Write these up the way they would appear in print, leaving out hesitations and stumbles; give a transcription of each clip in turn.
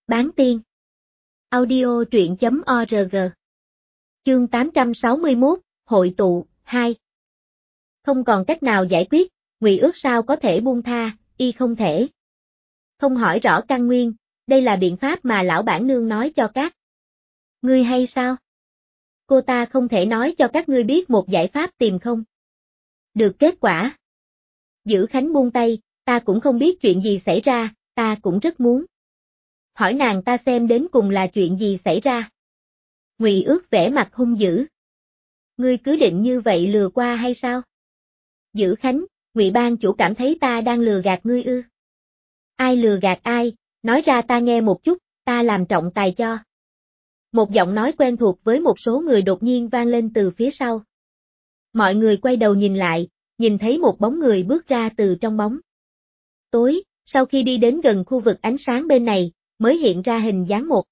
Bán tiên. Audio truyện.org. Chương 861, Hội tụ, 2. Không còn cách nào giải quyết, Ngụy Ước sao có thể buông tha, y không thể. Không hỏi rõ căn nguyên, đây là biện pháp mà lão bản nương nói cho các ngươi hay sao? Cô ta không thể nói cho các ngươi biết một giải pháp tìm không được kết quả. Dữ Khánh buông tay, ta cũng không biết chuyện gì xảy ra, ta cũng rất muốn hỏi nàng ta xem đến cùng là chuyện gì xảy ra. Ngụy Ước vẻ mặt hung dữ. Ngươi cứ định như vậy lừa qua hay sao? Dữ Khánh, Ngụy ban chủ cảm thấy ta đang lừa gạt ngươi ư? Ai lừa gạt ai, nói ra ta nghe một chút, ta làm trọng tài cho. Một giọng nói quen thuộc với một số người đột nhiên vang lên từ phía sau. Mọi người quay đầu nhìn lại, nhìn thấy một bóng người bước ra từ trong bóng tối, sau khi đi đến gần khu vực ánh sáng bên này, mới hiện ra hình dáng một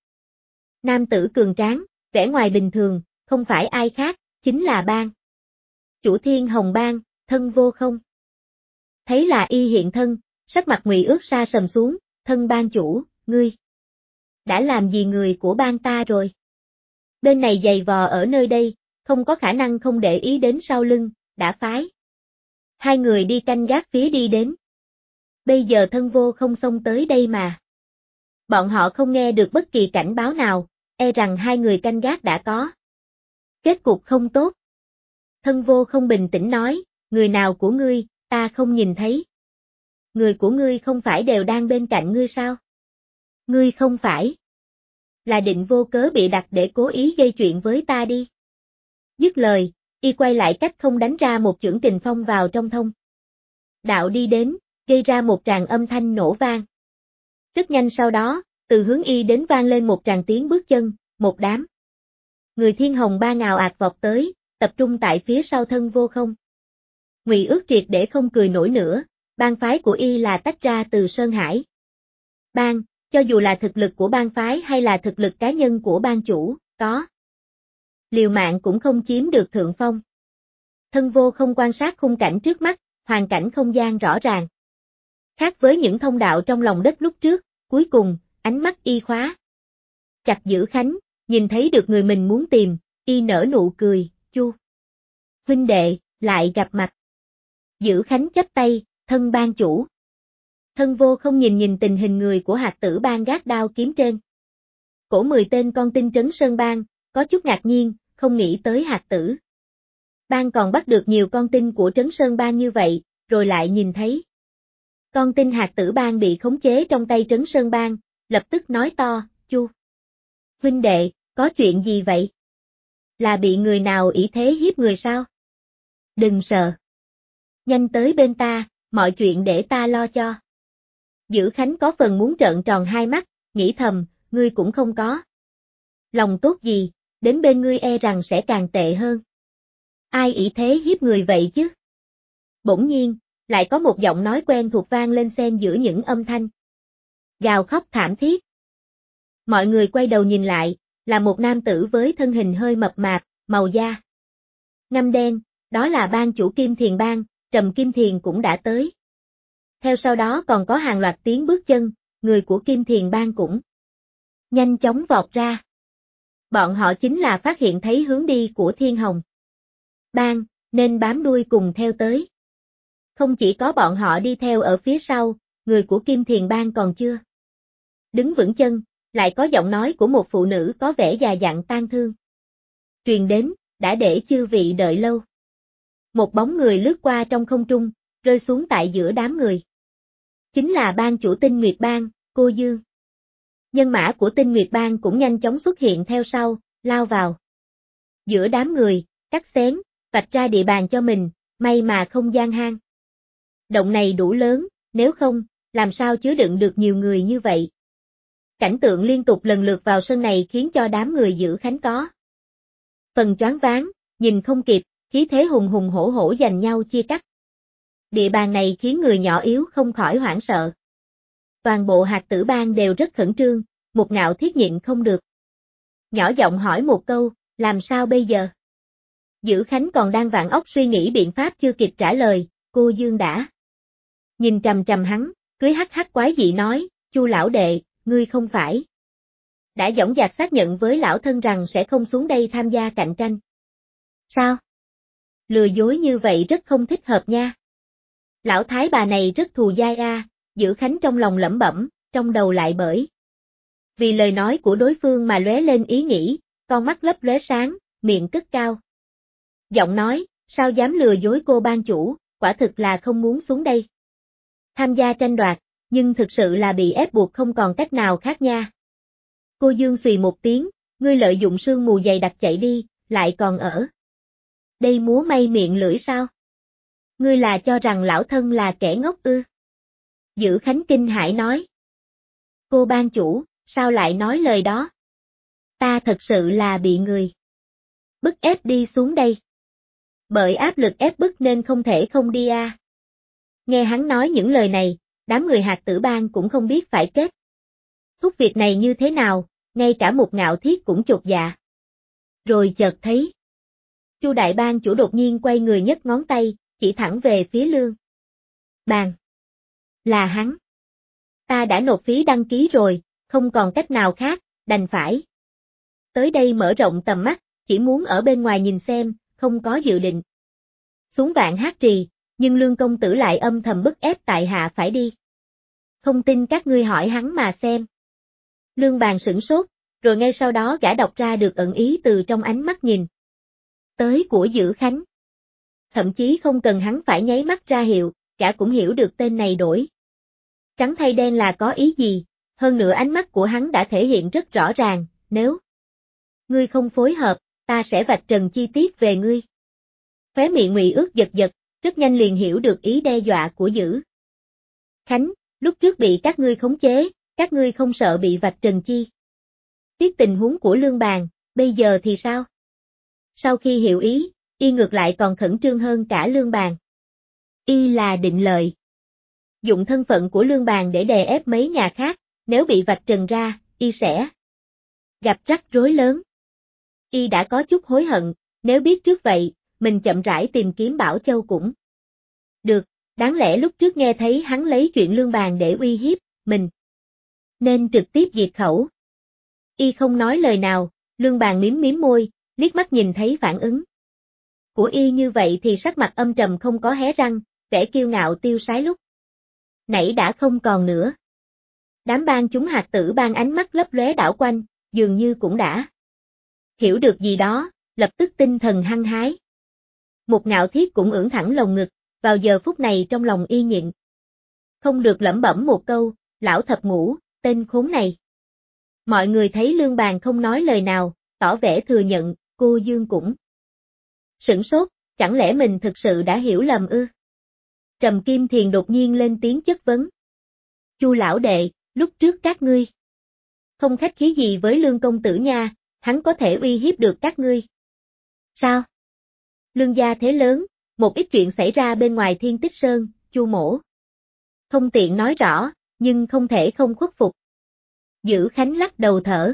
nam tử cường tráng, vẻ ngoài bình thường, không phải ai khác, chính là Ban chủ Thiên Hồng Bang, Thân Vô Không. Thấy là y hiện thân, sắc mặt Ngụy Ước sa sầm xuống, Thân ban chủ, ngươi đã làm gì người của bang ta rồi? Bên này giày vò ở nơi đây, không có khả năng không để ý đến sau lưng, đã phái hai người đi canh gác phía đi đến. Bây giờ Thân Vô Không xông tới đây mà bọn họ không nghe được bất kỳ cảnh báo nào, e rằng hai người canh gác đã có kết cục không tốt. Thân Vô Không bình tĩnh nói, người nào của ngươi, ta không nhìn thấy. Người của ngươi không phải đều đang bên cạnh ngươi sao? Ngươi không phải là định vô cớ bị đặt để cố ý gây chuyện với ta đi. Dứt lời, y quay lại cách không đánh ra một chưởng kình phong vào trong thông đạo đi đến, gây ra một tràng âm thanh nổ vang. Rất nhanh sau đó, từ hướng y đến vang lên một tràng tiếng bước chân, một đám người Thiên Hồng Bang ào ạt vọt tới, tập trung tại phía sau Thân Vô Không. Ngụy Ước triệt để không cười nổi nữa, bang phái của y là tách ra từ Sơn Hải Bang, cho dù là thực lực của bang phái hay là thực lực cá nhân của bang chủ, có liều mạng cũng không chiếm được thượng phong. Thân Vô Không quan sát khung cảnh trước mắt, hoàn cảnh không gian rõ ràng. Khác với những thông đạo trong lòng đất lúc trước, cuối cùng, ánh mắt y khóa chặt Dữ Khánh, nhìn thấy được người mình muốn tìm, y nở nụ cười, Chu huynh đệ, lại gặp mặt. Dữ Khánh chắp tay, Thân ban chủ. Thân Vô Không nhìn tình hình người của Hạt Tử Bang gác đao kiếm trên cổ 10 tên con tin Trấn Sơn Bang, có chút ngạc nhiên, không nghĩ tới Hạt Tử Bang còn bắt được nhiều con tin của Trấn Sơn Bang như vậy, rồi lại nhìn thấy con tin Hạt Tử Bang bị khống chế trong tay Trấn Sơn Bang, lập tức nói to, Chu huynh đệ, có chuyện gì vậy? Là bị người nào ỷ thế hiếp người sao? Đừng sợ. Nhanh tới bên ta, mọi chuyện để ta lo cho. Dữ Khánh có phần muốn trợn tròn hai mắt, nghĩ thầm, ngươi cũng không có lòng tốt gì, đến bên ngươi e rằng sẽ càng tệ hơn. Ai ỷ thế hiếp người vậy chứ? Bỗng nhiên, lại có một giọng nói quen thuộc vang lên xen giữa những âm thanh gào khóc thảm thiết. Mọi người quay đầu nhìn lại, là một nam tử với thân hình hơi mập mạp, màu da ngăm đen, đó là bang chủ Kim Thiền Bang, Trầm Kim Thiền cũng đã tới. Theo sau đó còn có hàng loạt tiếng bước chân, người của Kim Thiền Bang cũng nhanh chóng vọt ra. Bọn họ chính là phát hiện thấy hướng đi của Thiên Hồng Bang, nên bám đuôi cùng theo tới. Không chỉ có bọn họ đi theo ở phía sau, người của Kim Thiền Bang còn chưa đứng vững chân, lại có giọng nói của một phụ nữ có vẻ già dặn tang thương truyền đến, đã để chư vị đợi lâu. Một bóng người lướt qua trong không trung, rơi xuống tại giữa đám người. Chính là bang chủ Tinh Nguyệt Bang, Cô Dương. Nhân mã của Tinh Nguyệt Bang cũng nhanh chóng xuất hiện theo sau, lao vào giữa đám người, cắt xén, vạch ra địa bàn cho mình, may mà không gian hang động này đủ lớn, nếu không, làm sao chứa đựng được nhiều người như vậy. Cảnh tượng liên tục lần lượt vào sân này khiến cho đám người Dữ Khánh có phần choáng váng, nhìn không kịp, khí thế hùng hùng hổ hổ giành nhau chia cắt. Địa bàn này khiến người nhỏ yếu không khỏi hoảng sợ. Toàn bộ Hạt Tử Bang đều rất khẩn trương, Một Ngạo Thiết nhịn không được nhỏ giọng hỏi một câu, làm sao bây giờ? Dữ Khánh còn đang vạn óc suy nghĩ biện pháp chưa kịp trả lời, Cô Dương đã nhìn trầm trầm hắn, cưới hắc hắc quái dị nói, Chu lão đệ, ngươi không phải đã dõng dạc xác nhận với lão thân rằng sẽ không xuống đây tham gia cạnh tranh. Sao? Lừa dối như vậy rất không thích hợp nha. Lão thái bà này rất thù dai a, Dữ Khánh trong lòng lẩm bẩm, trong đầu lại bởi vì lời nói của đối phương mà lóe lên ý nghĩ, con mắt lấp lóe sáng, miệng cất cao. Giọng nói, sao dám lừa dối cô ban chủ, quả thực là không muốn xuống đây tham gia tranh đoạt, nhưng thực sự là bị ép buộc không còn cách nào khác nha. Cô Dương xùy một tiếng, ngươi lợi dụng sương mù dày đặc chạy đi, lại còn ở đây múa may miệng lưỡi sao? Ngươi là cho rằng lão thân là kẻ ngốc ư? Dữ Khánh kinh hãi nói. Cô ban chủ, sao lại nói lời đó? Ta thật sự là bị người bức ép đi xuống đây. Bởi áp lực ép bức nên không thể không đi a. Nghe hắn nói những lời này, đám người Hạt Tử Bang cũng không biết phải kết thúc việc này như thế nào, ngay cả một Ngạo Thiết cũng chột dạ. Rồi chợt thấy Chu đại bang chủ đột nhiên quay người nhấc ngón tay, chỉ thẳng về phía Lương Bàn. Là hắn. Ta đã nộp phí đăng ký rồi, không còn cách nào khác, đành phải tới đây mở rộng tầm mắt, chỉ muốn ở bên ngoài nhìn xem, không có dự định xuống Vạn Hát Trì, nhưng Lương công tử lại âm thầm bức ép tại hạ phải đi. Không tin các ngươi hỏi hắn mà xem. Lương Bàn sửng sốt, rồi ngay sau đó gã đọc ra được ẩn ý từ trong ánh mắt nhìn tới của Dữ Khánh. Thậm chí không cần hắn phải nháy mắt ra hiệu, gã cũng hiểu được tên này đổi trắng thay đen là có ý gì, hơn nữa ánh mắt của hắn đã thể hiện rất rõ ràng, nếu ngươi không phối hợp, ta sẽ vạch trần chi tiết về ngươi. Khóe miệng Ngụy Ước giật giật, rất nhanh liền hiểu được ý đe dọa của Dữ Khánh, lúc trước bị các ngươi khống chế, các ngươi không sợ bị vạch trần chi tiết tình huống của Lương Bàn, bây giờ thì sao? Sau khi hiểu ý, y ngược lại còn khẩn trương hơn cả Lương Bàn. Y là định lợi dụng thân phận của Lương Bàn để đè ép mấy nhà khác, nếu bị vạch trần ra, y sẽ gặp rắc rối lớn. Y đã có chút hối hận, nếu biết trước vậy, mình chậm rãi tìm kiếm Bảo Châu cũng được, đáng lẽ lúc trước nghe thấy hắn lấy chuyện Lương Bàn để uy hiếp mình, nên trực tiếp diệt khẩu. Y không nói lời nào, Lương Bàn mím môi, liếc mắt nhìn thấy phản ứng của y như vậy thì sắc mặt âm trầm không có hé răng, vẻ kiêu ngạo tiêu sái lúc nãy đã không còn nữa. Đám bang chúng Hạt Tử Bang ánh mắt lấp lóe đảo quanh, dường như cũng đã hiểu được gì đó, lập tức tinh thần hăng hái. Một Ngạo Thiết cũng ưỡn thẳng lồng ngực, vào giờ phút này trong lòng y nhịn không được lẩm bẩm một câu, lão thập ngũ, tên khốn này. Mọi người thấy Lương Bàn không nói lời nào, tỏ vẻ thừa nhận, cô Dương cũng sửng sốt, chẳng lẽ mình thực sự đã hiểu lầm ư? Trầm Kim Thiền đột nhiên lên tiếng chất vấn. Chu lão đệ, lúc trước các ngươi không khách khí gì với Lương công tử nha, hắn có thể uy hiếp được các ngươi. Sao? Lương gia thế lớn, một ít chuyện xảy ra bên ngoài Thiên Tích Sơn, Chu mỗ không tiện nói rõ, nhưng không thể không khuất phục. Dữ Khánh lắc đầu thở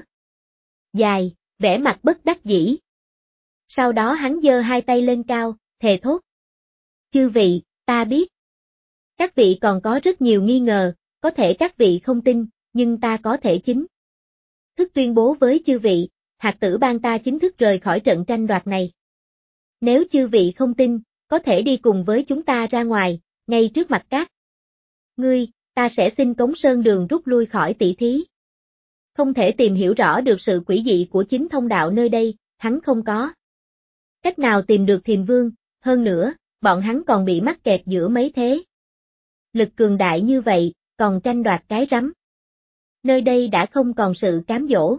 dài, vẻ mặt bất đắc dĩ. Sau đó hắn giơ hai tay lên cao, thề thốt. Chư vị, ta biết. Các vị còn có rất nhiều nghi ngờ, có thể các vị không tin, nhưng ta có thể chính thức tuyên bố với chư vị, Hạt Tử Bang ta chính thức rời khỏi trận tranh đoạt này. Nếu chư vị không tin, có thể đi cùng với chúng ta ra ngoài, ngay trước mặt các ngươi, ta sẽ xin Cống Sơn Đường rút lui khỏi tỷ thí. Không thể tìm hiểu rõ được sự quỷ dị của chính thông đạo nơi đây, hắn không có cách nào tìm được Thiềm Vương, hơn nữa, bọn hắn còn bị mắc kẹt giữa mấy thế lực cường đại như vậy, còn tranh đoạt cái rắm. Nơi đây đã không còn sự cám dỗ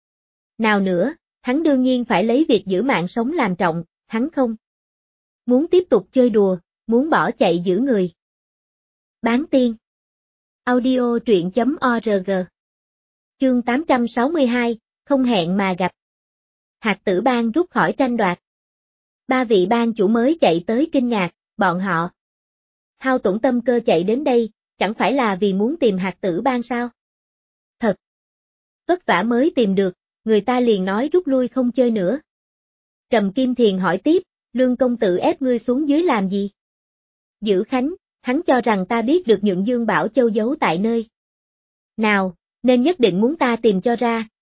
nào nữa, hắn đương nhiên phải lấy việc giữ mạng sống làm trọng, hắn không muốn tiếp tục chơi đùa, muốn bỏ chạy giữ người. Bán tiên. Audio truyện.org. Chương 862, không hẹn mà gặp. Hạt Tử Bang rút khỏi tranh đoạt. Ba vị bang chủ mới chạy tới kinh ngạc, bọn họ hao tổn tâm cơ chạy đến đây, chẳng phải là vì muốn tìm Hạt Tử Bang sao? Thật vất vả mới tìm được, người ta liền nói rút lui không chơi nữa. Trầm Kim Thiền hỏi tiếp, Lương công tử ép ngươi xuống dưới làm gì? Dữ Khánh, hắn cho rằng ta biết được Nhượng Dương Bảo Châu giấu tại nơi nào, nên nhất định muốn ta tìm cho ra,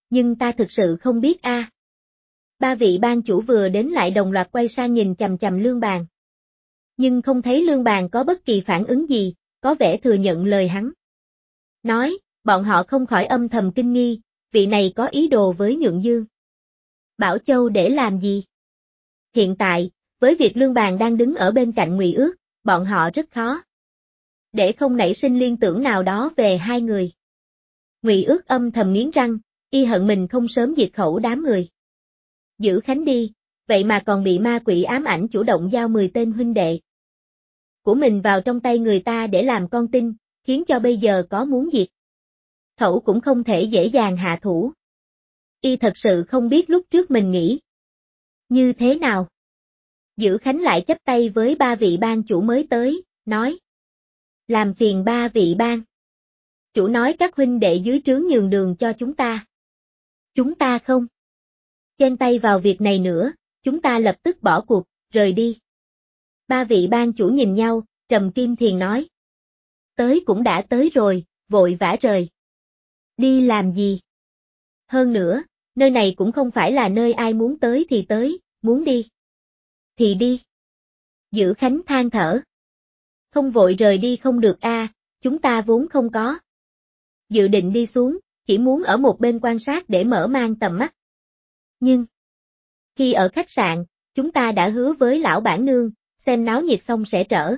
nhưng ta thực sự không biết a. Ba vị ban chủ vừa đến lại đồng loạt quay sang nhìn chằm chằm Lương Bàn. Nhưng không thấy Lương Bàn có bất kỳ phản ứng gì, có vẻ thừa nhận lời hắn. Nói, bọn họ không khỏi âm thầm kinh nghi, vị này có ý đồ với Nhượng Dương. Bảo Châu để làm gì? Hiện tại, với việc Lương Bàn đang đứng ở bên cạnh Ngụy Ước, bọn họ rất khó. Để không nảy sinh liên tưởng nào đó về hai người. Ngụy Ước âm thầm nghiến răng, y hận mình không sớm diệt khẩu đám người. Giữ Khánh đi, vậy mà còn bị ma quỷ ám ảnh chủ động giao 10 tên huynh đệ của mình vào trong tay người ta để làm con tin, khiến cho bây giờ có muốn diệt khẩu cũng không thể dễ dàng hạ thủ. Y thật sự không biết lúc trước mình nghĩ như thế nào. Giữ Khánh lại chắp tay với ba vị ban chủ mới tới, nói. Làm phiền ba vị ban chủ nói các huynh đệ dưới trướng nhường đường cho chúng ta. Chúng ta không chen tay vào việc này nữa, chúng ta lập tức bỏ cuộc, rời đi. Ba vị ban chủ nhìn nhau, Trầm Kim Thiền nói. Tới cũng đã tới rồi, vội vã rời. Đi làm gì? Hơn nữa, nơi này cũng không phải là nơi ai muốn tới thì tới, muốn đi thì đi. Giữ Khánh than thở. Không vội rời đi không được a, chúng ta vốn không có dự định đi xuống, chỉ muốn ở một bên quan sát để mở mang tầm mắt. Nhưng, khi ở khách sạn, chúng ta đã hứa với lão bản nương, xem náo nhiệt xong sẽ trở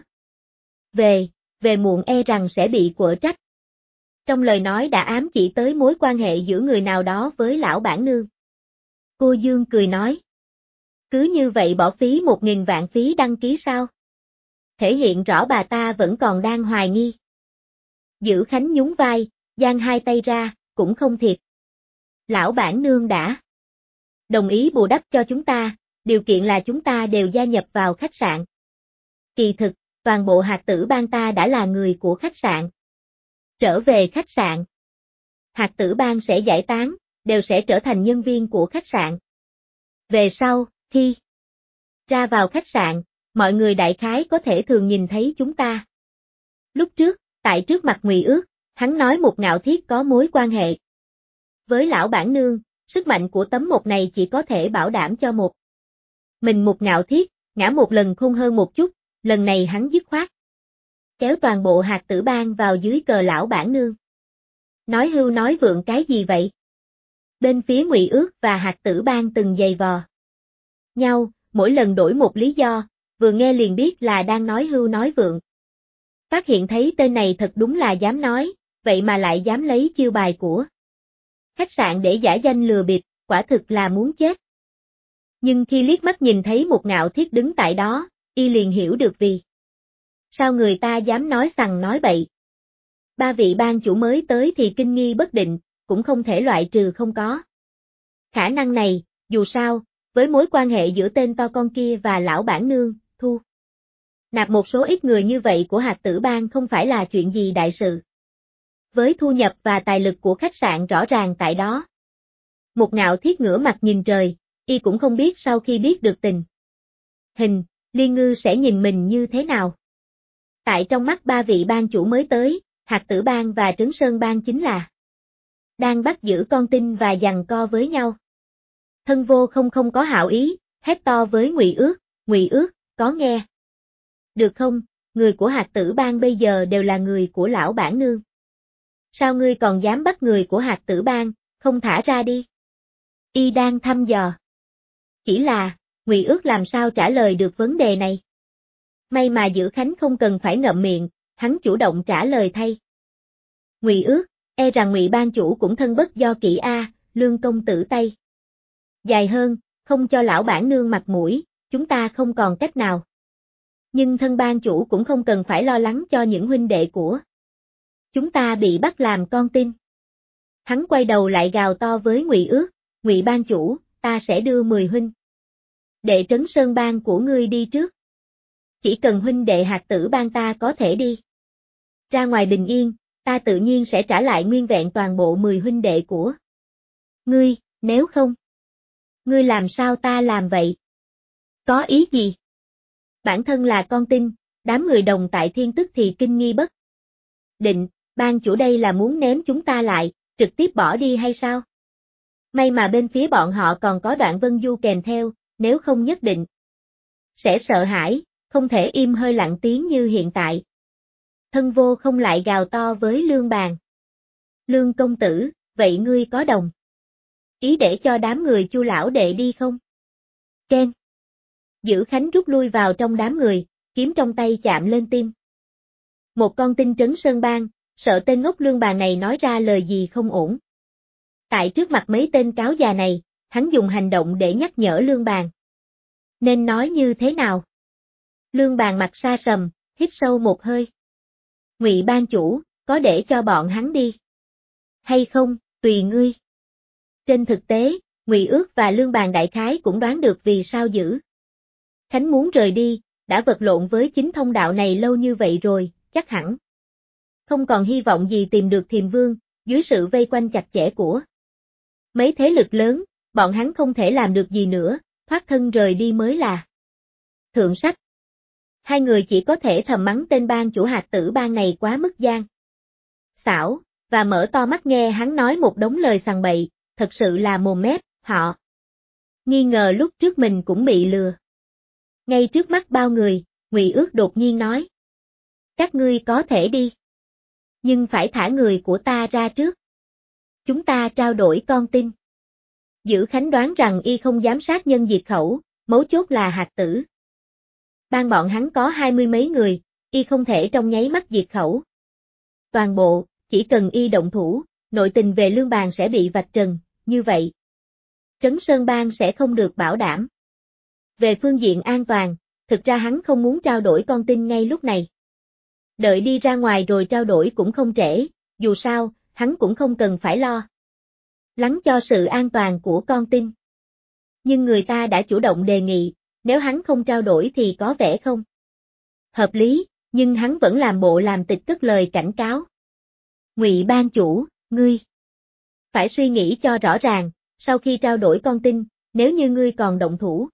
về muộn e rằng sẽ bị quở trách. Trong lời nói đã ám chỉ tới mối quan hệ giữa người nào đó với lão bản nương. Cô Dương cười nói. Cứ như vậy bỏ phí 1.000 vạn phí đăng ký sao? Thể hiện rõ bà ta vẫn còn đang hoài nghi. Giữ Khánh nhún vai, giang hai tay ra, cũng không thiệt. Lão bản nương đã đồng ý bù đắp cho chúng ta, điều kiện là chúng ta đều gia nhập vào khách sạn. Kỳ thực, toàn bộ hạt tử bang ta đã là người của khách sạn. Trở về khách sạn, hạt tử bang sẽ giải tán, đều sẽ trở thành nhân viên của khách sạn. Về sau, khi ra vào khách sạn, mọi người đại khái có thể thường nhìn thấy chúng ta. Lúc trước, tại trước mặt Ngụy Ước, hắn nói một Ngạo Thiết có mối quan hệ với lão bản nương, sức mạnh của tấm một này chỉ có thể bảo đảm cho mình một Ngạo Thiết, ngã một lần khôn hơn một chút, lần này hắn dứt khoát kéo toàn bộ hạt tử bang vào dưới cờ lão bản nương. Nói hưu nói vượng cái gì vậy? Bên phía Ngụy Ước và hạt tử bang từng giày vò nhau, mỗi lần đổi một lý do, vừa nghe liền biết là đang nói hưu nói vượng. Phát hiện thấy tên này thật đúng là dám nói, vậy mà lại dám lấy chiêu bài của khách sạn để giả danh lừa bịp, quả thực là muốn chết. Nhưng khi liếc mắt nhìn thấy một Ngạo Thiết đứng tại đó, y liền hiểu được vì sao người ta dám nói sằng nói bậy. Ba vị ban chủ mới tới thì kinh nghi bất định, cũng không thể loại trừ không có khả năng này, dù sao, với mối quan hệ giữa tên to con kia và lão bản nương, thu nạp một số ít người như vậy của hạt tử bang không phải là chuyện gì đại sự. Với thu nhập và tài lực của khách sạn rõ ràng tại đó. Một Ngạo Thiết ngửa mặt nhìn trời, y cũng không biết sau khi biết được tình hình, Liên Ngư sẽ nhìn mình như thế nào. Tại trong mắt ba vị ban chủ mới tới, hạt tử bang và Trấn Sơn bang chính là đang bắt giữ con tin và giằng co với nhau. Thân Vô không có hảo ý, hét to với Ngụy Ước, có nghe được không, người của hạt tử bang bây giờ đều là người của lão bản nương. Sao ngươi còn dám bắt người của hạt tử bang, không thả ra đi? Y đang thăm dò. Chỉ là, Ngụy Ước làm sao trả lời được vấn đề này? May mà Giữ Khánh không cần phải ngậm miệng, hắn chủ động trả lời thay. Ngụy Ước, e rằng Ngụy ban chủ cũng thân bất do kỷ a, Lương công tử tay dài hơn, không cho lão bản nương mặt mũi, chúng ta không còn cách nào. Nhưng thân ban chủ cũng không cần phải lo lắng cho những huynh đệ của chúng ta bị bắt làm con tin. Hắn quay đầu lại gào to với Ngụy Ước, Ngụy ban chủ, ta sẽ đưa 10 huynh đệ Trấn Sơn bang của ngươi đi trước. Chỉ cần huynh đệ hạt tử bang ta có thể đi ra ngoài bình yên, ta tự nhiên sẽ trả lại nguyên vẹn toàn bộ 10 huynh đệ của ngươi, nếu không, ngươi làm sao ta làm vậy? Có ý gì? Bản thân là con tin, đám người đồng tại Thiên Tức thì kinh nghi bất định, ban chủ đây là muốn ném chúng ta lại, trực tiếp bỏ đi hay sao? May mà bên phía bọn họ còn có Đoạn Vân Du kèm theo, nếu không nhất định sẽ sợ hãi, không thể im hơi lặng tiếng như hiện tại. Thân Vô không lại gào to với Lương Bàn. Lương công tử, vậy ngươi có đồng ý để cho đám người Chu lão đệ đi không? Ken. Dữ Khánh rút lui vào trong đám người, kiếm trong tay chạm lên tim. Một con tinh trấn Sơn Bang, sợ tên ngốc Lương Bàn này nói ra lời gì không ổn. Tại trước mặt mấy tên cáo già này, hắn dùng hành động để nhắc nhở Lương Bàn. Nên nói như thế nào? Lương Bàn mặt xa sầm, hít sâu một hơi. Ngụy ban chủ, có để cho bọn hắn đi hay không, tùy ngươi. Trên thực tế, Ngụy Ước và Lương Bàn đại khái cũng đoán được vì sao Dữ Khánh muốn rời đi, đã vật lộn với chính thông đạo này lâu như vậy rồi, chắc hẳn không còn hy vọng gì tìm được Thiềm Vương, dưới sự vây quanh chặt chẽ của mấy thế lực lớn, bọn hắn không thể làm được gì nữa, thoát thân rời đi mới là thượng sách. Hai người chỉ có thể thầm mắng tên bang chủ hạt tử bang này quá mức gian xảo, và mở to mắt nghe hắn nói một đống lời sằng bậy, thật sự là mồm mép, họ nghi ngờ lúc trước mình cũng bị lừa. Ngay trước mắt bao người, Ngụy Ước đột nhiên nói. Các ngươi có thể đi. Nhưng phải thả người của ta ra trước. Chúng ta trao đổi con tin. Dữ Khánh đoán rằng y không dám sát nhân diệt khẩu, mấu chốt là hạt tử. Ban bọn hắn có 20 mấy người, y không thể trong nháy mắt diệt khẩu. Toàn bộ, chỉ cần y động thủ, nội tình về Lương Bàn sẽ bị vạch trần, như vậy. Trấn Sơn Bang sẽ không được bảo đảm. Về phương diện an toàn, thực ra hắn không muốn trao đổi con tin ngay lúc này. Đợi đi ra ngoài rồi trao đổi cũng không trễ, dù sao, hắn cũng không cần phải lo lắng cho sự an toàn của con tin. Nhưng người ta đã chủ động đề nghị, nếu hắn không trao đổi thì có vẻ không hợp lý, nhưng hắn vẫn làm bộ làm tịch cất lời cảnh cáo. Ngụy ban chủ, ngươi phải suy nghĩ cho rõ ràng, sau khi trao đổi con tin, nếu như ngươi còn động thủ,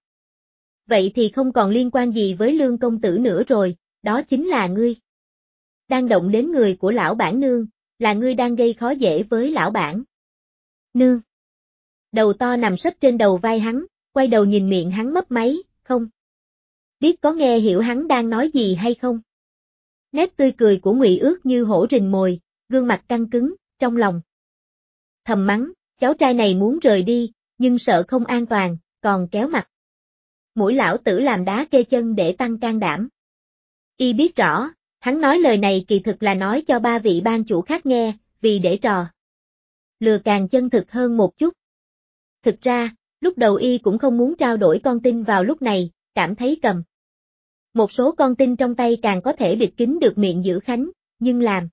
vậy thì không còn liên quan gì với Lương công tử nữa rồi, đó chính là ngươi đang động đến người của lão bản nương, là ngươi đang gây khó dễ với lão bản nương. Đầu to nằm sấp trên đầu vai hắn, quay đầu nhìn miệng hắn mấp máy, không biết có nghe hiểu hắn đang nói gì hay không. Nét tươi cười của Ngụy Ước như hổ rình mồi, gương mặt căng cứng, trong lòng thầm mắng, cháu trai này muốn rời đi, nhưng sợ không an toàn, còn kéo mặt mũi lão tử làm đá kê chân để tăng can đảm. Y biết rõ, hắn nói lời này kỳ thực là nói cho ba vị ban chủ khác nghe, vì để trò lừa càng chân thực hơn một chút. Thực ra, lúc đầu y cũng không muốn trao đổi con tin vào lúc này, cảm thấy cầm một số con tin trong tay càng có thể bịt kín được miệng Dữ Khánh, nhưng làm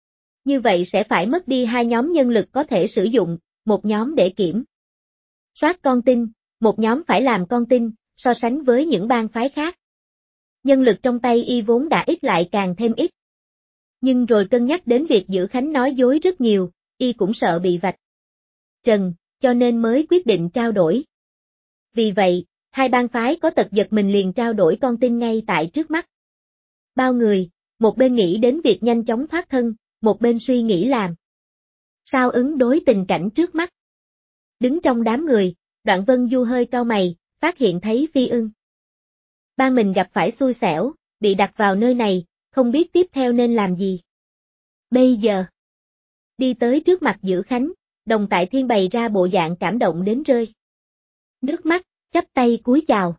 như vậy sẽ phải mất đi hai nhóm nhân lực có thể sử dụng, một nhóm để kiểm soát con tin, một nhóm phải làm con tin, so sánh với những bang phái khác. Nhân lực trong tay y vốn đã ít lại càng thêm ít. Nhưng rồi cân nhắc đến việc Dữ Khánh nói dối rất nhiều, y cũng sợ bị vạch trần, cho nên mới quyết định trao đổi. Vì vậy, hai bang phái có tật giật mình liền trao đổi con tin ngay tại trước mắt bao người, một bên nghĩ đến việc nhanh chóng thoát thân, một bên suy nghĩ làm sao ứng đối tình cảnh trước mắt. Đứng trong đám người, Đoạn Vân Du hơi cau mày, phát hiện thấy Phi Ưng ban mình gặp phải xui xẻo, bị đặt vào nơi này, không biết tiếp theo nên làm gì. Bây giờ, đi tới trước mặt Dữ Khánh, Đồng Tại Thiên bày ra bộ dạng cảm động đến rơi nước mắt, chắp tay cúi chào.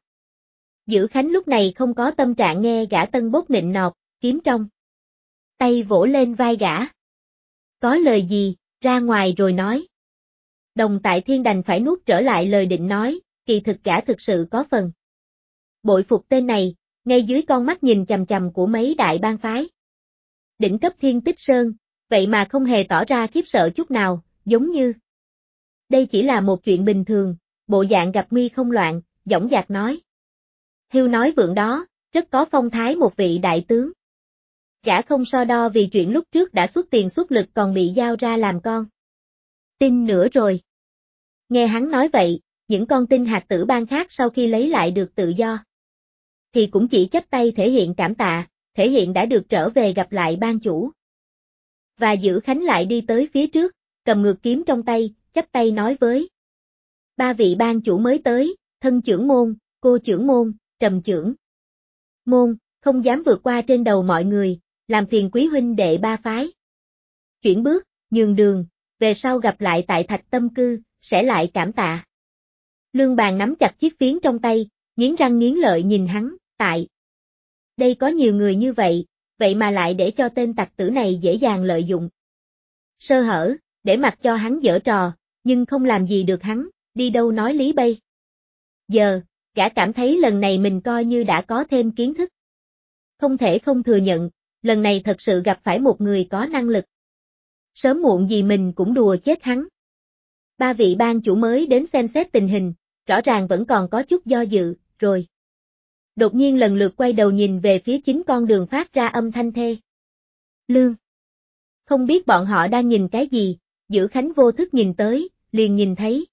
Dữ Khánh lúc này không có tâm trạng nghe gã tân bốc nịnh nọt, kiếm trong tay vỗ lên vai gã. Có lời gì, ra ngoài rồi nói. Đồng Tại Thiên đành phải nuốt trở lại lời định nói, kỳ thực gã thực sự có phần bội phục tên này, ngay dưới con mắt nhìn chằm chằm của mấy đại bang phái đỉnh cấp Thiên Tích Sơn, vậy mà không hề tỏ ra khiếp sợ chút nào, giống như đây chỉ là một chuyện bình thường, bộ dạng gặp nguy không loạn, dõng dạc nói. Hưu nói vượng đó, rất có phong thái một vị đại tướng. Gã không so đo vì chuyện lúc trước đã xuất tiền xuất lực còn bị giao ra làm con tin nữa rồi. Nghe hắn nói vậy, những con tin hạt tử bang khác sau khi lấy lại được tự do thì cũng chỉ chắp tay thể hiện cảm tạ, thể hiện đã được trở về gặp lại ban chủ. Và Dữ Khánh lại đi tới phía trước, cầm ngược kiếm trong tay, chắp tay nói với Ba vị ban chủ mới tới, thân trưởng môn, cô trưởng môn, trầm trưởng môn, không dám vượt qua trên đầu mọi người, làm phiền quý huynh đệ ba phái. Chuyển bước, nhường đường, về sau gặp lại tại Thạch Tâm Cư, sẽ lại cảm tạ. Lương Bàn nắm chặt chiếc phiến trong tay, nghiến răng nghiến lợi nhìn hắn, tại đây có nhiều người như vậy, vậy mà lại để cho tên tặc tử này dễ dàng lợi dụng. Sơ hở, để mặc cho hắn giở trò, nhưng không làm gì được hắn, đi đâu nói lý bây. Giờ, gã cảm thấy lần này mình coi như đã có thêm kiến thức. Không thể không thừa nhận, lần này thật sự gặp phải một người có năng lực. Sớm muộn gì mình cũng đùa chết hắn. Ba vị ban chủ mới đến xem xét tình hình, rõ ràng vẫn còn có chút do dự, rồi. Đột nhiên lần lượt quay đầu nhìn về phía chính con đường phát ra âm thanh thê. Lương. Không biết bọn họ đang nhìn cái gì, Dữ Khánh vô thức nhìn tới, liền nhìn thấy.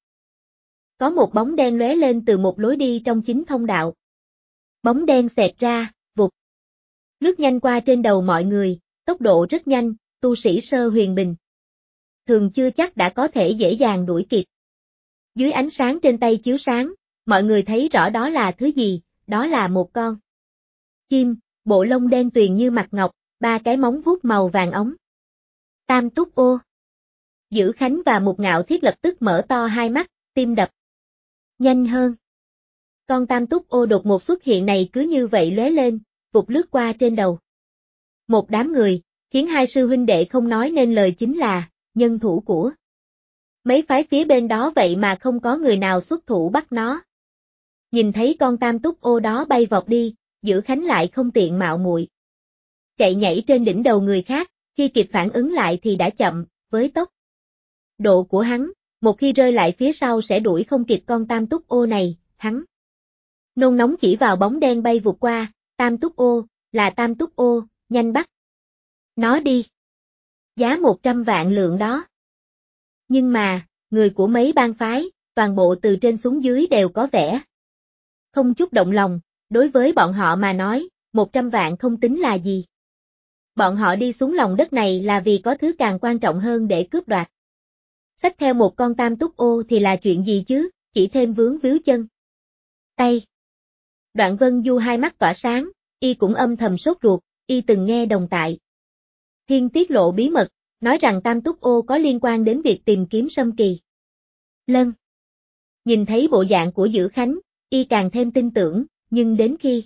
Có một bóng đen lóe lên từ một lối đi trong chính thông đạo. Bóng đen xẹt ra, vụt. Lướt nhanh qua trên đầu mọi người, tốc độ rất nhanh, tu sĩ sơ huyền bình. Thường chưa chắc đã có thể dễ dàng đuổi kịp. Dưới ánh sáng trên tay chiếu sáng, mọi người thấy rõ đó là thứ gì, đó là một con chim, bộ lông đen tuyền như mặt ngọc, ba cái móng vuốt màu vàng ống. Tam Túc Ô. Dữ Khánh và Mục Ngạo Thiết lập tức mở to hai mắt, tim đập nhanh hơn. Con Tam Túc Ô đột ngột xuất hiện này cứ như vậy lóe lên, vụt lướt qua trên đầu. Một đám người, khiến hai sư huynh đệ không nói nên lời chính là nhân thủ của mấy phái phía bên đó, vậy mà không có người nào xuất thủ bắt nó. Nhìn thấy con Tam Túc Ô đó bay vọt đi, Dữ Khánh lại không tiện mạo muội chạy nhảy trên đỉnh đầu người khác, khi kịp phản ứng lại thì đã chậm, với tốc độ của hắn, một khi rơi lại phía sau sẽ đuổi không kịp con Tam Túc Ô này, hắn nôn nóng chỉ vào bóng đen bay vụt qua, Tam Túc Ô, là Tam Túc Ô, nhanh bắt nó đi. Giá 100 vạn lượng đó. Nhưng mà, người của mấy bang phái, toàn bộ từ trên xuống dưới đều có vẻ không chút động lòng, đối với bọn họ mà nói, 100 vạn không tính là gì. Bọn họ đi xuống lòng đất này là vì có thứ càng quan trọng hơn để cướp đoạt. Xách theo một con Tam Túc Ô thì là chuyện gì chứ, chỉ thêm vướng víu chân tay. Đoạn Vân Du hai mắt tỏa sáng, y cũng âm thầm sốt ruột, y từng nghe Đồng Tại Thiên tiết lộ bí mật, nói rằng Tam Túc Ô có liên quan đến việc tìm kiếm Sâm Kỳ Lân. Nhìn thấy bộ dạng của Dữ Khánh, y càng thêm tin tưởng, nhưng đến khi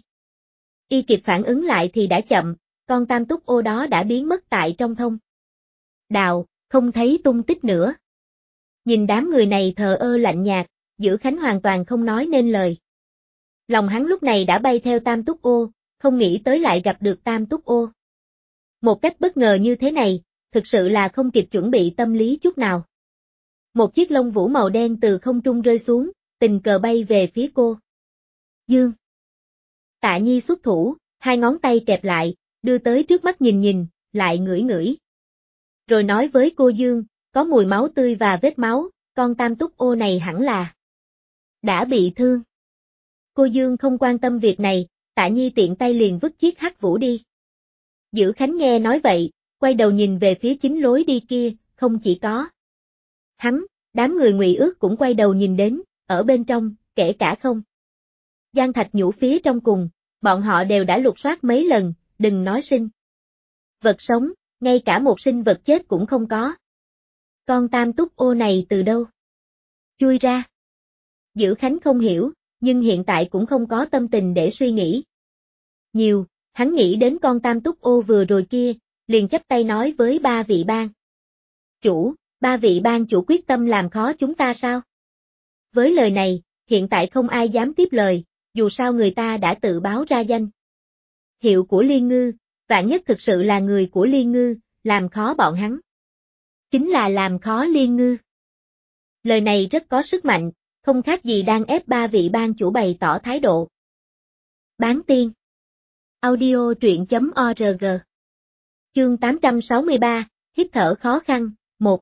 y kịp phản ứng lại thì đã chậm, con Tam Túc Ô đó đã biến mất tại trong thông đạo, không thấy tung tích nữa. Nhìn đám người này thờ ơ lạnh nhạt, Dữ Khánh hoàn toàn không nói nên lời. Lòng hắn lúc này đã bay theo Tam Túc Ô, không nghĩ tới lại gặp được Tam Túc Ô. Một cách bất ngờ như thế này, thực sự là không kịp chuẩn bị tâm lý chút nào. Một chiếc lông vũ màu đen từ không trung rơi xuống, tình cờ bay về phía cô Dương. Tạ Nhi xuất thủ, hai ngón tay kẹp lại, đưa tới trước mắt nhìn nhìn, lại ngửi ngửi. Rồi nói với cô Dương, có mùi máu tươi và vết máu, con Tam Túc Ô này hẳn là đã bị thương. Cô Dương không quan tâm việc này, Tạ Nhi tiện tay liền vứt chiếc hắc vũ đi. Dữ Khánh nghe nói vậy, quay đầu nhìn về phía chính lối đi kia, không chỉ có hắn, đám người Ngụy Ước cũng quay đầu nhìn đến, ở bên trong, kể cả không gian thạch nhũ phía trong cùng, bọn họ đều đã lục soát mấy lần, đừng nói sinh vật sống, ngay cả một sinh vật chết cũng không có. Con Tam Túc Ô này từ đâu chui ra? Dữ Khánh không hiểu, nhưng hiện tại cũng không có tâm tình để suy nghĩ nhiều, hắn nghĩ đến con Tam Túc Ô vừa rồi kia, liền chắp tay nói với ba vị ban chủ, ba vị ban chủ quyết tâm làm khó chúng ta sao? Với lời này, hiện tại không ai dám tiếp lời, dù sao người ta đã tự báo ra danh hiệu của Liên Ngư, vạn nhất thực sự là người của Liên Ngư, làm khó bọn hắn. Chính là làm khó Liên Ngư. Lời này rất có sức mạnh, không khác gì đang ép ba vị ban chủ bày tỏ thái độ. Bán tiên. Audio truyện.org. Chương 863, hít thở khó khăn, 1.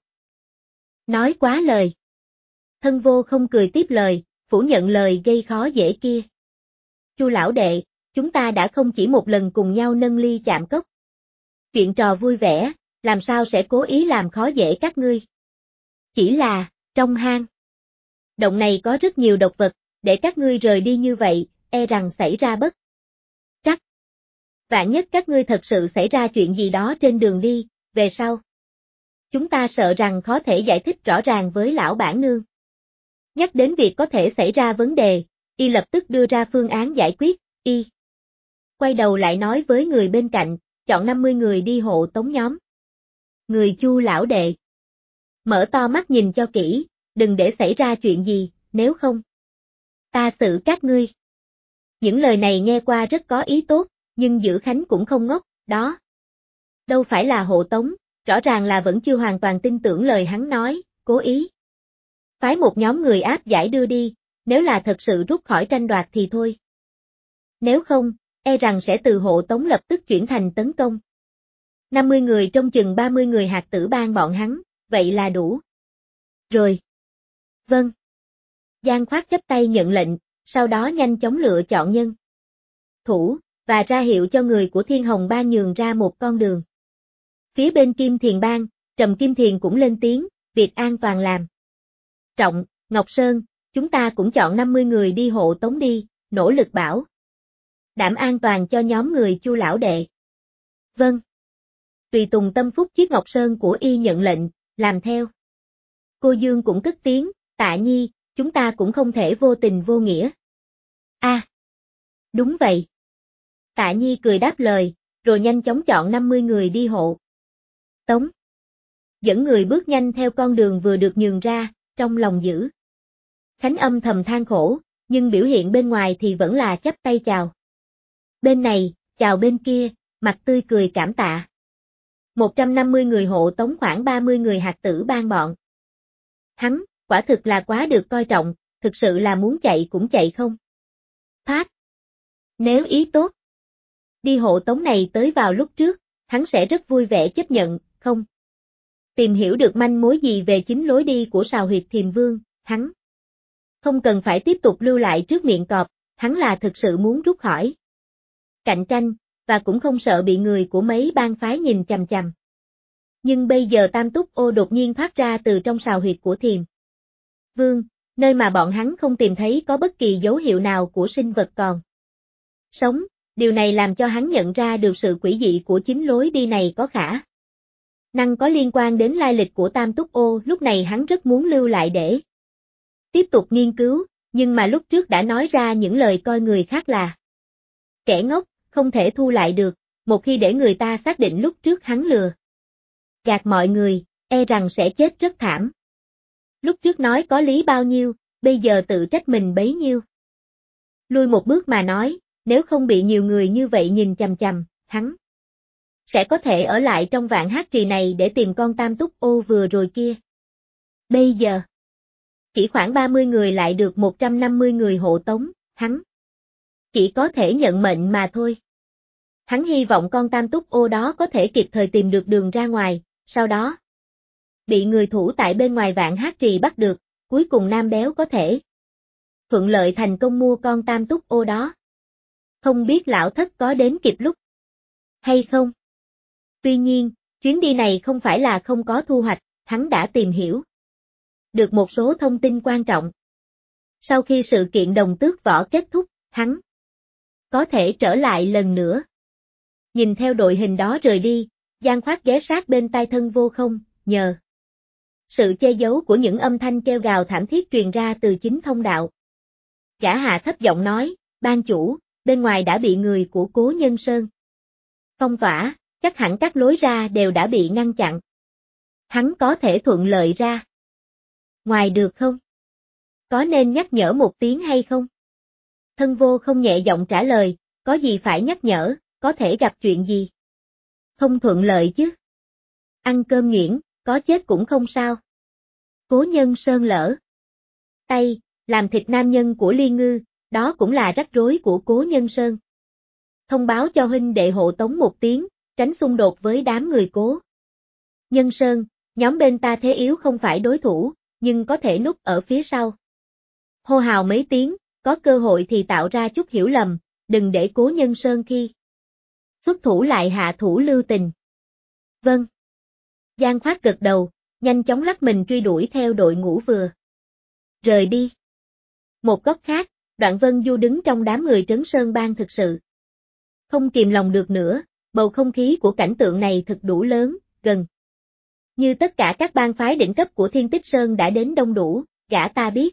Nói quá lời. Thân Vô không cười tiếp lời, phủ nhận lời gây khó dễ kia. Chu lão đệ, chúng ta đã không chỉ một lần cùng nhau nâng ly chạm cốc. Chuyện trò vui vẻ, làm sao sẽ cố ý làm khó dễ các ngươi. Chỉ là, trong hang Động này có rất nhiều độc vật, để các ngươi rời đi như vậy, e rằng xảy ra bất trắc. Vạn nhất các ngươi thật sự xảy ra chuyện gì đó trên đường đi, về sau. Chúng ta sợ rằng khó thể giải thích rõ ràng với lão bản nương. Nhắc đến việc có thể xảy ra vấn đề, y lập tức đưa ra phương án giải quyết, y quay đầu lại nói với người bên cạnh, chọn 50 người đi hộ tống nhóm. Người Chu lão đệ mở to mắt nhìn cho kỹ, đừng để xảy ra chuyện gì, nếu không ta xử các ngươi. Những lời này nghe qua rất có ý tốt, nhưng Dữ Khánh cũng không ngốc, đó đâu phải là hộ tống, rõ ràng là vẫn chưa hoàn toàn tin tưởng lời hắn nói, cố ý phái một nhóm người áp giải đưa đi, nếu là thật sự rút khỏi tranh đoạt thì thôi. Nếu không, e rằng sẽ từ hộ tống lập tức chuyển thành tấn công. 50 người trong chừng 30 người hạt tử bang bọn hắn, vậy là đủ. Rồi. Vâng. Giang Khoát chắp tay nhận lệnh, sau đó nhanh chóng lựa chọn nhân thủ, và ra hiệu cho người của Thiên Hồng Bang nhường ra một con đường. Phía bên Kim Thiền Bang, Trầm Kim Thiền cũng lên tiếng, việc an toàn làm trọng, Ngọc Sơn, chúng ta cũng chọn 50 người đi hộ tống đi, nỗ lực bảo đảm an toàn cho nhóm người Chu lão đệ. Vâng. Tùy tùng tâm phúc chiếc Ngọc Sơn của y nhận lệnh, làm theo. Cô Dương cũng cất tiếng, Tạ Nhi, chúng ta cũng không thể vô tình vô nghĩa. Đúng vậy. Tạ Nhi cười đáp lời, rồi nhanh chóng chọn 50 người đi hộ tống. Dẫn người bước nhanh theo con đường vừa được nhường ra, trong lòng Dữ Khánh âm thầm than khổ, nhưng biểu hiện bên ngoài thì vẫn là chắp tay chào. Bên này, chào bên kia, mặt tươi cười cảm tạ. 150 người hộ tống khoảng 30 người hạt tử bang bọn hắn, quả thực là quá được coi trọng, thực sự là muốn chạy cũng chạy không thoát. Nếu ý tốt, đi hộ tống này tới vào lúc trước, hắn sẽ rất vui vẻ chấp nhận, không tìm hiểu được manh mối gì về chính lối đi của Sào Huyệt Thiềm Vương, hắn không cần phải tiếp tục lưu lại trước miệng cọp, hắn là thực sự muốn rút khỏi cạnh tranh, và cũng không sợ bị người của mấy bang phái nhìn chằm chằm. Nhưng bây giờ Tam Túc Ô đột nhiên thoát ra từ trong sào huyệt của Thiềm Vương, nơi mà bọn hắn không tìm thấy có bất kỳ dấu hiệu nào của sinh vật còn sống, điều này làm cho hắn nhận ra được sự quỷ dị của chính lối đi này có khả năng có liên quan đến lai lịch của Tam Túc Ô, lúc này hắn rất muốn lưu lại để tiếp tục nghiên cứu, nhưng mà lúc trước đã nói ra những lời coi người khác là kẻ ngốc, không thể thu lại được, một khi để người ta xác định lúc trước hắn lừa gạt mọi người, e rằng sẽ chết rất thảm. Lúc trước nói có lý bao nhiêu, bây giờ tự trách mình bấy nhiêu. Lui một bước mà nói, nếu không bị nhiều người như vậy nhìn chằm chằm, hắn sẽ có thể ở lại trong Vạn Hát Trì này để tìm con Tam Túc Ô vừa rồi kia. Bây giờ, chỉ khoảng 30 người lại được 150 người hộ tống, hắn chỉ có thể nhận mệnh mà thôi. Hắn hy vọng con Tam Túc Ô đó có thể kịp thời tìm được đường ra ngoài, sau đó bị người thủ tại bên ngoài Vạn Hát Trì bắt được, cuối cùng Nam Béo có thể thuận lợi thành công mua con Tam Túc Ô đó. Không biết lão thất có đến kịp lúc hay không? Tuy nhiên, chuyến đi này không phải là không có thu hoạch, hắn đã tìm hiểu được một số thông tin quan trọng. Sau khi sự kiện Đồng Tước Võ kết thúc, hắn có thể trở lại lần nữa. Nhìn theo đội hình đó rời đi, Giang Khoát ghé sát bên tai Thân Vô Không, nhờ sự che giấu của những âm thanh kêu gào thảm thiết truyền ra từ chính thông đạo. Gã hạ thấp giọng nói, ban chủ, bên ngoài đã bị người của Cố Nhân Sơn phong tỏa, chắc hẳn các lối ra đều đã bị ngăn chặn. Hắn có thể thuận lợi ra ngoài được không? Có nên nhắc nhở một tiếng hay không? Thân Vô Không nhẹ giọng trả lời, có gì phải nhắc nhở, có thể gặp chuyện gì? Không thuận lợi chứ. Ăn cơm nhuyễn, có chết cũng không sao. Cố Nhân Sơn lỡ tay, làm thịt nam nhân của Liên Ngư, đó cũng là rắc rối của Cố Nhân Sơn. Thông báo cho huynh đệ hộ tống một tiếng, tránh xung đột với đám người Cố Nhân Sơn, nhóm bên ta thế yếu không phải đối thủ, nhưng có thể núp ở phía sau. Hô hào mấy tiếng, có cơ hội thì tạo ra chút hiểu lầm, đừng để Cố Nhân Sơn khi xuất thủ lại hạ thủ lưu tình. Vâng. Giang Khoát gật đầu, nhanh chóng lắc mình truy đuổi theo đội ngũ vừa Rời đi. Một góc khác, Đoạn Vân Du đứng trong đám người Trấn Sơn Bang thực sự. Không kìm lòng được nữa, bầu không khí của cảnh tượng này thực đủ lớn, gần. Như tất cả các bang phái đỉnh cấp của Thiên Tích Sơn đã đến đông đủ, gã ta biết.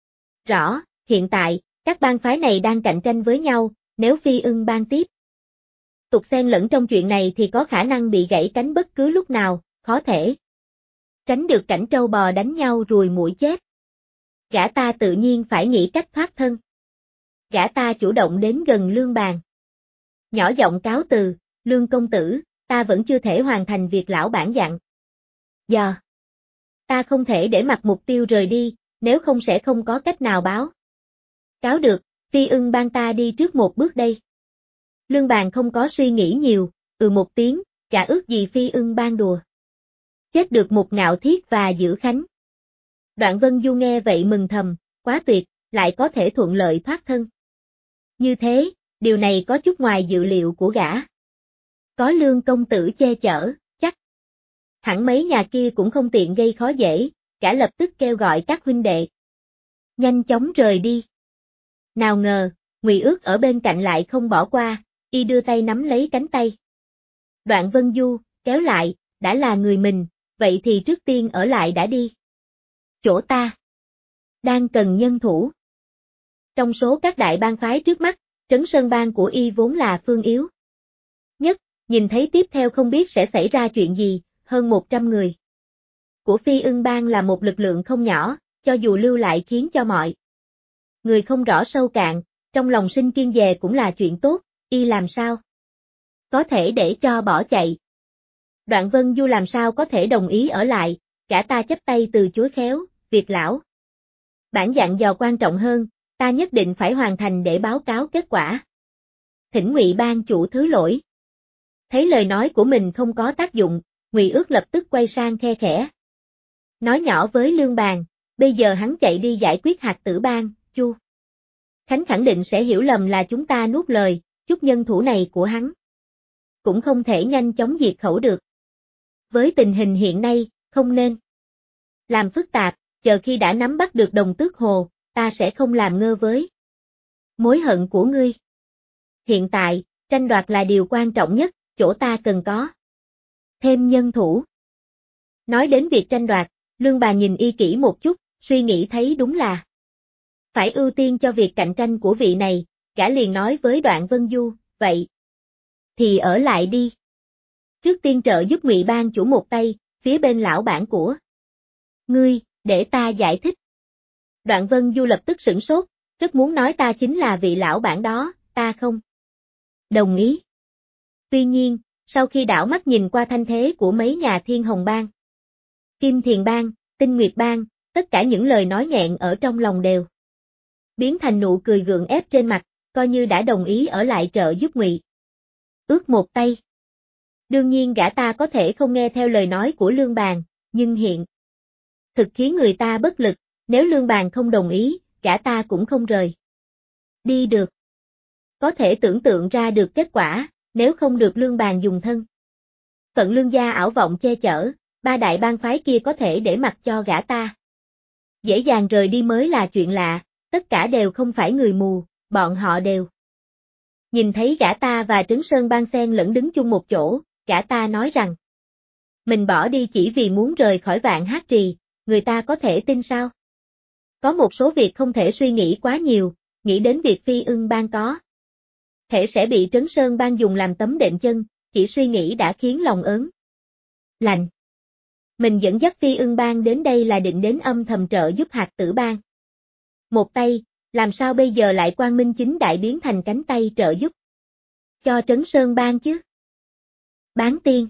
Rõ, hiện tại, các bang phái này đang cạnh tranh với nhau, nếu Phi Ưng bang tiếp tục xen lẫn trong chuyện này thì có khả năng bị gãy cánh bất cứ lúc nào, khó thể tránh được cảnh trâu bò đánh nhau ruồi muỗi chết. Gã ta tự nhiên phải nghĩ cách thoát thân. Gã ta chủ động đến gần Lương Bàn. Nhỏ giọng cáo từ, Lương công tử, ta vẫn chưa thể hoàn thành việc lão bản dặn. Giờ, ta không thể để mặc mục tiêu rời đi, nếu không sẽ không có cách nào báo. Cáo được, Phi Ưng bang ta đi trước một bước đây. Lương Bàn không có suy nghĩ nhiều, một tiếng, chả ước gì Phi Ưng bang đùa. Chết được một Ngạo Thiết và Giữ Khánh. Đoạn Vân Du nghe vậy mừng thầm, quá tuyệt, lại có thể thuận lợi thoát thân. Như thế, điều này có chút ngoài dự liệu của gã. Có Lương công tử che chở, chắc hẳn mấy nhà kia cũng không tiện gây khó dễ, gã lập tức kêu gọi các huynh đệ. Nhanh chóng rời đi. Nào ngờ, Ngụy Ước ở bên cạnh lại không bỏ qua, y đưa tay nắm lấy cánh tay. Đoạn Vân Du, kéo lại, đã là người mình, vậy thì trước tiên ở lại đã đi. Chỗ ta đang cần nhân thủ. Trong số các đại bang phái trước mắt, Trấn Sơn bang của y vốn là phương yếu nhất, nhìn thấy tiếp theo không biết sẽ xảy ra chuyện gì, hơn 100 người của Phi Ưng bang là một lực lượng không nhỏ, cho dù lưu lại khiến cho mọi người không rõ sâu cạn, trong lòng sinh kiêng dè cũng là chuyện tốt, y làm sao có thể để cho bỏ chạy. Đoạn Vân Du làm sao có thể đồng ý ở lại, gã ta chắp tay từ chối khéo, việc lão bản dặn dò quan trọng hơn, ta nhất định phải hoàn thành để báo cáo kết quả. Thỉnh Ngụy bang chủ thứ lỗi. Thấy lời nói của mình không có tác dụng, Ngụy Ước lập tức quay sang khe khẽ. Nói nhỏ với Lương Bàn, bây giờ hắn chạy đi giải quyết Hạt Tử bang, Chu Khánh khẳng định sẽ hiểu lầm là chúng ta nuốt lời, chút nhân thủ này của hắn cũng không thể nhanh chóng diệt khẩu được. Với tình hình hiện nay, không nên làm phức tạp, chờ khi đã nắm bắt được Đồng Tước Hồ, ta sẽ không làm ngơ với mối hận của ngươi. Hiện tại, tranh đoạt là điều quan trọng nhất, chỗ ta cần có thêm nhân thủ. Nói đến việc tranh đoạt, Lương Bà nhìn y kỹ một chút, suy nghĩ thấy đúng là phải ưu tiên cho việc cạnh tranh của vị này, gã liền nói với Đoạn Vân Du, vậy thì ở lại đi. Trước tiên trợ giúp Ngụy bang chủ một tay, phía bên lão bản của ngươi, để ta giải thích. Đoạn Vân Du lập tức sửng sốt, rất muốn nói ta chính là vị lão bản đó, ta không đồng ý. Tuy nhiên, sau khi đảo mắt nhìn qua thanh thế của mấy nhà Thiên Hồng bang, Kim Thiền bang, Tinh Nguyệt bang, tất cả những lời nói nghẹn ở trong lòng đều biến thành nụ cười gượng ép trên mặt, coi như đã đồng ý ở lại trợ giúp Ngụy Ước một tay. Đương nhiên gã ta có thể không nghe theo lời nói của Lương Bàn, nhưng hiện thực khiến người ta bất lực, nếu Lương Bàn không đồng ý, gã ta cũng không rời đi được. Có thể tưởng tượng ra được kết quả, nếu không được Lương Bàn dùng thân phận Lương gia ảo vọng che chở, ba đại bang phái kia có thể để mặc cho gã ta dễ dàng rời đi mới là chuyện lạ, tất cả đều không phải người mù, bọn họ đều nhìn thấy gã ta và Trấn Sơn bang xen lẫn đứng chung một chỗ, gã ta nói rằng mình bỏ đi chỉ vì muốn rời khỏi Vạn Hát Trì, người ta có thể tin sao? Có một số việc không thể suy nghĩ quá nhiều, nghĩ đến việc Phi Ưng bang có thể sẽ bị Trấn Sơn bang dùng làm tấm đệm chân, chỉ suy nghĩ đã khiến lòng ớn lạnh. Mình dẫn dắt Phi Ưng bang đến đây là định đến âm thầm trợ giúp Hạt Tử bang một tay, làm sao bây giờ lại quang minh chính đại biến thành cánh tay trợ giúp cho Trấn Sơn bang chứ? Bán tiên.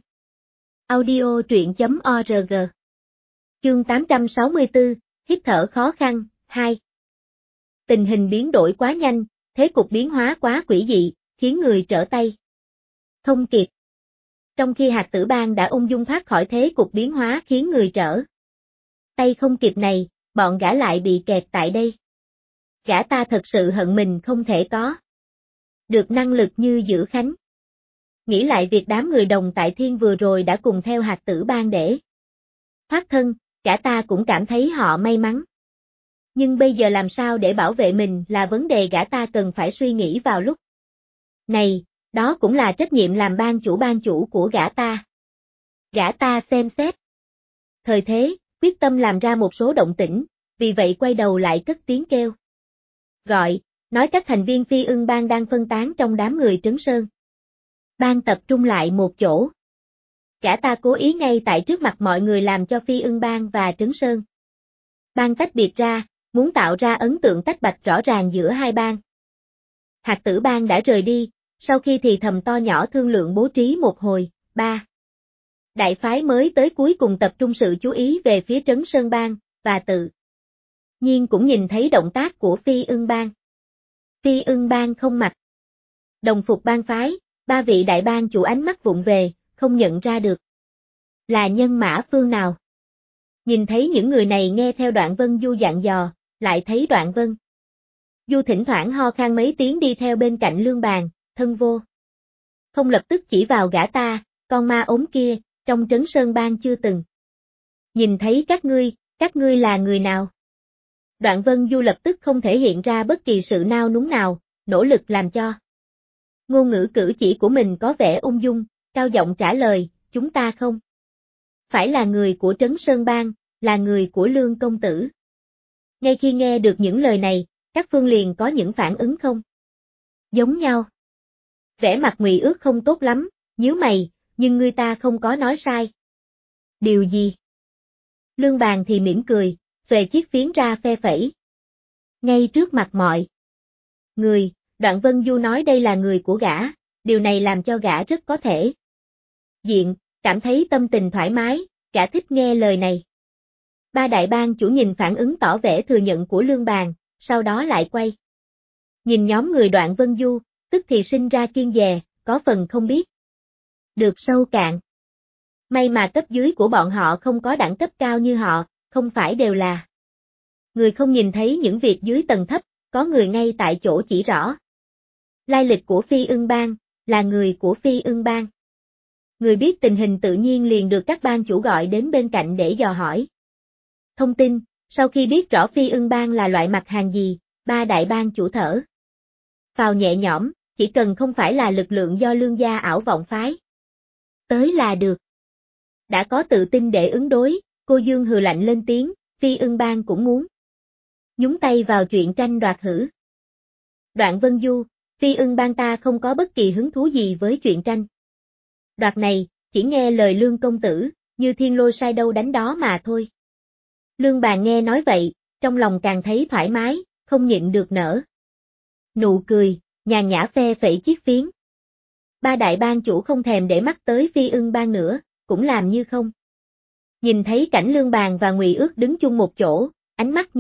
Audio truyện.org. Chương 864, hít thở khó khăn, 2. Tình hình biến đổi quá nhanh, thế cục biến hóa quá quỷ dị, khiến người trở tay không kịp. Trong khi Hạt Tử bang đã ung dung thoát khỏi thế cục biến hóa khiến người trở tay không kịp này, bọn gã lại bị kẹt tại đây. Gã ta thật sự hận mình không thể có được năng lực như Giữ Khánh. Nghĩ lại việc đám người Đồng Tại Thiên vừa rồi đã cùng theo Hạt Tử bang để thoát thân, gã ta cũng cảm thấy họ may mắn. Nhưng bây giờ làm sao để bảo vệ mình là vấn đề gã ta cần phải suy nghĩ vào lúc này, đó cũng là trách nhiệm làm ban chủ của gã ta. Gã ta xem xét thời thế, quyết tâm làm ra một số động tĩnh, vì vậy quay đầu lại cất tiếng kêu. Gọi, nói các thành viên Phi Ưng Bang đang phân tán trong đám người Trấn Sơn. Bang tập trung lại một chỗ. Gã ta cố ý ngay tại trước mặt mọi người làm cho Phi Ưng Bang và Trấn Sơn Bang tách biệt ra, muốn tạo ra ấn tượng tách bạch rõ ràng giữa hai bang. Hạt Tử Bang đã rời đi, sau khi thì thầm to nhỏ thương lượng bố trí một hồi, ba đại phái mới tới cuối cùng tập trung sự chú ý về phía Trấn Sơn Bang, và tự nhiên cũng nhìn thấy động tác của Phi Ưng Bang. Phi Ưng Bang không mặc đồng phục bang phái, ba vị đại bang chủ ánh mắt vụng về, không nhận ra được là nhân mã phương nào. Nhìn thấy những người này nghe theo Đoạn Vân Du dặn dò, lại thấy Đoạn Vân Du thỉnh thoảng ho khan mấy tiếng đi theo bên cạnh Lương Bàn, Thân Vô không lập tức chỉ vào gã ta, con ma ốm kia, trong Trấn Sơn Bang chưa từng nhìn thấy các ngươi là người nào? Đoạn Vân Du lập tức không thể hiện ra bất kỳ sự nao núng nào, nỗ lực làm cho ngôn ngữ cử chỉ của mình có vẻ ung dung, cao giọng trả lời, chúng ta không phải là người của Trấn Sơn Bang, là người của Lương công tử. Ngay khi nghe được những lời này, các phương liền có những phản ứng không giống nhau. Vẻ mặt Ngụy Ước không tốt lắm, nhíu mày, nhưng người ta không có nói sai. Điều gì? Lương Bàn thì mỉm cười, xuề chiếc phiến ra phe phẩy. Ngay trước mặt mọi người, Đoạn Vân Du nói đây là người của gã, điều này làm cho gã rất có thể cảm thấy tâm tình thoải mái, gã thích nghe lời này. Ba đại bang chủ nhìn phản ứng tỏ vẻ thừa nhận của Lương Bàn, sau đó lại quay. Nhìn nhóm người Đoạn Vân Du, tức thì sinh ra kiêng dè, có phần không biết được sâu cạn. May mà cấp dưới của bọn họ không có đẳng cấp cao như họ, không phải đều là người không nhìn thấy những việc dưới tầng thấp, có người ngay tại chỗ chỉ rõ lai lịch của Phi Ưng Bang, là người của Phi Ưng Bang. Người biết tình hình tự nhiên liền được các bang chủ gọi đến bên cạnh để dò hỏi thông tin. Sau khi biết rõ Phi Ưng Bang là loại mặt hàng gì, ba đại bang chủ thở phào nhẹ nhõm, chỉ cần không phải là lực lượng do Lương gia ảo vọng phái tới là được. Đã có tự tin để ứng đối, cô Dương hừ lạnh lên tiếng, Phi Ưng Bang cũng muốn nhúng tay vào chuyện tranh đoạt hử. Đoạn Vân Du, Phi Ưng Bang ta không có bất kỳ hứng thú gì với chuyện tranh đoạt này, chỉ nghe lời Lương công tử, như thiên lôi sai đâu đánh đó mà thôi. Lương Bàn nghe nói vậy, trong lòng càng thấy thoải mái, không nhịn được nở nụ cười, nhàn nhã phe phẩy chiếc phiến. Ba đại bang chủ không thèm để mắt tới Phi Ưng Bang nữa, cũng làm như không nhìn thấy cảnh Lương Bàn và Ngụy Ước đứng chung một chỗ, ánh mắt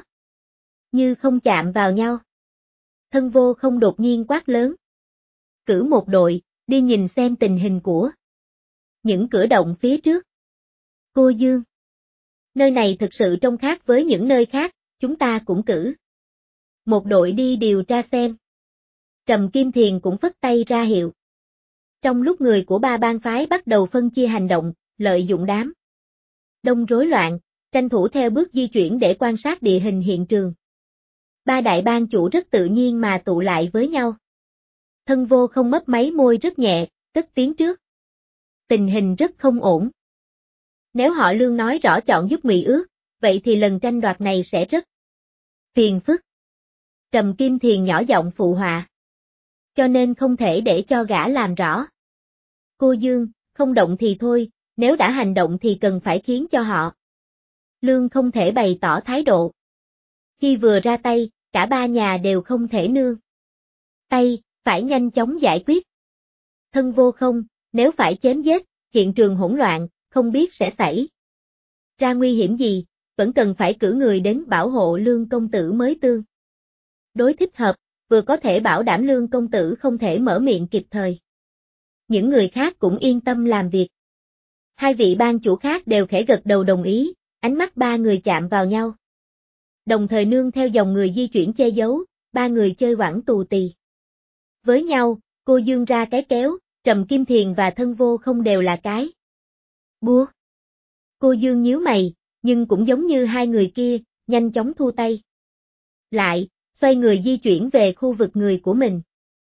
như không chạm vào nhau. Thân Vô không đột nhiên quát lớn. Cử một đội, đi nhìn xem tình hình của những cửa động phía trước. Cô Dương. Nơi này thực sự trông khác với những nơi khác, chúng ta cũng cử một đội đi điều tra xem. Trầm Kim Thiền cũng phất tay ra hiệu. Trong lúc người của ba bang phái bắt đầu phân chia hành động, lợi dụng đám đông rối loạn, tranh thủ theo bước di chuyển để quan sát địa hình hiện trường. Ba đại bang chủ rất tự nhiên mà tụ lại với nhau. Thân Vô không mấp máy môi rất nhẹ, cất tiếng trước. Tình hình rất không ổn. Nếu họ Lương nói rõ chọn giúp Ngụy Ước, vậy thì lần tranh đoạt này sẽ rất phiền phức. Trầm Kim Thiền nhỏ giọng phụ họa. Cho nên không thể để cho gã làm rõ. Cô Dương, không động thì thôi, nếu đã hành động thì cần phải khiến cho họ Lương không thể bày tỏ thái độ. Khi vừa ra tay, cả ba nhà đều không thể nương tay, phải nhanh chóng giải quyết. Thân Vô không, nếu phải chém giết, hiện trường hỗn loạn, không biết sẽ xảy ra nguy hiểm gì, vẫn cần phải cử người đến bảo hộ Lương công tử mới tương đối thích hợp, vừa có thể bảo đảm Lương công tử không thể mở miệng kịp thời. Những người khác cũng yên tâm làm việc. Hai vị bang chủ khác đều khẽ gật đầu đồng ý, ánh mắt ba người chạm vào nhau. Đồng thời nương theo dòng người di chuyển che giấu, ba người chơi oảng tù tì với nhau, cô Dương ra cái kéo, Trầm Kim Thiền và Thân Vô không đều là cái búa. Cô Dương nhíu mày, nhưng cũng giống như hai người kia, nhanh chóng thu tay lại, xoay người di chuyển về khu vực người của mình.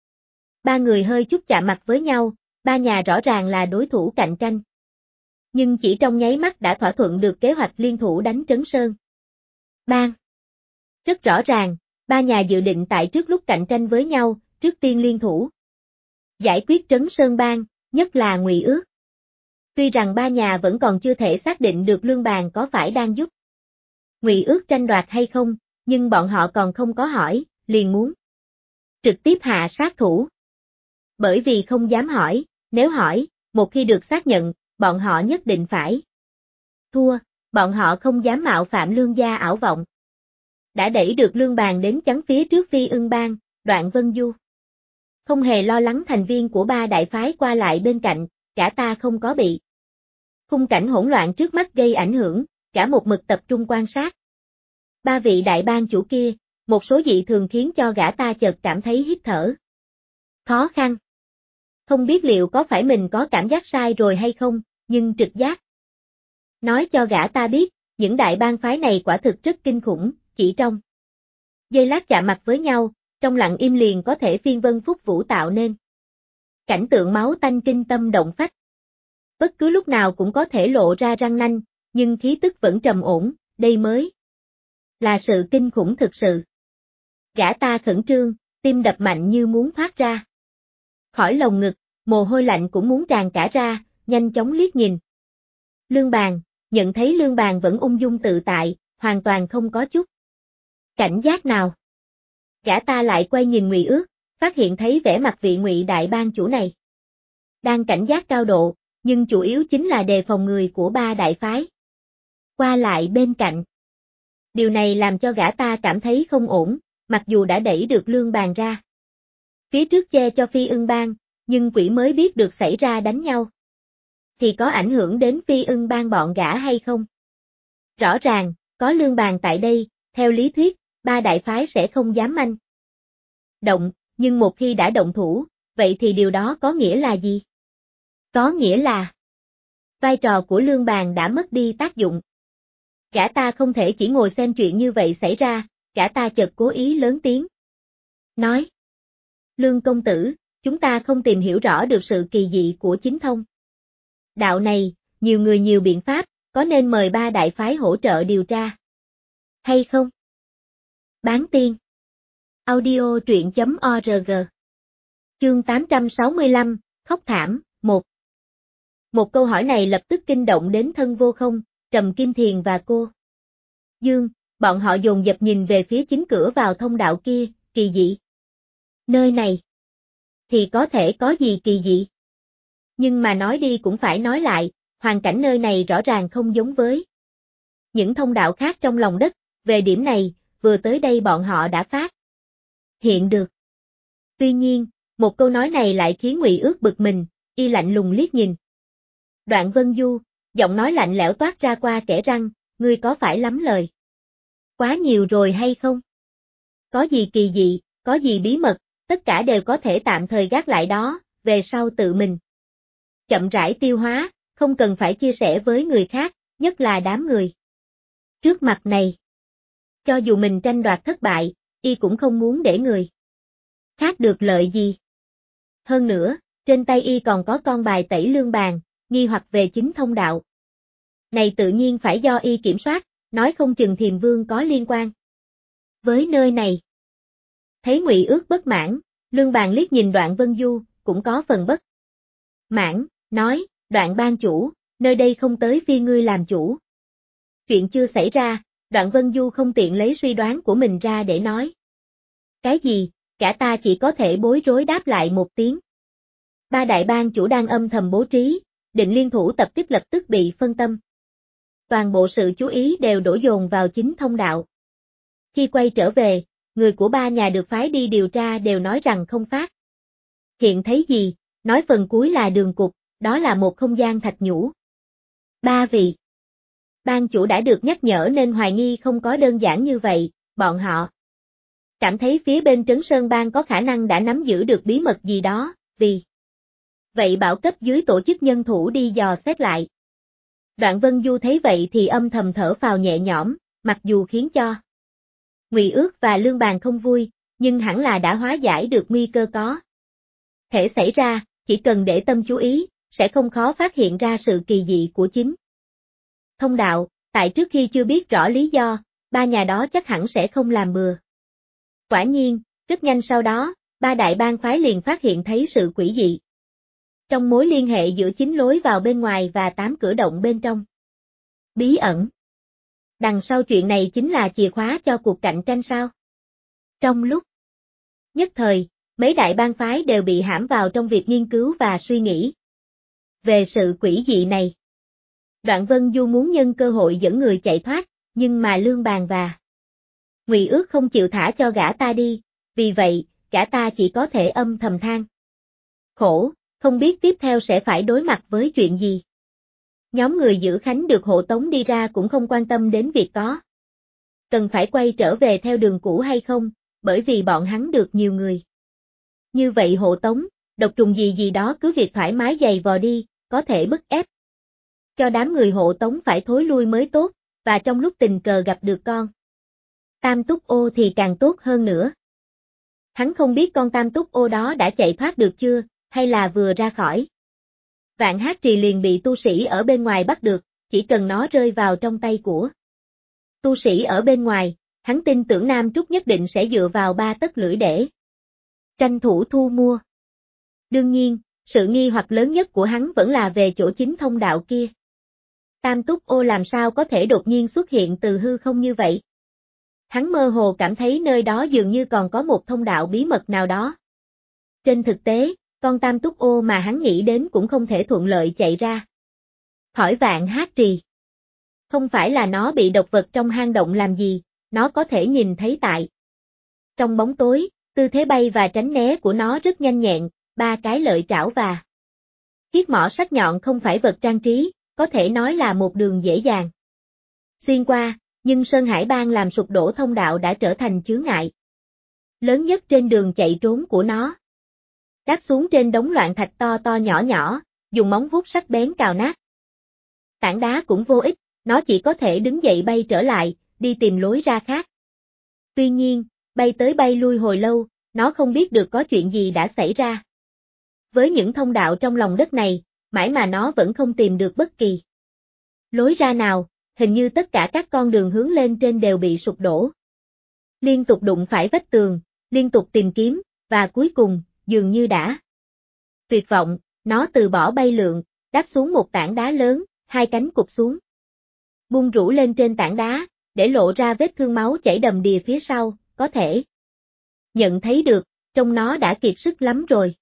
Ba người hơi chút chạm mặt với nhau, ba nhà rõ ràng là đối thủ cạnh tranh. Nhưng chỉ trong nháy mắt đã thỏa thuận được kế hoạch liên thủ đánh Trấn Sơn Bang. Rất rõ ràng, ba nhà dự định tại trước lúc cạnh tranh với nhau, trước tiên liên thủ giải quyết Trấn Sơn Bang, nhất là Ngụy Ước. Tuy rằng ba nhà vẫn còn chưa thể xác định được Lương Bàng có phải đang giúp Ngụy Ước tranh đoạt hay không, nhưng bọn họ còn không có hỏi, liền muốn trực tiếp hạ sát thủ. Bởi vì không dám hỏi, nếu hỏi, một khi được xác nhận, bọn họ nhất định phải thua, bọn họ không dám mạo phạm Lương gia ảo vọng. Đã đẩy được Lương Bàng đến chắn phía trước Phi Ưng Bang, Đoạn Vân Du không hề lo lắng thành viên của ba đại phái qua lại bên cạnh, cả ta không có bị khung cảnh hỗn loạn trước mắt gây ảnh hưởng, cả một mực tập trung quan sát. Ba vị đại bang chủ kia, một số dị thường khiến cho gã ta chợt cảm thấy hít thở khó khăn. Không biết liệu có phải mình có cảm giác sai rồi hay không, nhưng trực giác nói cho gã ta biết, những đại bang phái này quả thực rất kinh khủng, chỉ trong giây lát chạm mặt với nhau, trong lặng im liền có thể phiên vân phúc vũ tạo nên cảnh tượng máu tanh kinh tâm động phách. Bất cứ lúc nào cũng có thể lộ ra răng nanh, nhưng khí tức vẫn trầm ổn, đây mới là sự kinh khủng thực sự. Gã ta khẩn trương, tim đập mạnh như muốn thoát ra khỏi lồng ngực, mồ hôi lạnh cũng muốn tràn cả ra, nhanh chóng liếc nhìn Lương Bàng, nhận thấy Lương Bàng vẫn ung dung tự tại, hoàn toàn không có chút cảnh giác nào. Gã ta lại quay nhìn Ngụy Ước, phát hiện thấy vẻ mặt vị Ngụy đại bang chủ này đang cảnh giác cao độ, nhưng chủ yếu chính là đề phòng người của ba đại phái qua lại bên cạnh. Điều này làm cho gã ta cảm thấy không ổn, mặc dù đã đẩy được Lương Bàng ra phía trước che cho Phi Ưng Bang, nhưng quỷ mới biết được xảy ra đánh nhau thì có ảnh hưởng đến Phi Ưng Bang bọn gã hay không. Rõ ràng, có Lương Bàng tại đây, theo lý thuyết, ba đại phái sẽ không dám manh động, nhưng một khi đã động thủ, vậy thì điều đó có nghĩa là gì? Có nghĩa là vai trò của Lương Bàng đã mất đi tác dụng. Gã ta không thể chỉ ngồi xem chuyện như vậy xảy ra, gã ta chợt cố ý lớn tiếng nói: Lương công tử, chúng ta không tìm hiểu rõ được sự kỳ dị của chính thông đạo này, nhiều người nhiều biện pháp, có nên mời ba đại phái hỗ trợ điều tra hay không? Bán tiên audio truyện.org Chương 865, khóc thảm, 1. Một câu hỏi này lập tức kinh động đến Thân Vô Không, Trầm Kim Thiền và cô Dương, bọn họ dồn dập nhìn về phía chính cửa vào thông đạo kia, kỳ dị. Nơi này thì có thể có gì kỳ dị? Nhưng mà nói đi cũng phải nói lại, hoàn cảnh nơi này rõ ràng không giống với những thông đạo khác trong lòng đất, về điểm này, vừa tới đây bọn họ đã phát hiện được. Tuy nhiên, một câu nói này lại khiến Ngụy Ước bực mình, y lạnh lùng liếc nhìn Đoạn Vân Du, giọng nói lạnh lẽo toát ra qua kẽ răng, ngươi có phải lắm lời quá nhiều rồi hay không? Có gì kỳ dị, có gì bí mật, tất cả đều có thể tạm thời gác lại đó, về sau tự mình chậm rãi tiêu hóa, không cần phải chia sẻ với người khác, nhất là đám người trước mặt này. Cho dù mình tranh đoạt thất bại, y cũng không muốn để người khác được lợi gì. Hơn nữa, trên tay y còn có con bài tẩy Lương Bàng, nghi hoặc về chính thông đạo này tự nhiên phải do y kiểm soát, nói không chừng Thiềm Vương có liên quan với nơi này. Thấy Ngụy Ước bất mãn, Lương Bàng liếc nhìn Đoạn Vân Du, cũng có phần bất mãn, nói: Đoạn bang chủ, nơi đây không tới phiên ngươi làm chủ. Chuyện chưa xảy ra, Đoạn Vân Du không tiện lấy suy đoán của mình ra để nói. Cái gì? Cả ta chỉ có thể bối rối đáp lại một tiếng. Ba đại bang chủ đang âm thầm bố trí, định liên thủ tập kích lập tức bị phân tâm. Toàn bộ sự chú ý đều đổ dồn vào chính thông đạo. Khi quay trở về, người của ba nhà được phái đi điều tra đều nói rằng không phát hiện thấy gì, nói phần cuối là đường cục, đó là một không gian thạch nhũ. Ba vị bang chủ đã được nhắc nhở nên hoài nghi không có đơn giản như vậy, bọn họ cảm thấy phía bên Trấn Sơn Bang có khả năng đã nắm giữ được bí mật gì đó, vì vậy bảo cấp dưới tổ chức nhân thủ đi dò xét lại. Đoạn Vân Du thấy vậy thì âm thầm thở phào nhẹ nhõm, mặc dù khiến cho Ngụy Ước và Lương Bàn không vui, nhưng hẳn là đã hóa giải được nguy cơ có thể xảy ra, chỉ cần để tâm chú ý, sẽ không khó phát hiện ra sự kỳ dị của chính thông đạo, tại trước khi chưa biết rõ lý do, ba nhà đó chắc hẳn sẽ không làm bừa. Quả nhiên, rất nhanh sau đó, ba đại bang phái liền phát hiện thấy sự quỷ dị trong mối liên hệ giữa 9 lối vào bên ngoài và 8 cửa động bên trong. Bí ẩn. Đằng sau chuyện này chính là chìa khóa cho cuộc cạnh tranh sao? Trong lúc nhất thời, mấy đại bang phái đều bị hãm vào trong việc nghiên cứu và suy nghĩ về sự quỷ dị này. Đoạn Vân Du muốn nhân cơ hội dẫn người chạy thoát, nhưng mà Lương Bàn và Ngụy Ước không chịu thả cho gã ta đi, vì vậy, gã ta chỉ có thể âm thầm than khổ, không biết tiếp theo sẽ phải đối mặt với chuyện gì. Nhóm người giữ Khánh được hộ tống đi ra cũng không quan tâm đến việc có cần phải quay trở về theo đường cũ hay không, bởi vì bọn hắn được nhiều người như vậy hộ tống, độc trùng gì gì đó cứ việc thoải mái giày vò đi, có thể bức ép cho đám người hộ tống phải thối lui mới tốt, và trong lúc tình cờ gặp được con Tam Túc Ô thì càng tốt hơn nữa. Hắn không biết con Tam Túc Ô đó đã chạy thoát được chưa, hay là vừa ra khỏi Vạn Hát Trì liền bị tu sĩ ở bên ngoài bắt được, chỉ cần nó rơi vào trong tay của tu sĩ ở bên ngoài, hắn tin tưởng Nam Trúc nhất định sẽ dựa vào 3 tấc lưỡi để tranh thủ thu mua. Đương nhiên, sự nghi hoặc lớn nhất của hắn vẫn là về chỗ chính thông đạo kia. Tam Túc Ô làm sao có thể đột nhiên xuất hiện từ hư không như vậy? Hắn mơ hồ cảm thấy nơi đó dường như còn có một thông đạo bí mật nào đó. Trên thực tế, con Tam Túc Ô mà hắn nghĩ đến cũng không thể thuận lợi chạy ra khỏi Vạn Hát Trì. Không phải là nó bị độc vật trong hang động làm gì, nó có thể nhìn thấy tại trong bóng tối, tư thế bay và tránh né của nó rất nhanh nhẹn, 3 cái lợi trảo và chiếc mỏ sắc nhọn không phải vật trang trí, có thể nói là một đường dễ dàng xuyên qua, nhưng Sơn Hải Bang làm sụp đổ thông đạo đã trở thành chướng ngại lớn nhất trên đường chạy trốn của nó. Đáp xuống trên đống loạn thạch to to nhỏ nhỏ, dùng móng vuốt sắc bén cào nát tảng đá cũng vô ích, nó chỉ có thể đứng dậy bay trở lại, đi tìm lối ra khác. Tuy nhiên, bay tới bay lui hồi lâu, nó không biết được có chuyện gì đã xảy ra. Với những thông đạo trong lòng đất này, mãi mà nó vẫn không tìm được bất kỳ lối ra nào, hình như tất cả các con đường hướng lên trên đều bị sụp đổ. Liên tục đụng phải vách tường, liên tục tìm kiếm, và cuối cùng, dường như đã tuyệt vọng, nó từ bỏ bay lượn, đáp xuống một tảng đá lớn, 2 cánh cụp xuống. Bung rũ lên trên tảng đá, để lộ ra vết thương máu chảy đầm đìa phía sau, có thể nhận thấy được, trong nó đã kiệt sức lắm rồi.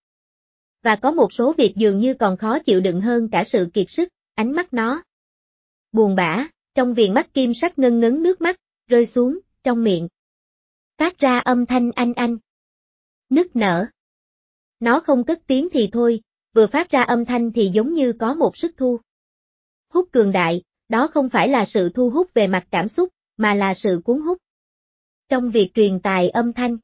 Và có một số việc dường như còn khó chịu đựng hơn cả sự kiệt sức, ánh mắt nó buồn bã, trong viền mắt kim sắc ngân ngấn nước mắt, rơi xuống, trong miệng phát ra âm thanh anh, nức nở. Nó không cất tiếng thì thôi, vừa phát ra âm thanh thì giống như có một sức thu hút cường đại, đó không phải là sự thu hút về mặt cảm xúc, mà là sự cuốn hút trong việc truyền tải âm thanh.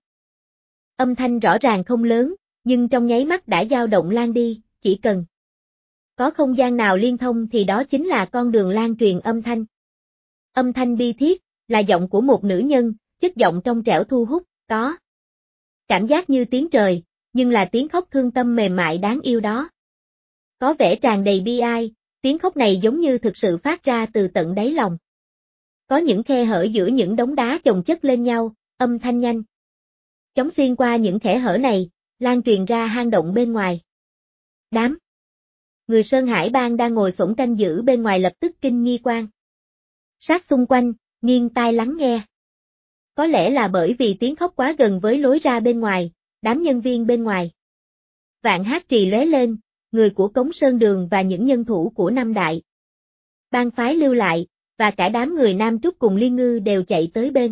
Âm thanh rõ ràng không lớn, nhưng trong nháy mắt đã dao động lan đi, chỉ cần có không gian nào liên thông thì đó chính là con đường lan truyền âm thanh. Âm thanh bi thiết, là giọng của một nữ nhân, chất giọng trong trẻo thu hút, có cảm giác như tiếng trời, nhưng là tiếng khóc thương tâm mềm mại đáng yêu đó. Có vẻ tràn đầy bi ai, tiếng khóc này giống như thực sự phát ra từ tận đáy lòng. Có những khe hở giữa những đống đá chồng chất lên nhau, âm thanh nhanh chóng xuyên qua những kẽ hở này, lan truyền ra hang động bên ngoài. Đám người Sơn Hải Bang đang ngồi xổm canh giữ bên ngoài lập tức kinh nghi quan sát xung quanh, nghiêng tai lắng nghe. Có lẽ là bởi vì tiếng khóc quá gần với lối ra bên ngoài, đám nhân viên bên ngoài Vạn Hát Trì lóe lên, người của Cống Sơn Đường và những nhân thủ của Nam Đại bang phái lưu lại, và cả đám người Nam Trúc cùng Liên Ngư đều chạy tới bên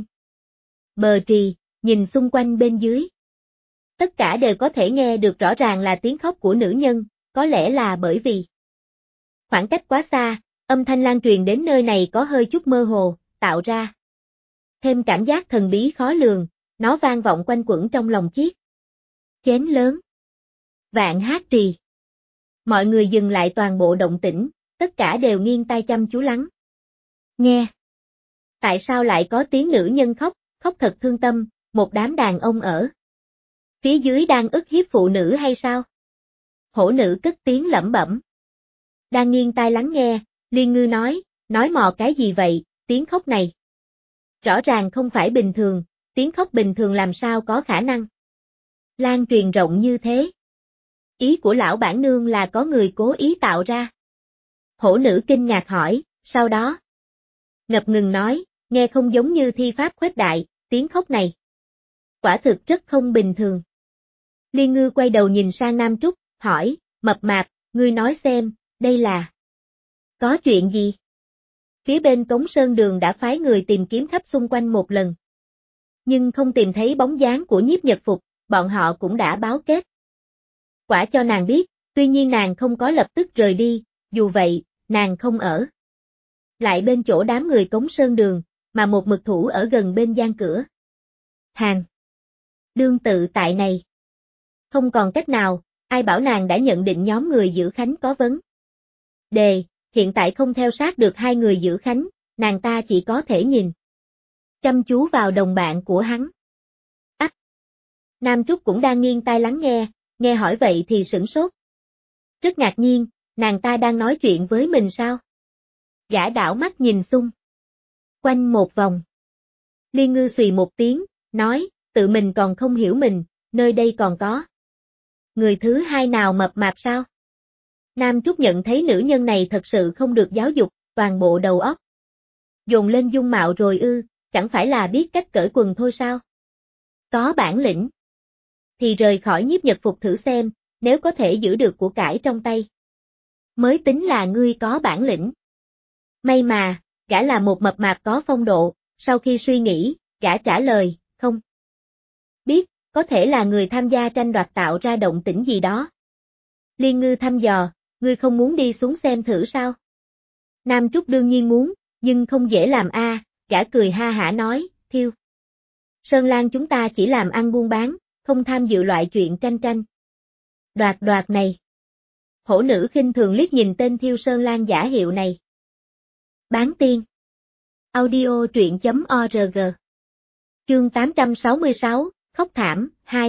bờ trì, nhìn xung quanh bên dưới. Tất cả đều có thể nghe được rõ ràng là tiếng khóc của nữ nhân, có lẽ là bởi vì khoảng cách quá xa, âm thanh lan truyền đến nơi này có hơi chút mơ hồ, tạo ra thêm cảm giác thần bí khó lường, nó vang vọng quanh quẩn trong lòng chiếc chén lớn. Vạn Hát Trì. Mọi người dừng lại toàn bộ động tĩnh, tất cả đều nghiêng tai chăm chú lắng nghe. Tại sao lại có tiếng nữ nhân khóc, khóc thật thương tâm, một đám đàn ông ở phía dưới đang ức hiếp phụ nữ hay sao? Hổ nữ cất tiếng lẩm bẩm. Đang nghiêng tai lắng nghe, Liên Ngư nói mò cái gì vậy, tiếng khóc này. Rõ ràng không phải bình thường, tiếng khóc bình thường làm sao có khả năng. Lan truyền rộng như thế. Ý của lão bản nương là có người cố ý tạo ra. Hổ nữ kinh ngạc hỏi, sau đó. Ngập ngừng nói, nghe không giống như thi pháp khuếch đại, tiếng khóc này. Quả thực rất không bình thường. Liên Ngư quay đầu nhìn sang Nam Trúc, hỏi, mập mạp, ngươi nói xem, đây là... Có chuyện gì? Phía bên Cống Sơn Đường đã phái người tìm kiếm khắp xung quanh một lần. Nhưng không tìm thấy bóng dáng của Nhiếp Nhật Phục, bọn họ cũng đã báo kết. Quả cho nàng biết, tuy nhiên nàng không có lập tức rời đi, dù vậy, nàng không ở lại bên chỗ đám người Cống Sơn Đường, mà một mực thủ ở gần bên gian cửa. Hàng đương tự tại này. Không còn cách nào, ai bảo nàng đã nhận định nhóm người giữ Khánh có vấn đề, hiện tại không theo sát được hai người giữ Khánh, nàng ta chỉ có thể nhìn chăm chú vào đồng bạn của hắn. Ách! Nam Trúc cũng đang nghiêng tai lắng nghe hỏi vậy thì sửng sốt. Rất ngạc nhiên, nàng ta đang nói chuyện với mình sao? Gã đảo mắt nhìn xung quanh một vòng. Liên Ngư xùy một tiếng, nói, tự mình còn không hiểu mình, nơi đây còn có người thứ hai nào mập mạp sao? Nam Trúc nhận thấy nữ nhân này thật sự không được giáo dục, toàn bộ đầu óc dồn lên dung mạo rồi chẳng phải là biết cách cởi quần thôi sao? Có bản lĩnh thì rời khỏi Nhiếp Nhật Phục thử xem, nếu có thể giữ được của cải trong tay. Mới tính là ngươi có bản lĩnh. May mà, gã là một mập mạp có phong độ, sau khi suy nghĩ, gã trả lời, không biết, có thể là người tham gia tranh đoạt tạo ra động tĩnh gì đó. Liên Ngư thăm dò, ngươi không muốn đi xuống xem thử sao? Nam Trúc đương nhiên muốn, nhưng không dễ làm gã cười ha hả nói, Thiêu Sơn Lan chúng ta chỉ làm ăn buôn bán, không tham dự loại chuyện tranh đoạt này. Hổ nữ khinh thường liếc nhìn tên Thiêu Sơn Lan giả hiệu này. Bán tiên. Audio truyện.org. Chương 866, Khóc thảm, 2.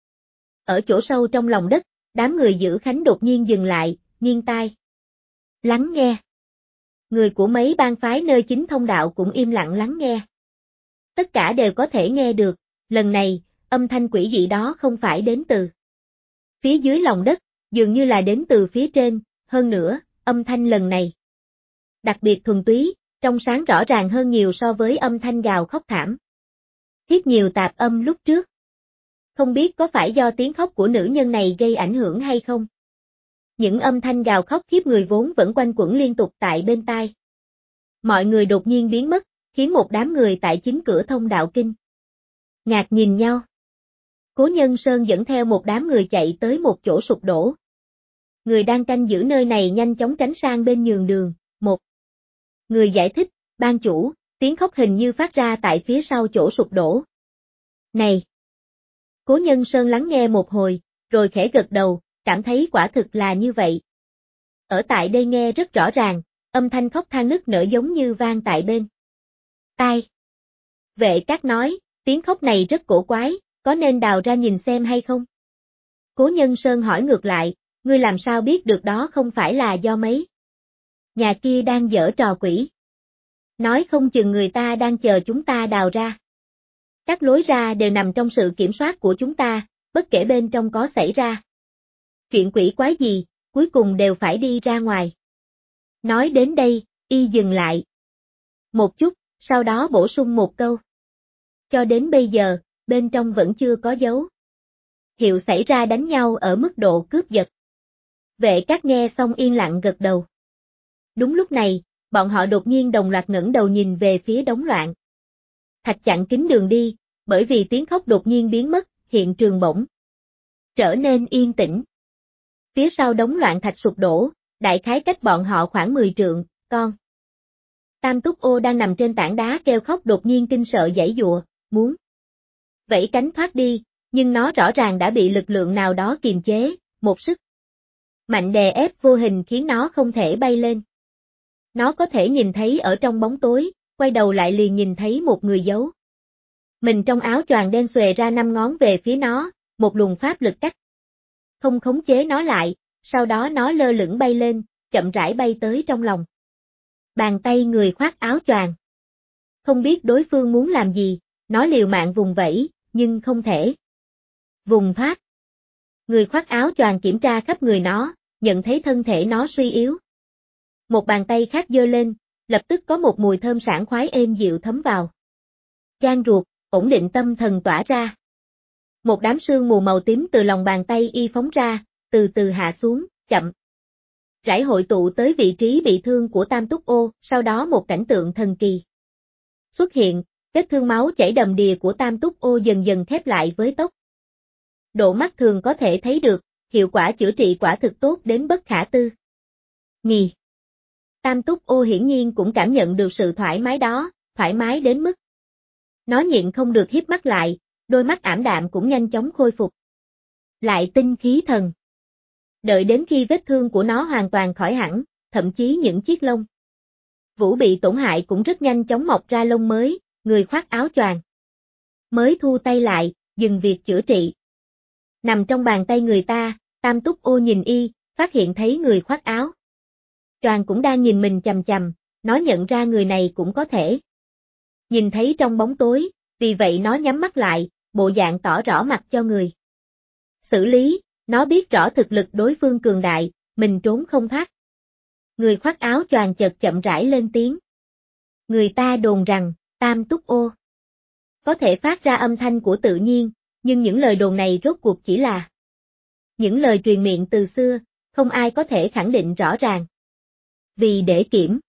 Ở chỗ sâu trong lòng đất, đám người giữ Khánh đột nhiên dừng lại, nghiêng tai lắng nghe. Người của mấy bang phái nơi chính thông đạo cũng im lặng lắng nghe. Tất cả đều có thể nghe được, lần này, âm thanh quỷ dị đó không phải đến từ phía dưới lòng đất, dường như là đến từ phía trên, hơn nữa, âm thanh lần này đặc biệt thuần túy, trong sáng rõ ràng hơn nhiều so với âm thanh gào khóc thảm thiết nhiều tạp âm lúc trước. Không biết có phải do tiếng khóc của nữ nhân này gây ảnh hưởng hay không? Những âm thanh gào khóc khiếp người vốn vẫn quanh quẩn liên tục tại bên tai. Mọi người đột nhiên biến mất, khiến một đám người tại chính cửa thông đạo kinh ngạc nhìn nhau. Cố Nhân Sơn dẫn theo một đám người chạy tới một chỗ sụp đổ. Người đang canh giữ nơi này nhanh chóng tránh sang bên nhường đường, một người giải thích, ban chủ, tiếng khóc hình như phát ra tại phía sau chỗ sụp đổ. Này! Cố Nhân Sơn lắng nghe một hồi, rồi khẽ gật đầu, cảm thấy quả thực là như vậy. Ở tại đây nghe rất rõ ràng, âm thanh khóc than nức nở giống như vang tại bên tai. Vệ Cát nói, tiếng khóc này rất cổ quái, có nên đào ra nhìn xem hay không? Cố Nhân Sơn hỏi ngược lại, ngươi làm sao biết được đó không phải là do mấy nhà kia đang giở trò quỷ? Nói không chừng người ta đang chờ chúng ta đào ra. Các lối ra đều nằm trong sự kiểm soát của chúng ta, bất kể bên trong có xảy ra chuyện quỷ quái gì, cuối cùng đều phải đi ra ngoài. Nói đến đây, y dừng lại một chút, sau đó bổ sung một câu. Cho đến bây giờ, bên trong vẫn chưa có dấu hiệu xảy ra đánh nhau ở mức độ cướp giật. Vệ Cát nghe xong yên lặng gật đầu. Đúng lúc này, bọn họ đột nhiên đồng loạt ngẩng đầu nhìn về phía đống loạn thạch chặn kín đường đi, bởi vì tiếng khóc đột nhiên biến mất, hiện trường bỗng trở nên yên tĩnh. Phía sau đống loạn thạch sụp đổ, đại khái cách bọn họ khoảng 10 trượng, con Tam Túc Ô đang nằm trên tảng đá kêu khóc đột nhiên kinh sợ giãy giụa, muốn vẫy cánh thoát đi, nhưng nó rõ ràng đã bị lực lượng nào đó kiềm chế, một sức mạnh đè ép vô hình khiến nó không thể bay lên. Nó có thể nhìn thấy ở trong bóng tối, quay đầu lại liền nhìn thấy một người giấu mình trong áo choàng đen xòe ra 5 ngón về phía nó, một luồng pháp lực cắt không khống chế nó lại, sau đó nó lơ lửng bay lên, chậm rãi bay tới trong lòng bàn tay người khoác áo choàng. Không biết đối phương muốn làm gì, nó liều mạng vùng vẫy, nhưng không thể vùng thoát. Người khoác áo choàng kiểm tra khắp người nó, nhận thấy thân thể nó suy yếu. Một bàn tay khác giơ lên, lập tức có một mùi thơm sảng khoái êm dịu thấm vào gan ruột, ổn định tâm thần tỏa ra. Một đám sương mù màu tím từ lòng bàn tay y phóng ra, từ từ hạ xuống, chậm rãi hội tụ tới vị trí bị thương của Tam Túc Ô, sau đó một cảnh tượng thần kỳ xuất hiện, vết thương máu chảy đầm đìa của Tam Túc Ô dần dần khép lại với tốc độ mắt thường có thể thấy được, hiệu quả chữa trị quả thực tốt đến bất khả tư nghị. Tam Túc Ô hiển nhiên cũng cảm nhận được sự thoải mái đó, thoải mái đến mức nó nhịn không được híp mắt lại, đôi mắt ảm đạm cũng nhanh chóng khôi phục lại tinh khí thần. Đợi đến khi vết thương của nó hoàn toàn khỏi hẳn, thậm chí những chiếc lông vũ bị tổn hại cũng rất nhanh chóng mọc ra lông mới, người khoác áo choàng mới thu tay lại, dừng việc chữa trị. Nằm trong bàn tay người ta, Tam Túc Ô nhìn y, phát hiện thấy người khoác áo choàng cũng đang nhìn mình chằm chằm, nó nhận ra người này cũng có thể nhìn thấy trong bóng tối, vì vậy nó nhắm mắt lại, bộ dạng tỏ rõ mặt cho người xử lý, nó biết rõ thực lực đối phương cường đại, mình trốn không thoát. Người khoác áo choàng chợt chậm rãi lên tiếng. Người ta đồn rằng, Tam Túc Ô có thể phát ra âm thanh của tự nhiên, nhưng những lời đồn này rốt cuộc chỉ là những lời truyền miệng từ xưa, không ai có thể khẳng định rõ ràng. Vì để kiểm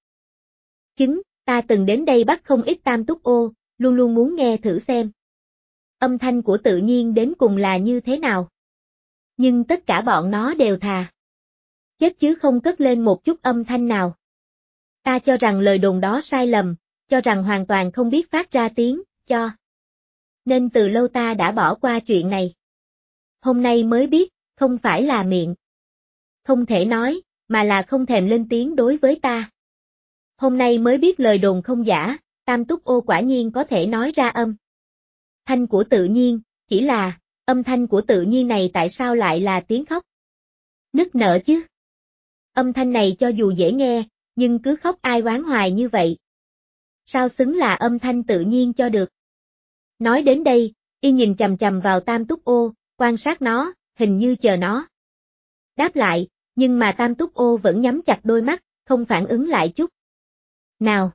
chứng, ta từng đến đây bắt không ít Tam Túc Ô, luôn luôn muốn nghe thử xem âm thanh của tự nhiên đến cùng là như thế nào. Nhưng tất cả bọn nó đều thà chết chứ không cất lên một chút âm thanh nào. Ta cho rằng lời đồn đó sai lầm, cho rằng hoàn toàn không biết phát ra tiếng, cho nên từ lâu ta đã bỏ qua chuyện này. Hôm nay mới biết, không phải là miệng không thể nói, mà là không thèm lên tiếng đối với ta. Hôm nay mới biết lời đồn không giả, Tam Túc Ô quả nhiên có thể nói ra âm thanh của tự nhiên, chỉ là, âm thanh của tự nhiên này tại sao lại là tiếng khóc nức nở chứ? Âm thanh này cho dù dễ nghe, nhưng cứ khóc ai oán hoài như vậy. Sao xứng là âm thanh tự nhiên cho được? Nói đến đây, y nhìn chằm chằm vào Tam Túc Ô, quan sát nó, hình như chờ nó đáp lại, nhưng mà Tam Túc Ô vẫn nhắm chặt đôi mắt, không phản ứng lại chút nào.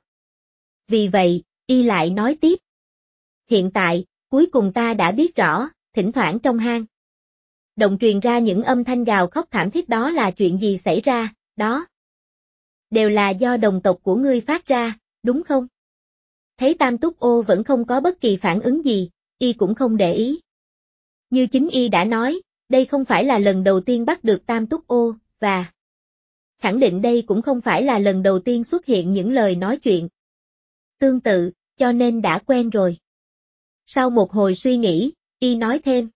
Vì vậy, y lại nói tiếp. Hiện tại, cuối cùng ta đã biết rõ, thỉnh thoảng trong hang động truyền ra những âm thanh gào khóc thảm thiết đó là chuyện gì xảy ra, đó đều là do đồng tộc của ngươi phát ra, đúng không? Thấy Tam Túc Ô vẫn không có bất kỳ phản ứng gì, y cũng không để ý. Như chính y đã nói, đây không phải là lần đầu tiên bắt được Tam Túc Ô, và khẳng định đây cũng không phải là lần đầu tiên xuất hiện những lời nói chuyện tương tự, cho nên đã quen rồi. Sau một hồi suy nghĩ, y nói thêm.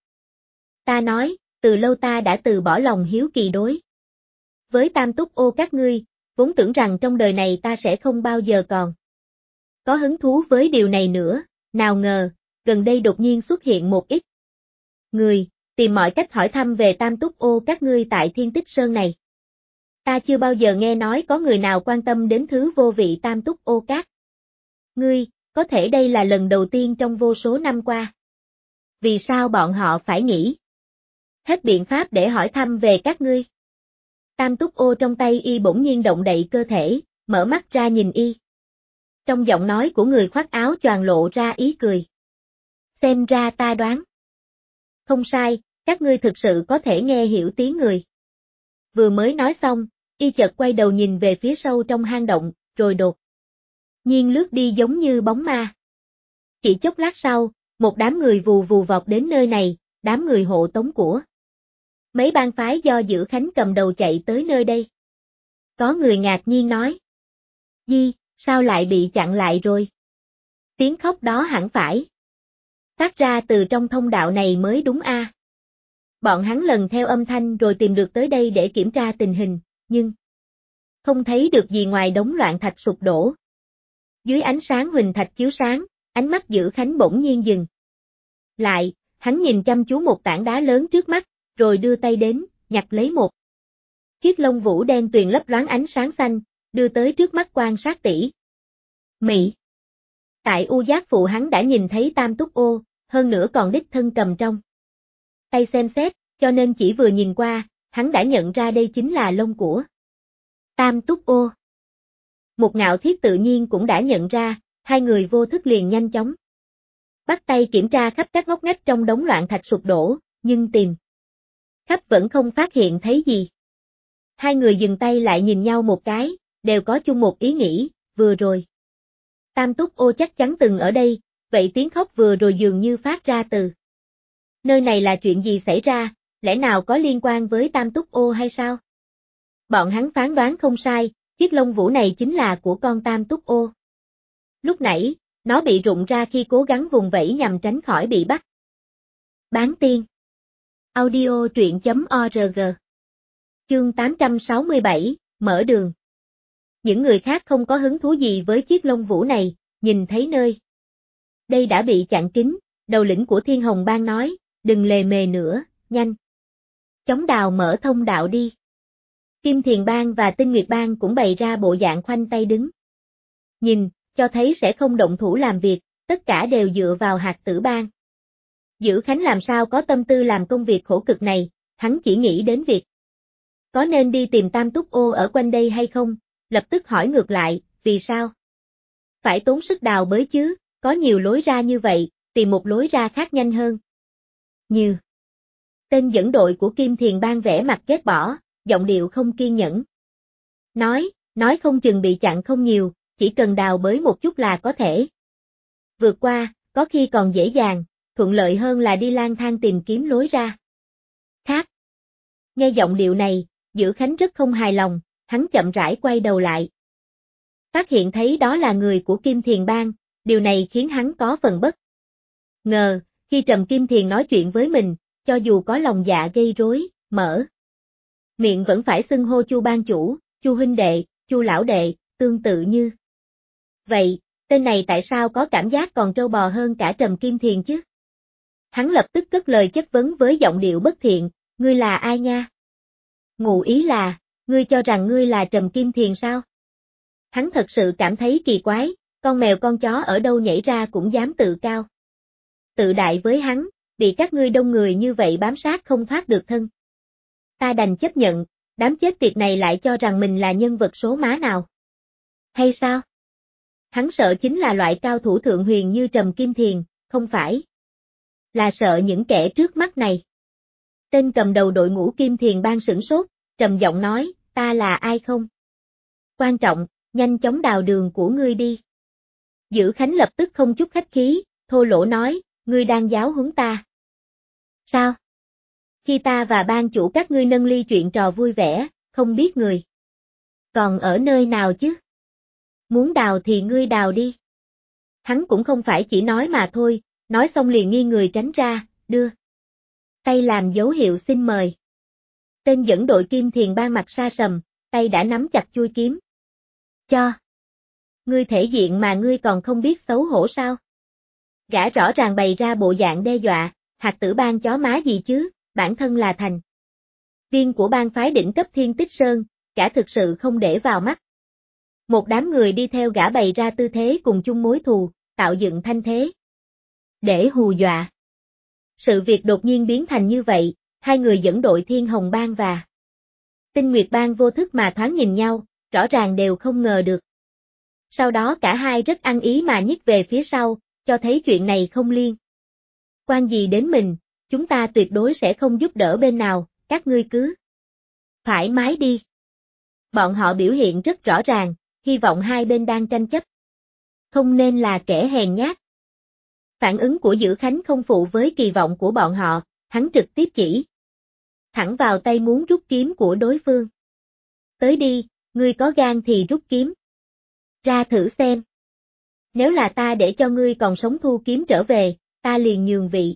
Ta nói, từ lâu ta đã từ bỏ lòng hiếu kỳ đối với Tam Túc Ô các ngươi, vốn tưởng rằng trong đời này ta sẽ không bao giờ còn có hứng thú với điều này nữa, nào ngờ, gần đây đột nhiên xuất hiện một ít người, tìm mọi cách hỏi thăm về Tam Túc Ô các ngươi tại Thiên Tích Sơn này. Ta chưa bao giờ nghe nói có người nào quan tâm đến thứ vô vị Tam Túc Ô các ngươi, có thể đây là lần đầu tiên trong vô số năm qua. Vì sao bọn họ phải nghĩ hết biện pháp để hỏi thăm về các ngươi? Tam Túc Ô trong tay y bỗng nhiên động đậy cơ thể, mở mắt ra nhìn y. Trong giọng nói của người khoác áo choàng lộ ra ý cười. Xem ra ta đoán không sai, các ngươi thực sự có thể nghe hiểu tiếng người. Vừa mới nói xong, y chợt quay đầu nhìn về phía sâu trong hang động, rồi đột nhiên lướt đi giống như bóng ma. Chỉ chốc lát sau, một đám người vù vù vọt đến nơi này, đám người hộ tống của mấy bang phái do Dữ Khánh cầm đầu chạy tới nơi đây. Có người ngạc nhiên nói. Di, sao lại bị chặn lại rồi? Tiếng khóc đó hẳn phải phát ra từ trong thông đạo này mới đúng a. Bọn hắn lần theo âm thanh rồi tìm được tới đây để kiểm tra tình hình, nhưng không thấy được gì ngoài đống loạn thạch sụp đổ. Dưới ánh sáng huỳnh thạch chiếu sáng, ánh mắt Dữ Khánh bỗng nhiên dừng lại, hắn nhìn chăm chú một tảng đá lớn trước mắt, rồi đưa tay đến, nhặt lấy một chiếc lông vũ đen tuyền lấp loáng ánh sáng xanh, đưa tới trước mắt quan sát tỉ mỉ. Tại U Giác Phụ hắn đã nhìn thấy Tam Túc Ô, hơn nữa còn đích thân cầm trong tay xem xét, cho nên chỉ vừa nhìn qua, hắn đã nhận ra đây chính là lông của Tam Túc Ô. Một Ngạo Thiết tự nhiên cũng đã nhận ra, hai người vô thức liền nhanh chóng bắt tay kiểm tra khắp các ngóc ngách trong đống loạn thạch sụp đổ, nhưng tìm khắp vẫn không phát hiện thấy gì. Hai người dừng tay lại nhìn nhau một cái, đều có chung một ý nghĩ, vừa rồi Tam Túc Ô chắc chắn từng ở đây, vậy tiếng khóc vừa rồi dường như phát ra từ nơi này là chuyện gì xảy ra, lẽ nào có liên quan với Tam Túc Ô hay sao? Bọn hắn phán đoán không sai, chiếc lông vũ này chính là của con Tam Túc Ô. Lúc nãy, nó bị rụng ra khi cố gắng vùng vẫy nhằm tránh khỏi bị bắt. Bán tiên. Audio truyện.org. Chương 867, mở đường. Những người khác không có hứng thú gì với chiếc lông vũ này, nhìn thấy nơi đây đã bị chặn kín, đầu lĩnh của Thiên Hồng Bang nói, đừng lề mề nữa, nhanh chóng đào mở thông đạo đi. Kim Thiền Bang và Tinh Nguyệt Bang cũng bày ra bộ dạng khoanh tay đứng nhìn, cho thấy sẽ không động thủ làm việc, tất cả đều dựa vào Hạt Tử Bang. Dữ Khánh làm sao có tâm tư làm công việc khổ cực này, hắn chỉ nghĩ đến việc có nên đi tìm Tam Túc Ô ở quanh đây hay không, lập tức hỏi ngược lại, vì sao? Phải tốn sức đào bới chứ, có nhiều lối ra như vậy, tìm một lối ra khác nhanh hơn. Như tên dẫn đội của Kim Thiền Bang vẻ mặt ghét bỏ, giọng điệu không kiên nhẫn. Nói không chừng bị chặn không nhiều, chỉ cần đào bới một chút là có thể vượt qua, có khi còn dễ dàng, thuận lợi hơn là đi lang thang tìm kiếm lối ra khác. Nghe giọng điệu này, Dữ Khánh rất không hài lòng, hắn chậm rãi quay đầu lại. Phát hiện thấy đó là người của Kim Thiền Bang, điều này khiến hắn có phần bất ngờ, khi Trầm Kim Thiền nói chuyện với mình, cho dù có lòng dạ gây rối, mở miệng vẫn phải xưng hô Chu Bang chủ, Chu huynh đệ, Chu lão đệ, tương tự như vậy, tên này tại sao có cảm giác còn trâu bò hơn cả Trầm Kim Thiền chứ? Hắn lập tức cất lời chất vấn với giọng điệu bất thiện, ngươi là ai nha? Ngụ ý là, ngươi cho rằng ngươi là Trầm Kim Thiền sao? Hắn thật sự cảm thấy kỳ quái, con mèo con chó ở đâu nhảy ra cũng dám tự cao tự đại với hắn, bị các ngươi đông người như vậy bám sát không thoát được thân. Ta đành chấp nhận, đám chết tiệt này lại cho rằng mình là nhân vật số má nào. Hay sao? Hắn sợ chính là loại cao thủ thượng huyền như Trầm Kim Thiền, không phải là sợ những kẻ trước mắt này. Tên cầm đầu đội ngũ Kim Thiền Bang sửng sốt, trầm giọng nói, ta là ai không? Quan trọng, nhanh chóng đào đường của ngươi đi. Dữ Khánh lập tức không chút khách khí, thô lỗ nói, ngươi đang giáo huấn ta. Sao? Khi ta và ban chủ các ngươi nâng ly chuyện trò vui vẻ, không biết người còn ở nơi nào chứ? Muốn đào thì ngươi đào đi. Hắn cũng không phải chỉ nói mà thôi, nói xong liền nghiêng người tránh ra, đưa tay làm dấu hiệu xin mời. Tên dẫn đội Kim Thiền Bang mặt sa sầm, tay đã nắm chặt chuôi kiếm. Cho. Ngươi thể diện mà ngươi còn không biết xấu hổ sao? Gã rõ ràng bày ra bộ dạng đe dọa, Hạt Tử Bang chó má gì chứ, bản thân là thành viên của bang phái đỉnh cấp Thiên Tích Sơn, gã thực sự không để vào mắt. Một đám người đi theo gã bày ra tư thế cùng chung mối thù, tạo dựng thanh thế để hù dọa. Sự việc đột nhiên biến thành như vậy, hai người dẫn đội Thiên Hồng Bang và Tinh Nguyệt Bang vô thức mà thoáng nhìn nhau, rõ ràng đều không ngờ được. Sau đó cả hai rất ăn ý mà nhích về phía sau, cho thấy chuyện này không liên quan gì đến mình, chúng ta tuyệt đối sẽ không giúp đỡ bên nào, các ngươi cứ thoải mái đi. Bọn họ biểu hiện rất rõ ràng, hy vọng hai bên đang tranh chấp không nên là kẻ hèn nhát. Phản ứng của Dữ Khánh không phụ với kỳ vọng của bọn họ, hắn trực tiếp chỉ thẳng vào tay muốn rút kiếm của đối phương. Tới đi, ngươi có gan thì rút kiếm ra thử xem. Nếu là ta để cho ngươi còn sống thu kiếm trở về, ta liền nhường vị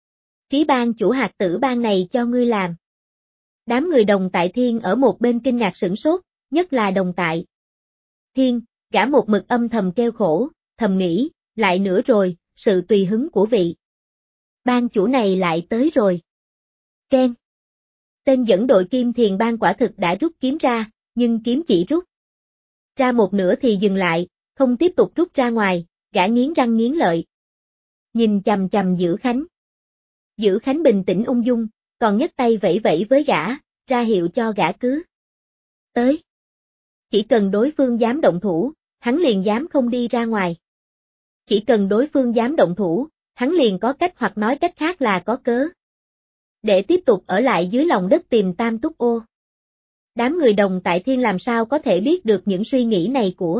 trí bang chủ Hạt Tử Bang này cho ngươi làm. Đám người Đồng Tại Thiên ở một bên kinh ngạc sửng sốt, nhất là Đồng Tại Thiên, Gã một mực âm thầm kêu khổ, thầm nghĩ, lại nữa rồi, sự tùy hứng của vị ban chủ này lại tới rồi. Ken. Tên dẫn đội Kim Thiền Bang quả thực đã rút kiếm ra, nhưng kiếm chỉ rút ra một nửa thì dừng lại, không tiếp tục rút ra ngoài, gã nghiến răng nghiến lợi. Nhìn chằm chằm Dữ Khánh. Dữ Khánh bình tĩnh ung dung, còn nhấc tay vẫy vẫy với gã, ra hiệu cho gã cứ tới. Chỉ cần đối phương dám động thủ, hắn liền dám không đi ra ngoài. Chỉ cần đối phương dám động thủ, hắn liền có cách hoặc nói cách khác là có cớ để tiếp tục ở lại dưới lòng đất tìm Tam Túc Ô. Đám người Đồng Tại Thiên làm sao có thể biết được những suy nghĩ này của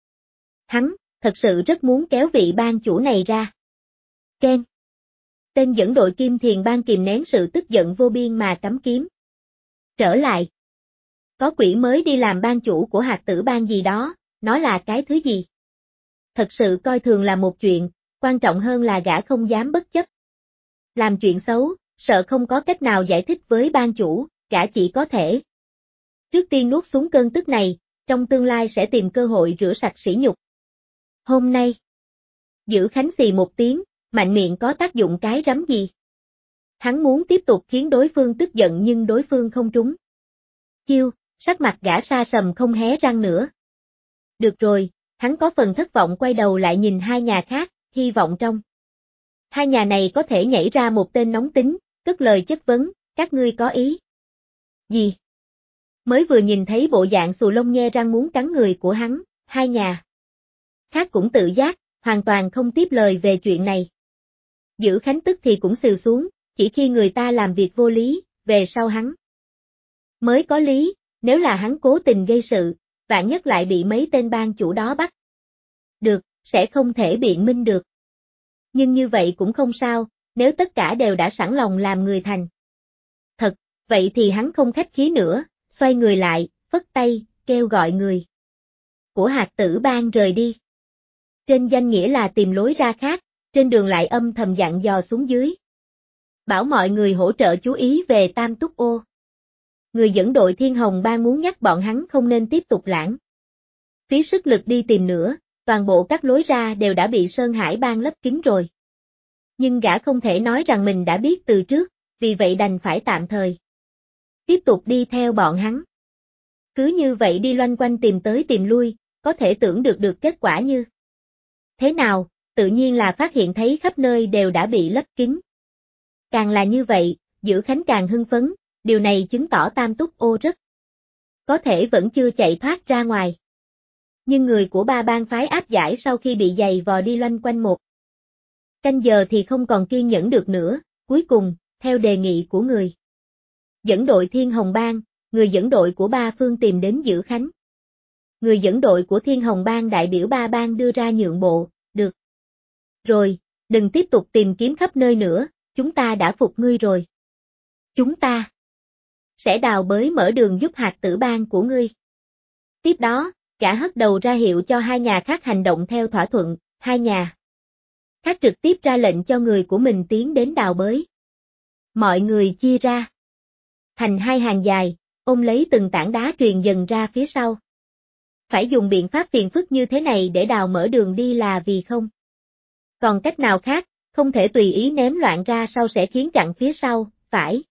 hắn, thật sự rất muốn kéo vị ban chủ này ra. Ken. Tên dẫn đội Kim Thiền Bang kìm nén sự tức giận vô biên mà cắm kiếm. Trở lại. Có quỷ mới đi làm ban chủ của Hạt Tử Bang gì đó, nó là cái thứ gì? Thật sự coi thường là một chuyện, quan trọng hơn là gã không dám bất chấp làm chuyện xấu, sợ không có cách nào giải thích với ban chủ, gã chỉ có thể trước tiên nuốt xuống cơn tức này, trong tương lai sẽ tìm cơ hội rửa sạch sỉ nhục. Hôm nay, Dữ Khánh xì một tiếng, mạnh miệng có tác dụng cái rắm gì? Hắn muốn tiếp tục khiến đối phương tức giận nhưng đối phương không trúng chiêu, sắc mặt gã sa sầm không hé răng nữa. Được rồi, hắn có phần thất vọng quay đầu lại nhìn hai nhà khác, hy vọng trong hai nhà này có thể nhảy ra một tên nóng tính, cất lời chất vấn, các ngươi có ý gì? Mới vừa nhìn thấy bộ dạng xù lông nhe răng muốn cắn người của hắn, hai nhà khác cũng tự giác, hoàn toàn không tiếp lời về chuyện này. Dữ Khánh tức thì cũng xìu xuống, chỉ khi người ta làm việc vô lý, về sau hắn mới có lý, nếu là hắn cố tình gây sự, vạn nhất lại bị mấy tên ban chủ đó bắt được, sẽ không thể biện minh được. Nhưng như vậy cũng không sao, nếu tất cả đều đã sẵn lòng làm người thành thật, vậy thì hắn không khách khí nữa, xoay người lại, phất tay, kêu gọi người của Hạt Tử Bang rời đi. Trên danh nghĩa là tìm lối ra khác, trên đường lại âm thầm dặn dò xuống dưới. Bảo mọi người hỗ trợ chú ý về Tam Túc Ô. Người dẫn đội Thiên Hồng Bang muốn nhắc bọn hắn không nên tiếp tục lãng phí sức lực đi tìm nữa, toàn bộ các lối ra đều đã bị Sơn Hải Bang lấp kín rồi. Nhưng gã không thể nói rằng mình đã biết từ trước, vì vậy đành phải tạm thời tiếp tục đi theo bọn hắn. Cứ như vậy đi loanh quanh tìm tới tìm lui, có thể tưởng được kết quả như thế nào, tự nhiên là phát hiện thấy khắp nơi đều đã bị lấp kín. Càng là như vậy, Dữ Khánh càng hưng phấn, điều này chứng tỏ Tam Túc Ô rất có thể vẫn chưa chạy thoát ra ngoài. Nhưng người của ba bang phái áp giải sau khi bị giày vò đi loanh quanh một canh giờ thì không còn kiên nhẫn được nữa, cuối cùng, theo đề nghị của người dẫn đội Thiên Hồng Bang, người dẫn đội của ba phương tìm đến Dữ Khánh. Người dẫn đội của Thiên Hồng Bang đại biểu ba bang đưa ra nhượng bộ, được rồi, đừng tiếp tục tìm kiếm khắp nơi nữa, chúng ta đã phục ngươi rồi. Chúng ta sẽ đào bới mở đường giúp Hạt Tử Bang của ngươi. Tiếp đó, gã hất đầu ra hiệu cho hai nhà khác hành động theo thỏa thuận, hai nhà khác trực tiếp ra lệnh cho người của mình tiến đến đào bới. Mọi người chia ra thành hai hàng dài, ôm lấy từng tảng đá truyền dần ra phía sau. Phải dùng biện pháp phiền phức như thế này để đào mở đường đi là vì không còn cách nào khác, không thể tùy ý ném loạn ra sau sẽ khiến chặn phía sau, phải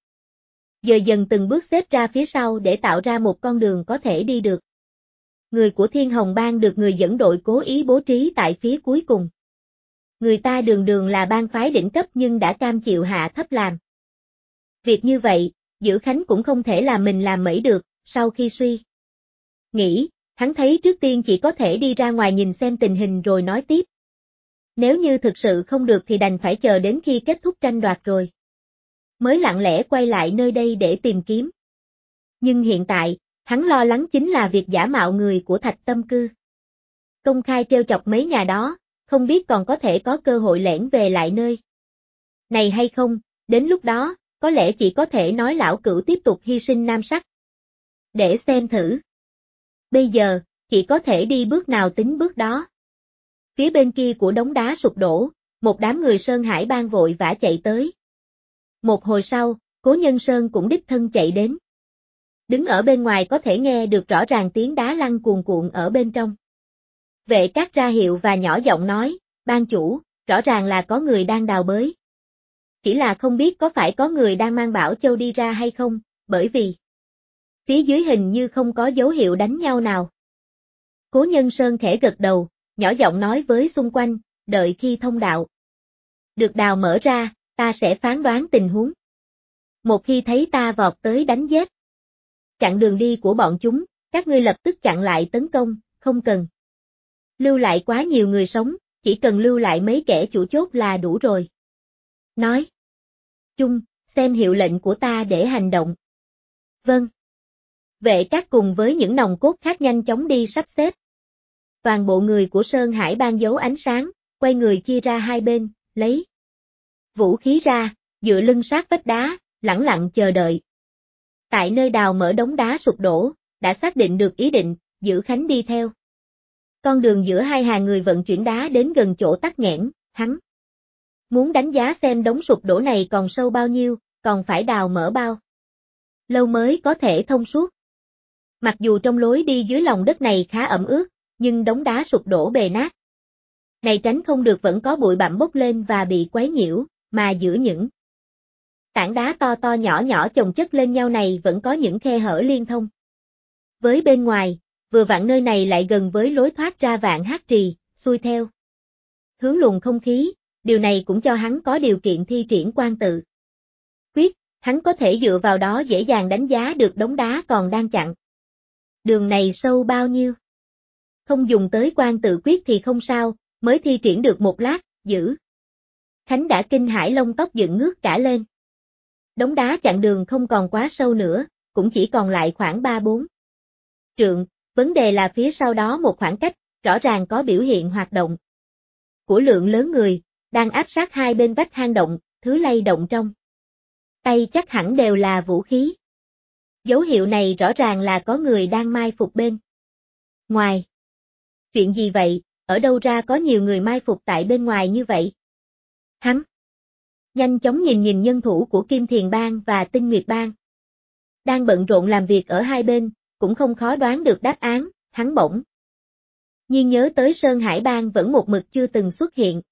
dời dần từng bước xếp ra phía sau để tạo ra một con đường có thể đi được. Người của Thiên Hồng Bang được người dẫn đội cố ý bố trí tại phía cuối cùng. Người ta đường đường là bang phái đỉnh cấp nhưng đã cam chịu hạ thấp làm. Việc như vậy, Dữ Khánh cũng không thể làm mình làm mẩy được, sau khi suy nghĩ, hắn thấy trước tiên chỉ có thể đi ra ngoài nhìn xem tình hình rồi nói tiếp. Nếu như thực sự không được thì đành phải chờ đến khi kết thúc tranh đoạt rồi mới lặng lẽ quay lại nơi đây để tìm kiếm. Nhưng hiện tại, hắn lo lắng chính là việc giả mạo người của Thạch Tâm Cư. Công khai trêu chọc mấy nhà đó, không biết còn có thể có cơ hội lẻn về lại nơi này hay không, đến lúc đó, có lẽ chỉ có thể nói lão cửu tiếp tục hy sinh nam sắc. Để xem thử. Bây giờ, chỉ có thể đi bước nào tính bước đó. Phía bên kia của đống đá sụp đổ, một đám người Sơn Hải Bang vội vã chạy tới. Một hồi sau, Cố Nhân Sơn cũng đích thân chạy đến. Đứng ở bên ngoài có thể nghe được rõ ràng tiếng đá lăn cuồn cuộn ở bên trong. Vệ Cát ra hiệu và nhỏ giọng nói, ban chủ, rõ ràng là có người đang đào bới. Chỉ là không biết có phải có người đang mang Bảo Châu đi ra hay không, bởi vì phía dưới hình như không có dấu hiệu đánh nhau nào. Cố Nhân Sơn khẽ gật đầu, nhỏ giọng nói với xung quanh, đợi khi thông đạo được đào mở ra, ta sẽ phán đoán tình huống. Một khi thấy ta vọt tới đánh giết chặn đường đi của bọn chúng, các ngươi lập tức chặn lại tấn công, không cần lưu lại quá nhiều người sống, chỉ cần lưu lại mấy kẻ chủ chốt là đủ rồi. Nói chung, xem hiệu lệnh của ta để hành động. Vâng. Vệ Cát cùng với những nòng cốt khác nhanh chóng đi sắp xếp. Toàn bộ người của Sơn Hải Bang giấu ánh sáng, quay người chia ra hai bên, lấy vũ khí ra, dựa lưng sát vách đá, lẳng lặng chờ đợi. Tại nơi đào mở đống đá sụp đổ, đã xác định được ý định, Dữ Khánh đi theo. Con đường giữa hai hàng người vận chuyển đá đến gần chỗ tắc nghẽn, hắn muốn đánh giá xem đống sụp đổ này còn sâu bao nhiêu, còn phải đào mở bao lâu mới có thể thông suốt. Mặc dù trong lối đi dưới lòng đất này khá ẩm ướt, nhưng đống đá sụp đổ bề nát này tránh không được vẫn có bụi bặm bốc lên và bị quấy nhiễu, mà giữa những tảng đá to to nhỏ nhỏ chồng chất lên nhau này vẫn có những khe hở liên thông với bên ngoài, vừa vặn nơi này lại gần với lối thoát ra Vạn Hát Trì, xuôi theo hướng luồng không khí, điều này cũng cho hắn có điều kiện thi triển quan tự quyết, hắn có thể dựa vào đó dễ dàng đánh giá được đống đá còn đang chặn đường này sâu bao nhiêu. Không dùng tới quan tự quyết thì không sao, mới thi triển được một lát, Dữ Khánh đã kinh hãi lông tóc dựng ngước cả lên. Đống đá chặn đường không còn quá sâu nữa, cũng chỉ còn lại khoảng 3-4 trượng, vấn đề là phía sau đó một khoảng cách, rõ ràng có biểu hiện hoạt động của lượng lớn người, đang áp sát hai bên vách hang động, thứ lay động trong tay chắc hẳn đều là vũ khí. Dấu hiệu này rõ ràng là có người đang mai phục bên ngoài. Chuyện gì vậy, ở đâu ra có nhiều người mai phục tại bên ngoài như vậy? Hắn nhanh chóng nhìn nhân thủ của Kim Thiền Bang và Tinh Nguyệt Bang. Đang bận rộn làm việc ở hai bên, cũng không khó đoán được đáp án, hắn bỗng nhiên nhớ tới Sơn Hải Bang vẫn một mực chưa từng xuất hiện.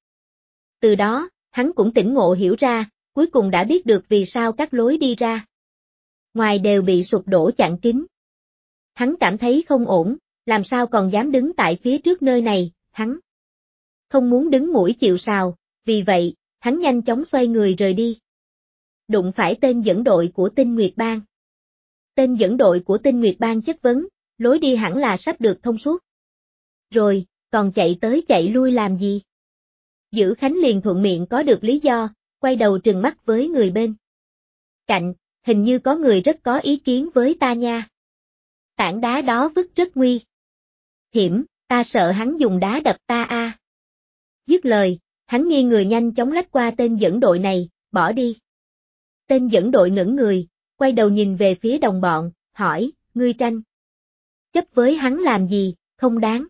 Từ đó, hắn cũng tỉnh ngộ hiểu ra, cuối cùng đã biết được vì sao các lối đi ra ngoài đều bị sụp đổ chặn kín. Hắn cảm thấy không ổn, làm sao còn dám đứng tại phía trước nơi này, hắn không muốn đứng mũi chịu sào, vì vậy, hắn nhanh chóng xoay người rời đi. Đụng phải tên dẫn đội của Tinh Nguyệt Bang. Tên dẫn đội của Tinh Nguyệt Bang chất vấn, lối đi hẳn là sắp được thông suốt. Rồi, còn chạy tới chạy lui làm gì? Dữ Khánh liền thuận miệng có được lý do, quay đầu trừng mắt với người bên cạnh, hình như có người rất có ý kiến với ta nha. Tảng đá đó vứt rất nguy hiểm, ta sợ hắn dùng đá đập ta a. Dứt lời, hắn nghiêng người nhanh chóng lách qua tên dẫn đội này, bỏ đi. Tên dẫn đội ngẩng người, quay đầu nhìn về phía đồng bọn, hỏi, ngươi tranh chấp với hắn làm gì, không đáng.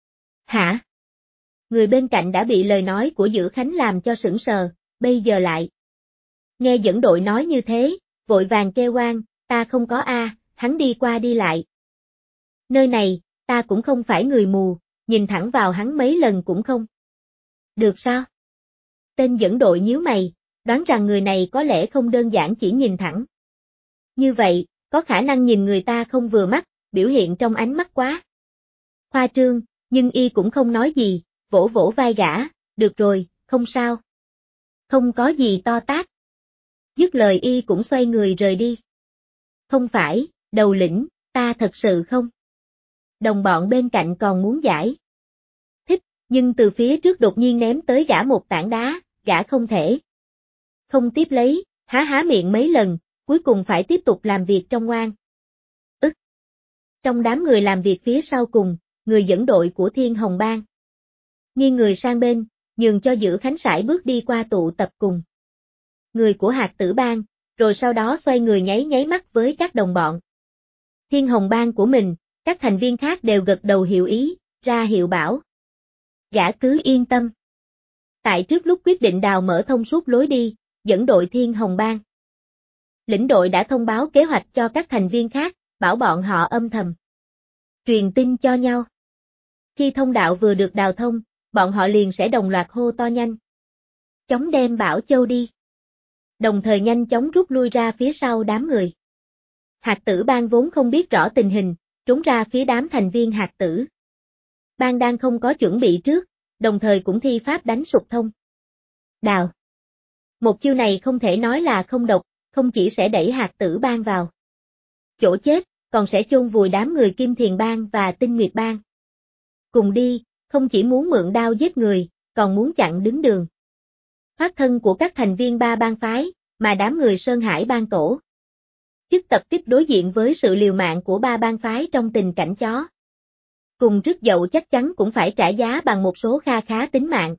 Hả? Người bên cạnh đã bị lời nói của Dữ Khánh làm cho sững sờ, bây giờ lại nghe dẫn đội nói như thế, vội vàng kêu oan, ta không có a, hắn đi qua đi lại. Nơi này, ta cũng không phải người mù, nhìn thẳng vào hắn mấy lần cũng không. Được sao? Tên dẫn đội nhíu mày, đoán rằng người này có lẽ không đơn giản chỉ nhìn thẳng. Như vậy, có khả năng nhìn người ta không vừa mắt, biểu hiện trong ánh mắt quá khoa trương, nhưng y cũng không nói gì, vỗ vỗ vai gã, được rồi, không sao. Không có gì to tát. Dứt lời y cũng xoay người rời đi. Không phải, đầu lĩnh, ta thật sự không. Đồng bọn bên cạnh còn muốn giải thích, nhưng từ phía trước đột nhiên ném tới gã một tảng đá, gã không thể không tiếp lấy, há miệng mấy lần, cuối cùng phải tiếp tục làm việc trong ngoan. Trong đám người làm việc phía sau cùng, người dẫn đội của Thiên Hồng Bang nghiêng người sang bên, nhường cho Dữ Khánh sải bước đi qua tụ tập cùng người của Hạt Tử Bang, rồi sau đó xoay người nháy mắt với các đồng bọn Thiên Hồng Bang của mình, các thành viên khác đều gật đầu hiểu ý, ra hiệu bảo. Gã cứ yên tâm. Tại trước lúc quyết định đào mở thông suốt lối đi, dẫn đội Thiên Hồng Bang. Lĩnh đội đã thông báo kế hoạch cho các thành viên khác, bảo bọn họ âm thầm truyền tin cho nhau. Khi thông đạo vừa được đào thông, bọn họ liền sẽ đồng loạt hô to nhanh. Chóng đem Bảo Châu đi. Đồng thời nhanh chóng rút lui ra phía sau đám người. Hạt tử bang vốn không biết rõ tình hình, trốn ra phía đám thành viên hạt tử bang đang không có chuẩn bị trước, đồng thời cũng thi pháp đánh sụp thông đạo. Một chiêu này không thể nói là không độc, không chỉ sẽ đẩy hạt tử bang vào chỗ chết, còn sẽ chôn vùi đám người Kim Thiền bang và Tinh Nguyệt bang. Cùng đi, không chỉ muốn mượn đao giết người, còn muốn chặn đứng đường thoát thân của các thành viên ba bang phái, mà đám người Sơn Hải bang tổ chức tập kích đối diện với sự liều mạng của ba bang phái trong tình cảnh chó cùng rứt dậu chắc chắn cũng phải trả giá bằng một số kha khá tính mạng.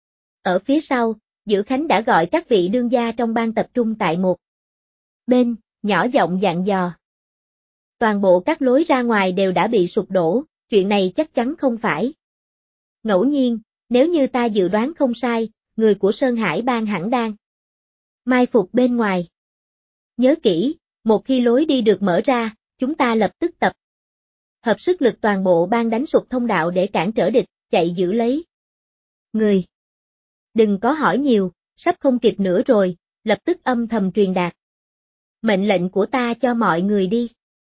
Ở phía sau, Dữ Khánh đã gọi các vị đương gia trong bang tập trung tại một bên, nhỏ giọng dặn dò. Toàn bộ các lối ra ngoài đều đã bị sụp đổ, chuyện này chắc chắn không phải ngẫu nhiên, nếu như ta dự đoán không sai, người của Sơn Hải bang hẳn đang mai phục bên ngoài. Nhớ kỹ, một khi lối đi được mở ra, chúng ta lập tức tập hợp sức lực toàn bộ bang đánh sụp thông đạo để cản trở địch, chạy giữ lấy người. Đừng có hỏi nhiều, sắp không kịp nữa rồi, lập tức âm thầm truyền đạt mệnh lệnh của ta cho mọi người đi.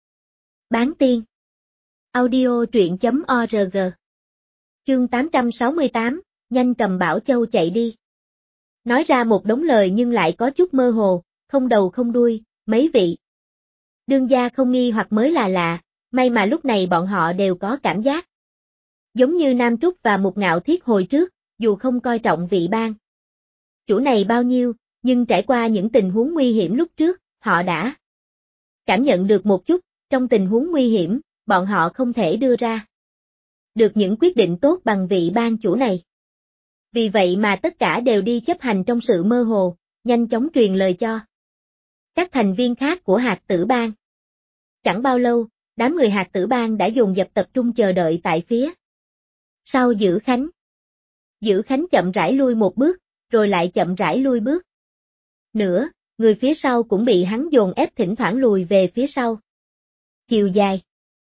Bán tiên. Audio truyện.org. Chương 868, nhanh cầm Bảo Châu chạy đi. Nói ra một đống lời nhưng lại có chút mơ hồ, không đầu không đuôi, mấy vị đương gia không nghi hoặc mới là lạ, may mà lúc này bọn họ đều có cảm giác giống như Nam Trúc và Mục Ngạo Thiết hồi trước, dù không coi trọng vị bang chủ này bao nhiêu, nhưng trải qua những tình huống nguy hiểm lúc trước, họ đã cảm nhận được một chút, trong tình huống nguy hiểm, bọn họ không thể đưa ra được những quyết định tốt bằng vị bang chủ này. Vì vậy mà tất cả đều đi chấp hành trong sự mơ hồ, nhanh chóng truyền lời cho các thành viên khác của hạt tử bang. Chẳng bao lâu, đám người hạt tử bang đã dồn dập tập trung chờ đợi tại phía sau Dữ Khánh. Dữ Khánh chậm rãi lui một bước, rồi lại chậm rãi lui bước nữa, người phía sau cũng bị hắn dồn ép thỉnh thoảng lùi về phía sau. Chiều dài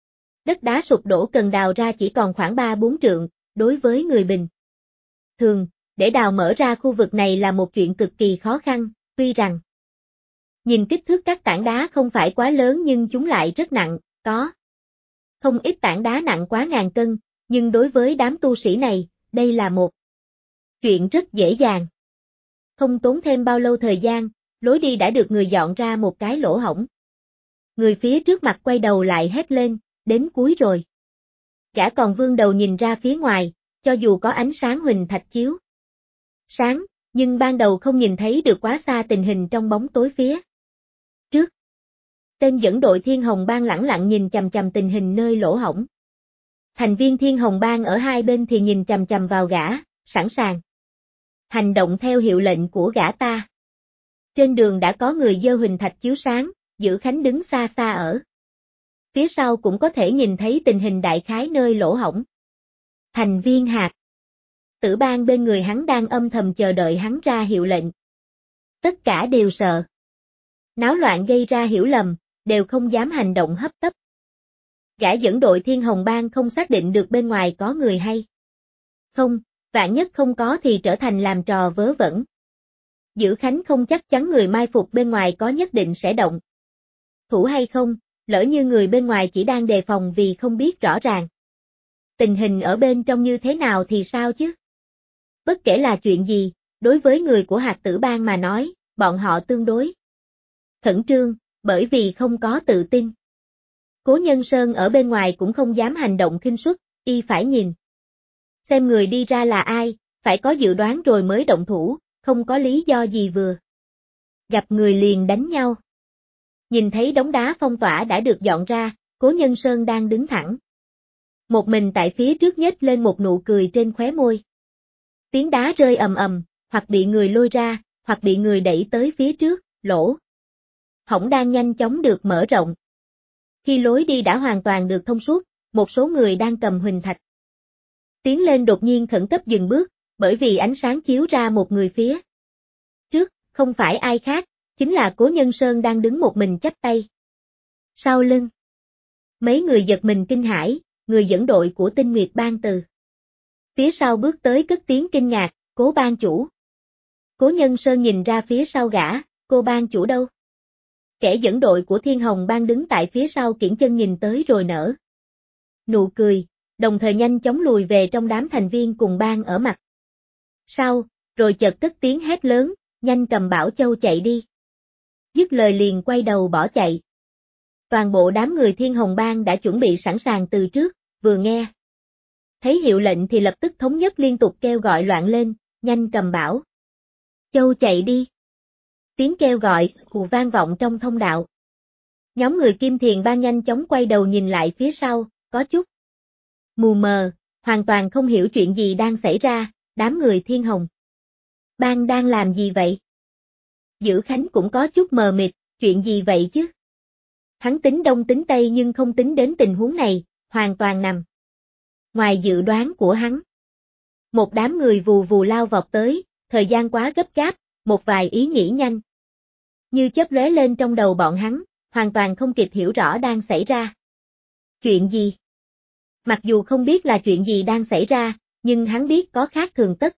đất đá sụp đổ cần đào ra chỉ còn khoảng 3-4 trượng, đối với người bình thường, để đào mở ra khu vực này là một chuyện cực kỳ khó khăn, tuy rằng nhìn kích thước các tảng đá không phải quá lớn nhưng chúng lại rất nặng, có không ít tảng đá nặng quá ngàn cân, nhưng đối với đám tu sĩ này, đây là một chuyện rất dễ dàng. Không tốn thêm bao lâu thời gian, lối đi đã được người dọn ra một cái lỗ hổng. Người phía trước mặt quay đầu lại hét lên, đến cuối rồi. Gã còn vươn đầu nhìn ra phía ngoài, cho dù có ánh sáng huỳnh thạch chiếu sáng, nhưng ban đầu không nhìn thấy được quá xa tình hình trong bóng tối phía trước. Tên dẫn đội Thiên Hồng Bang lẳng lặng nhìn chằm chằm tình hình nơi lỗ hổng. Thành viên Thiên Hồng Bang ở hai bên thì nhìn chằm chằm vào gã, sẵn sàng hành động theo hiệu lệnh của gã ta. Trên đường đã có người giơ huỳnh thạch chiếu sáng, Dữ Khánh đứng xa xa ở phía sau cũng có thể nhìn thấy tình hình đại khái nơi lỗ hổng. Thành viên hạt tử bang bên người hắn đang âm thầm chờ đợi hắn ra hiệu lệnh. Tất cả đều sợ náo loạn gây ra hiểu lầm, đều không dám hành động hấp tấp. Gã dẫn đội Thiên Hồng Bang không xác định được bên ngoài có người hay không, vạn nhất không có thì trở thành làm trò vớ vẩn. Dữ Khánh không chắc chắn người mai phục bên ngoài có nhất định sẽ động thủ hay không, lỡ như người bên ngoài chỉ đang đề phòng vì không biết rõ ràng tình hình ở bên trong như thế nào thì sao chứ? Bất kể là chuyện gì, đối với người của hạt tử bang mà nói, bọn họ tương đối khẩn trương, bởi vì không có tự tin. Cố Nhân Sơn ở bên ngoài cũng không dám hành động khinh suất, y phải nhìn xem người đi ra là ai, phải có dự đoán rồi mới động thủ, không có lý do gì vừa gặp người liền đánh nhau. Nhìn thấy đống đá phong tỏa đã được dọn ra, Cố Nhân Sơn đang đứng thẳng một mình tại phía trước nhếch lên một nụ cười trên khóe môi. Tiếng đá rơi ầm ầm, hoặc bị người lôi ra, hoặc bị người đẩy tới phía trước, lỗ hổng đang nhanh chóng được mở rộng. Khi lối đi đã hoàn toàn được thông suốt, một số người đang cầm huỳnh thạch tiến lên đột nhiên khẩn cấp dừng bước, bởi vì ánh sáng chiếu ra một người phía trước, không phải ai khác, chính là Cố Nhân Sơn đang đứng một mình chắp tay sau lưng. Mấy người giật mình kinh hãi, người dẫn đội của Tinh Nguyệt Bang từ Phía sau bước tới cất tiếng kinh ngạc, Cố ban chủ. Cố Nhân Sơn nhìn ra phía sau gã, cô ban chủ đâu? Kẻ dẫn đội của Thiên Hồng Bang đứng tại phía sau kiễng chân nhìn tới rồi nở nụ cười, đồng thời nhanh chóng lùi về trong đám thành viên cùng bang ở mặt sau, rồi chợt cất tiếng hét lớn, nhanh cầm Bảo Châu chạy đi. Dứt lời liền quay đầu bỏ chạy. Toàn bộ đám người Thiên Hồng Bang đã chuẩn bị sẵn sàng từ trước, vừa nghe thấy hiệu lệnh thì lập tức thống nhất liên tục kêu gọi loạn lên, nhanh cầm Bảo Châu chạy đi. Tiếng kêu gọi, hù vang vọng trong thông đạo. Nhóm người Kim Thiền Bang nhanh chóng quay đầu nhìn lại phía sau, có chút mù mờ, hoàn toàn không hiểu chuyện gì đang xảy ra, đám người Thiên Hồng Bang đang làm gì vậy? Dữ Khánh cũng có chút mờ mịt, chuyện gì vậy chứ? Hắn tính đông tính tây nhưng không tính đến tình huống này, hoàn toàn nằm ngoài dự đoán của hắn. Một đám người vù vù lao vọt tới, thời gian quá gấp gáp, một vài ý nghĩ nhanh như chớp lóe lên trong đầu bọn hắn, hoàn toàn không kịp hiểu rõ đang xảy ra chuyện gì. Mặc dù không biết là chuyện gì đang xảy ra, nhưng hắn biết có khác thường tất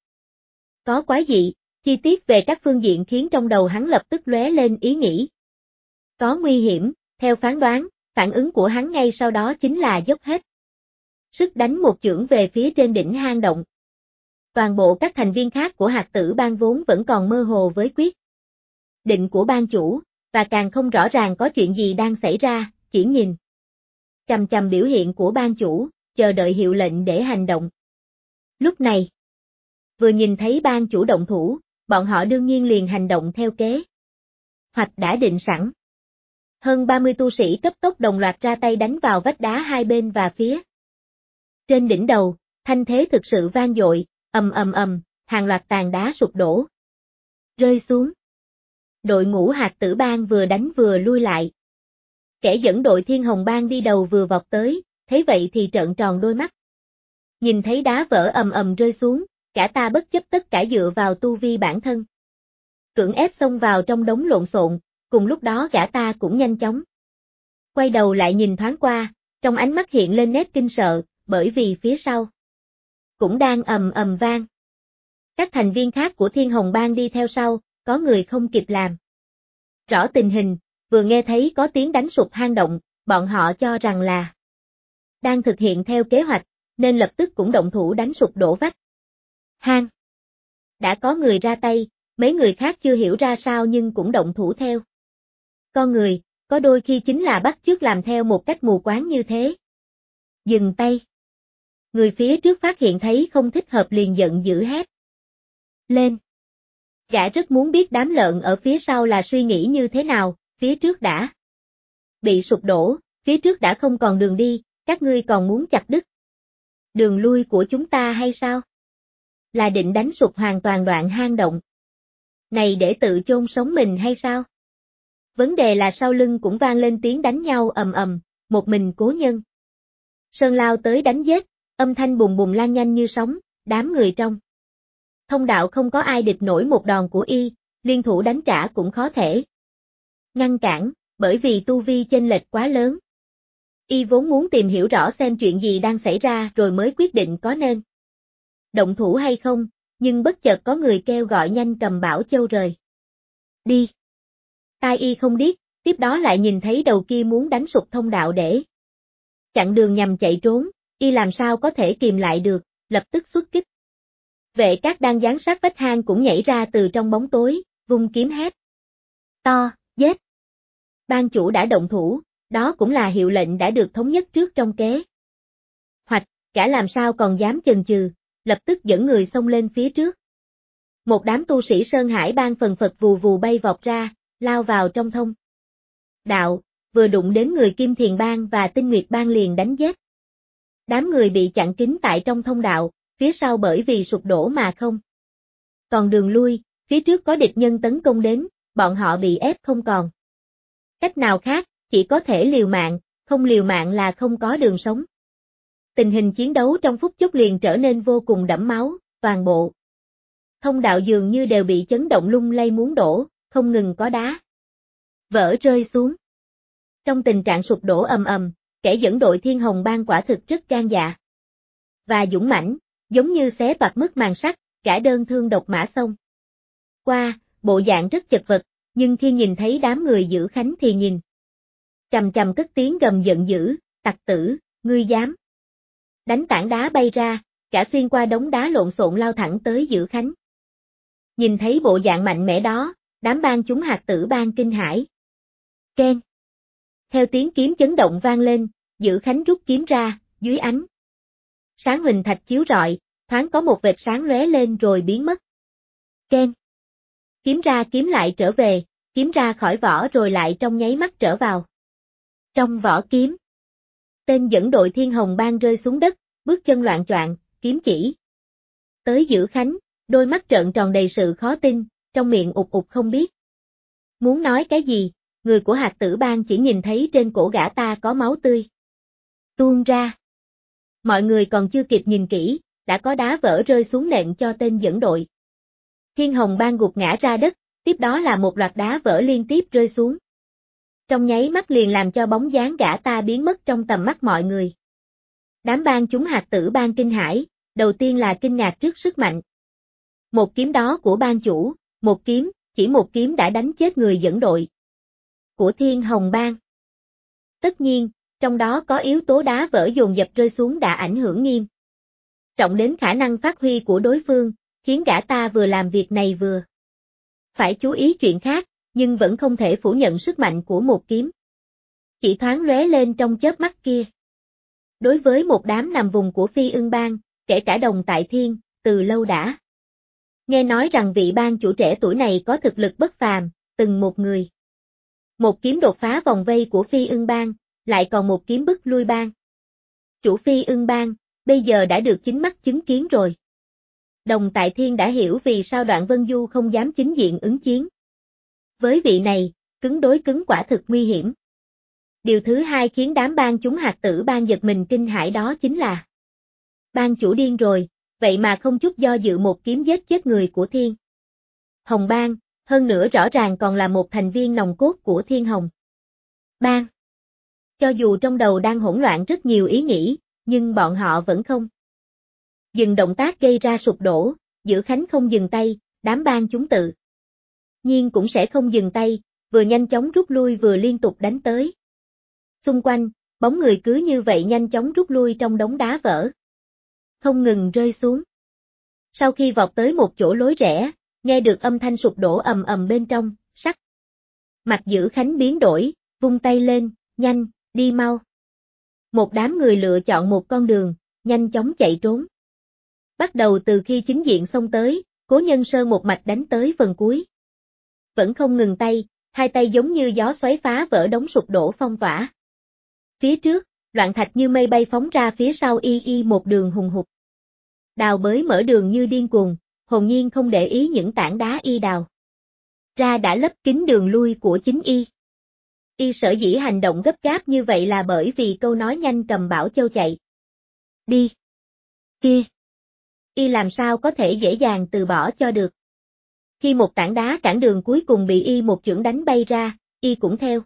có quái dị, chi tiết về các phương diện khiến trong đầu hắn lập tức lóe lên ý nghĩ có nguy hiểm. Theo phán đoán, phản ứng của hắn ngay sau đó chính là dốc hết sức đánh một chưởng về phía trên đỉnh hang động. Toàn bộ các thành viên khác của Hạt Tử Bang vốn vẫn còn mơ hồ với quyết định của ban chủ, và càng không rõ ràng có chuyện gì đang xảy ra, chỉ nhìn chằm chằm biểu hiện của ban chủ, chờ đợi hiệu lệnh để hành động. Lúc này, vừa nhìn thấy ban chủ động thủ, bọn họ đương nhiên liền hành động theo kế hoạch đã định sẵn. Hơn 30 tu sĩ cấp tốc đồng loạt ra tay đánh vào vách đá hai bên và phía trên đỉnh đầu, thanh thế thực sự vang dội, ầm ầm ầm, hàng loạt tàn đá sụp đổ rơi xuống. Đội ngũ Hạt Tử Bang vừa đánh vừa lui lại. Kẻ dẫn đội Thiên Hồng Bang đi đầu vừa vọt tới, thấy vậy thì trợn tròn đôi mắt. Nhìn thấy đá vỡ ầm ầm rơi xuống, cả ta bất chấp tất cả dựa vào tu vi bản thân. Cưỡng ép xông vào trong đống lộn xộn, cùng lúc đó gã ta cũng nhanh chóng quay đầu lại nhìn thoáng qua, trong ánh mắt hiện lên nét kinh sợ, bởi vì phía sau cũng đang ầm ầm vang. Các thành viên khác của Thiên Hồng Bang đi theo sau, có người không kịp làm rõ tình hình, vừa nghe thấy có tiếng đánh sụp hang động, bọn họ cho rằng là đang thực hiện theo kế hoạch, nên lập tức cũng động thủ đánh sụp đổ vách hang. Đã có người ra tay, mấy người khác chưa hiểu ra sao nhưng cũng động thủ theo. Con người, có đôi khi chính là bắt chước làm theo một cách mù quáng như thế. Dừng tay. Người phía trước phát hiện thấy không thích hợp liền giận dữ hét lên. Gã rất muốn biết đám lợn ở phía sau là suy nghĩ như thế nào, phía trước đã bị sụp đổ, phía trước đã không còn đường đi, các ngươi còn muốn chặt đứt đường lui của chúng ta hay sao? Là định đánh sụp hoàn toàn đoạn hang động này để tự chôn sống mình hay sao? Vấn đề là sau lưng cũng vang lên tiếng đánh nhau ầm ầm, một mình Cố Nhân Sơn lao tới đánh giết, âm thanh bùng bùng lan nhanh như sóng, đám người trong thông đạo không có ai địch nổi một đòn của y, liên thủ đánh trả cũng khó thể ngăn cản, bởi vì tu vi chênh lệch quá lớn. Y vốn muốn tìm hiểu rõ xem chuyện gì đang xảy ra rồi mới quyết định có nên động thủ hay không, nhưng bất chợt có người kêu gọi nhanh cầm Bảo Châu rời đi. Tai y không điếc, tiếp đó lại nhìn thấy đầu kia muốn đánh sụp thông đạo để chặn đường nhằm chạy trốn, y làm sao có thể kìm lại được, lập tức xuất kích. Vệ Cát đang giám sát vách hang cũng nhảy ra từ trong bóng tối, vung kiếm hét to, giết. Ban chủ đã động thủ, đó cũng là hiệu lệnh đã được thống nhất trước trong kế hoạch, cả làm sao còn dám chần chừ, lập tức dẫn người xông lên phía trước. Một đám tu sĩ Sơn Hải Bang phần phật vù vù bay vọt ra, lao vào trong thông đạo, vừa đụng đến người Kim Thiền Bang và Tinh Nguyệt Bang liền đánh giết. Đám người bị chặn kín tại trong thông đạo, phía sau bởi vì sụp đổ mà không còn đường lui, phía trước có địch nhân tấn công đến, bọn họ bị ép không còn cách nào khác, chỉ có thể liều mạng, không liều mạng là không có đường sống. Tình hình chiến đấu trong phút chốc liền trở nên vô cùng đẫm máu, toàn bộ thông đạo dường như đều bị chấn động lung lay muốn đổ, không ngừng có đá vỡ rơi xuống. Trong tình trạng sụp đổ ầm ầm, kẻ dẫn đội Thiên Hồng Bang quả thực rất gan dạ và dũng mãnh, giống như xé toạc mất màn sắt, gã đơn thương độc mã xông qua, bộ dạng rất chật vật, nhưng khi nhìn thấy đám người giữ Khánh thì nhìn chầm chầm cất tiếng gầm giận dữ, tặc tử, ngươi dám đánh tảng đá bay ra, cả xuyên qua đống đá lộn xộn lao thẳng tới giữ Khánh. Nhìn thấy bộ dạng mạnh mẽ đó, đám bang chúng hạt tử bang kinh hãi. Keng. Theo tiếng kiếm chấn động vang lên, giữ Khánh rút kiếm ra, dưới ánh sáng huỳnh thạch chiếu rọi, thoáng có một vệt sáng lóe lên rồi biến mất. Keng. Kiếm ra kiếm lại trở về, kiếm ra khỏi vỏ rồi lại trong nháy mắt trở vào trong vỏ kiếm. Tên dẫn đội Thiên Hồng Bang rơi xuống đất, bước chân loạng choạng, kiếm chỉ tới giữ Khánh, đôi mắt trợn tròn đầy sự khó tin, trong miệng ục ục không biết muốn nói cái gì. Người của hạt tử bang chỉ nhìn thấy trên cổ gã ta có máu tươi tuôn ra. Mọi người còn chưa kịp nhìn kỹ, đã có đá vỡ rơi xuống nện cho tên dẫn đội Thiên Hồng Bang gục ngã ra đất, tiếp đó là một loạt đá vỡ liên tiếp rơi xuống. Trong nháy mắt liền làm cho bóng dáng gã ta biến mất trong tầm mắt mọi người. Đám bang chúng hạt tử bang kinh hãi, đầu tiên là kinh ngạc trước sức mạnh một kiếm đó của bang chủ, một kiếm, chỉ một kiếm đã đánh chết người dẫn đội của Thiên Hồng Bang. Tất nhiên, trong đó có yếu tố đá vỡ dồn dập rơi xuống đã ảnh hưởng nghiêm trọng đến khả năng phát huy của đối phương, khiến gã ta vừa làm việc này vừa phải chú ý chuyện khác, nhưng vẫn không thể phủ nhận sức mạnh của một kiếm chỉ thoáng lóe lên trong chớp mắt kia. Đối với một đám nằm vùng của Phi Ưng Bang, kể cả Đồng Tại Thiên, từ lâu đã nghe nói rằng vị bang chủ trẻ tuổi này có thực lực bất phàm, từng một người một kiếm đột phá vòng vây của Phi Ưng Bang, lại còn một kiếm bức lui bang chủ Phi Ưng Bang, bây giờ đã được chính mắt chứng kiến rồi. Đồng Tại Thiên đã hiểu vì sao Đoạn Vân Du không dám chính diện ứng chiến với vị này, cứng đối cứng quả thực nguy hiểm. Điều thứ hai khiến đám bang chúng hạt tử bang giật mình kinh hãi đó chính là bang chủ điên rồi, vậy mà không chút do dự một kiếm giết chết người của Thiên Hồng Bang, hơn nữa rõ ràng còn là một thành viên nòng cốt của Thiên Hồng Bang. Cho dù trong đầu đang hỗn loạn rất nhiều ý nghĩ, nhưng bọn họ vẫn không dừng động tác gây ra sụp đổ. Giữ Khánh không dừng tay, đám bang chúng tự nhiên cũng sẽ không dừng tay, vừa nhanh chóng rút lui vừa liên tục đánh tới. Xung quanh, bóng người cứ như vậy nhanh chóng rút lui trong đống đá vỡ không ngừng rơi xuống. Sau khi vọt tới một chỗ lối rẽ, nghe được âm thanh sụp đổ ầm ầm bên trong, sắc mặt Giữ Khánh biến đổi, vung tay lên, nhanh, đi mau. Một đám người lựa chọn một con đường, nhanh chóng chạy trốn. Bắt đầu từ khi chính diện xông tới, Cố Nhân Sơn một mạch đánh tới phần cuối. Vẫn không ngừng tay, hai tay giống như gió xoáy phá vỡ đống sụp đổ phong tỏa. Phía trước, loạn thạch như mây bay phóng ra phía sau y một đường hùng hục. Đào bới mở đường như điên cuồng, hồn nhiên không để ý những tảng đá y đào ra đã lấp kín đường lui của chính y. Y sở dĩ hành động gấp gáp như vậy là bởi vì câu nói nhanh cầm bảo châu chạy đi kia. Y làm sao có thể dễ dàng từ bỏ cho được. Khi một tảng đá cản đường cuối cùng bị y một chưởng đánh bay ra, y cũng theo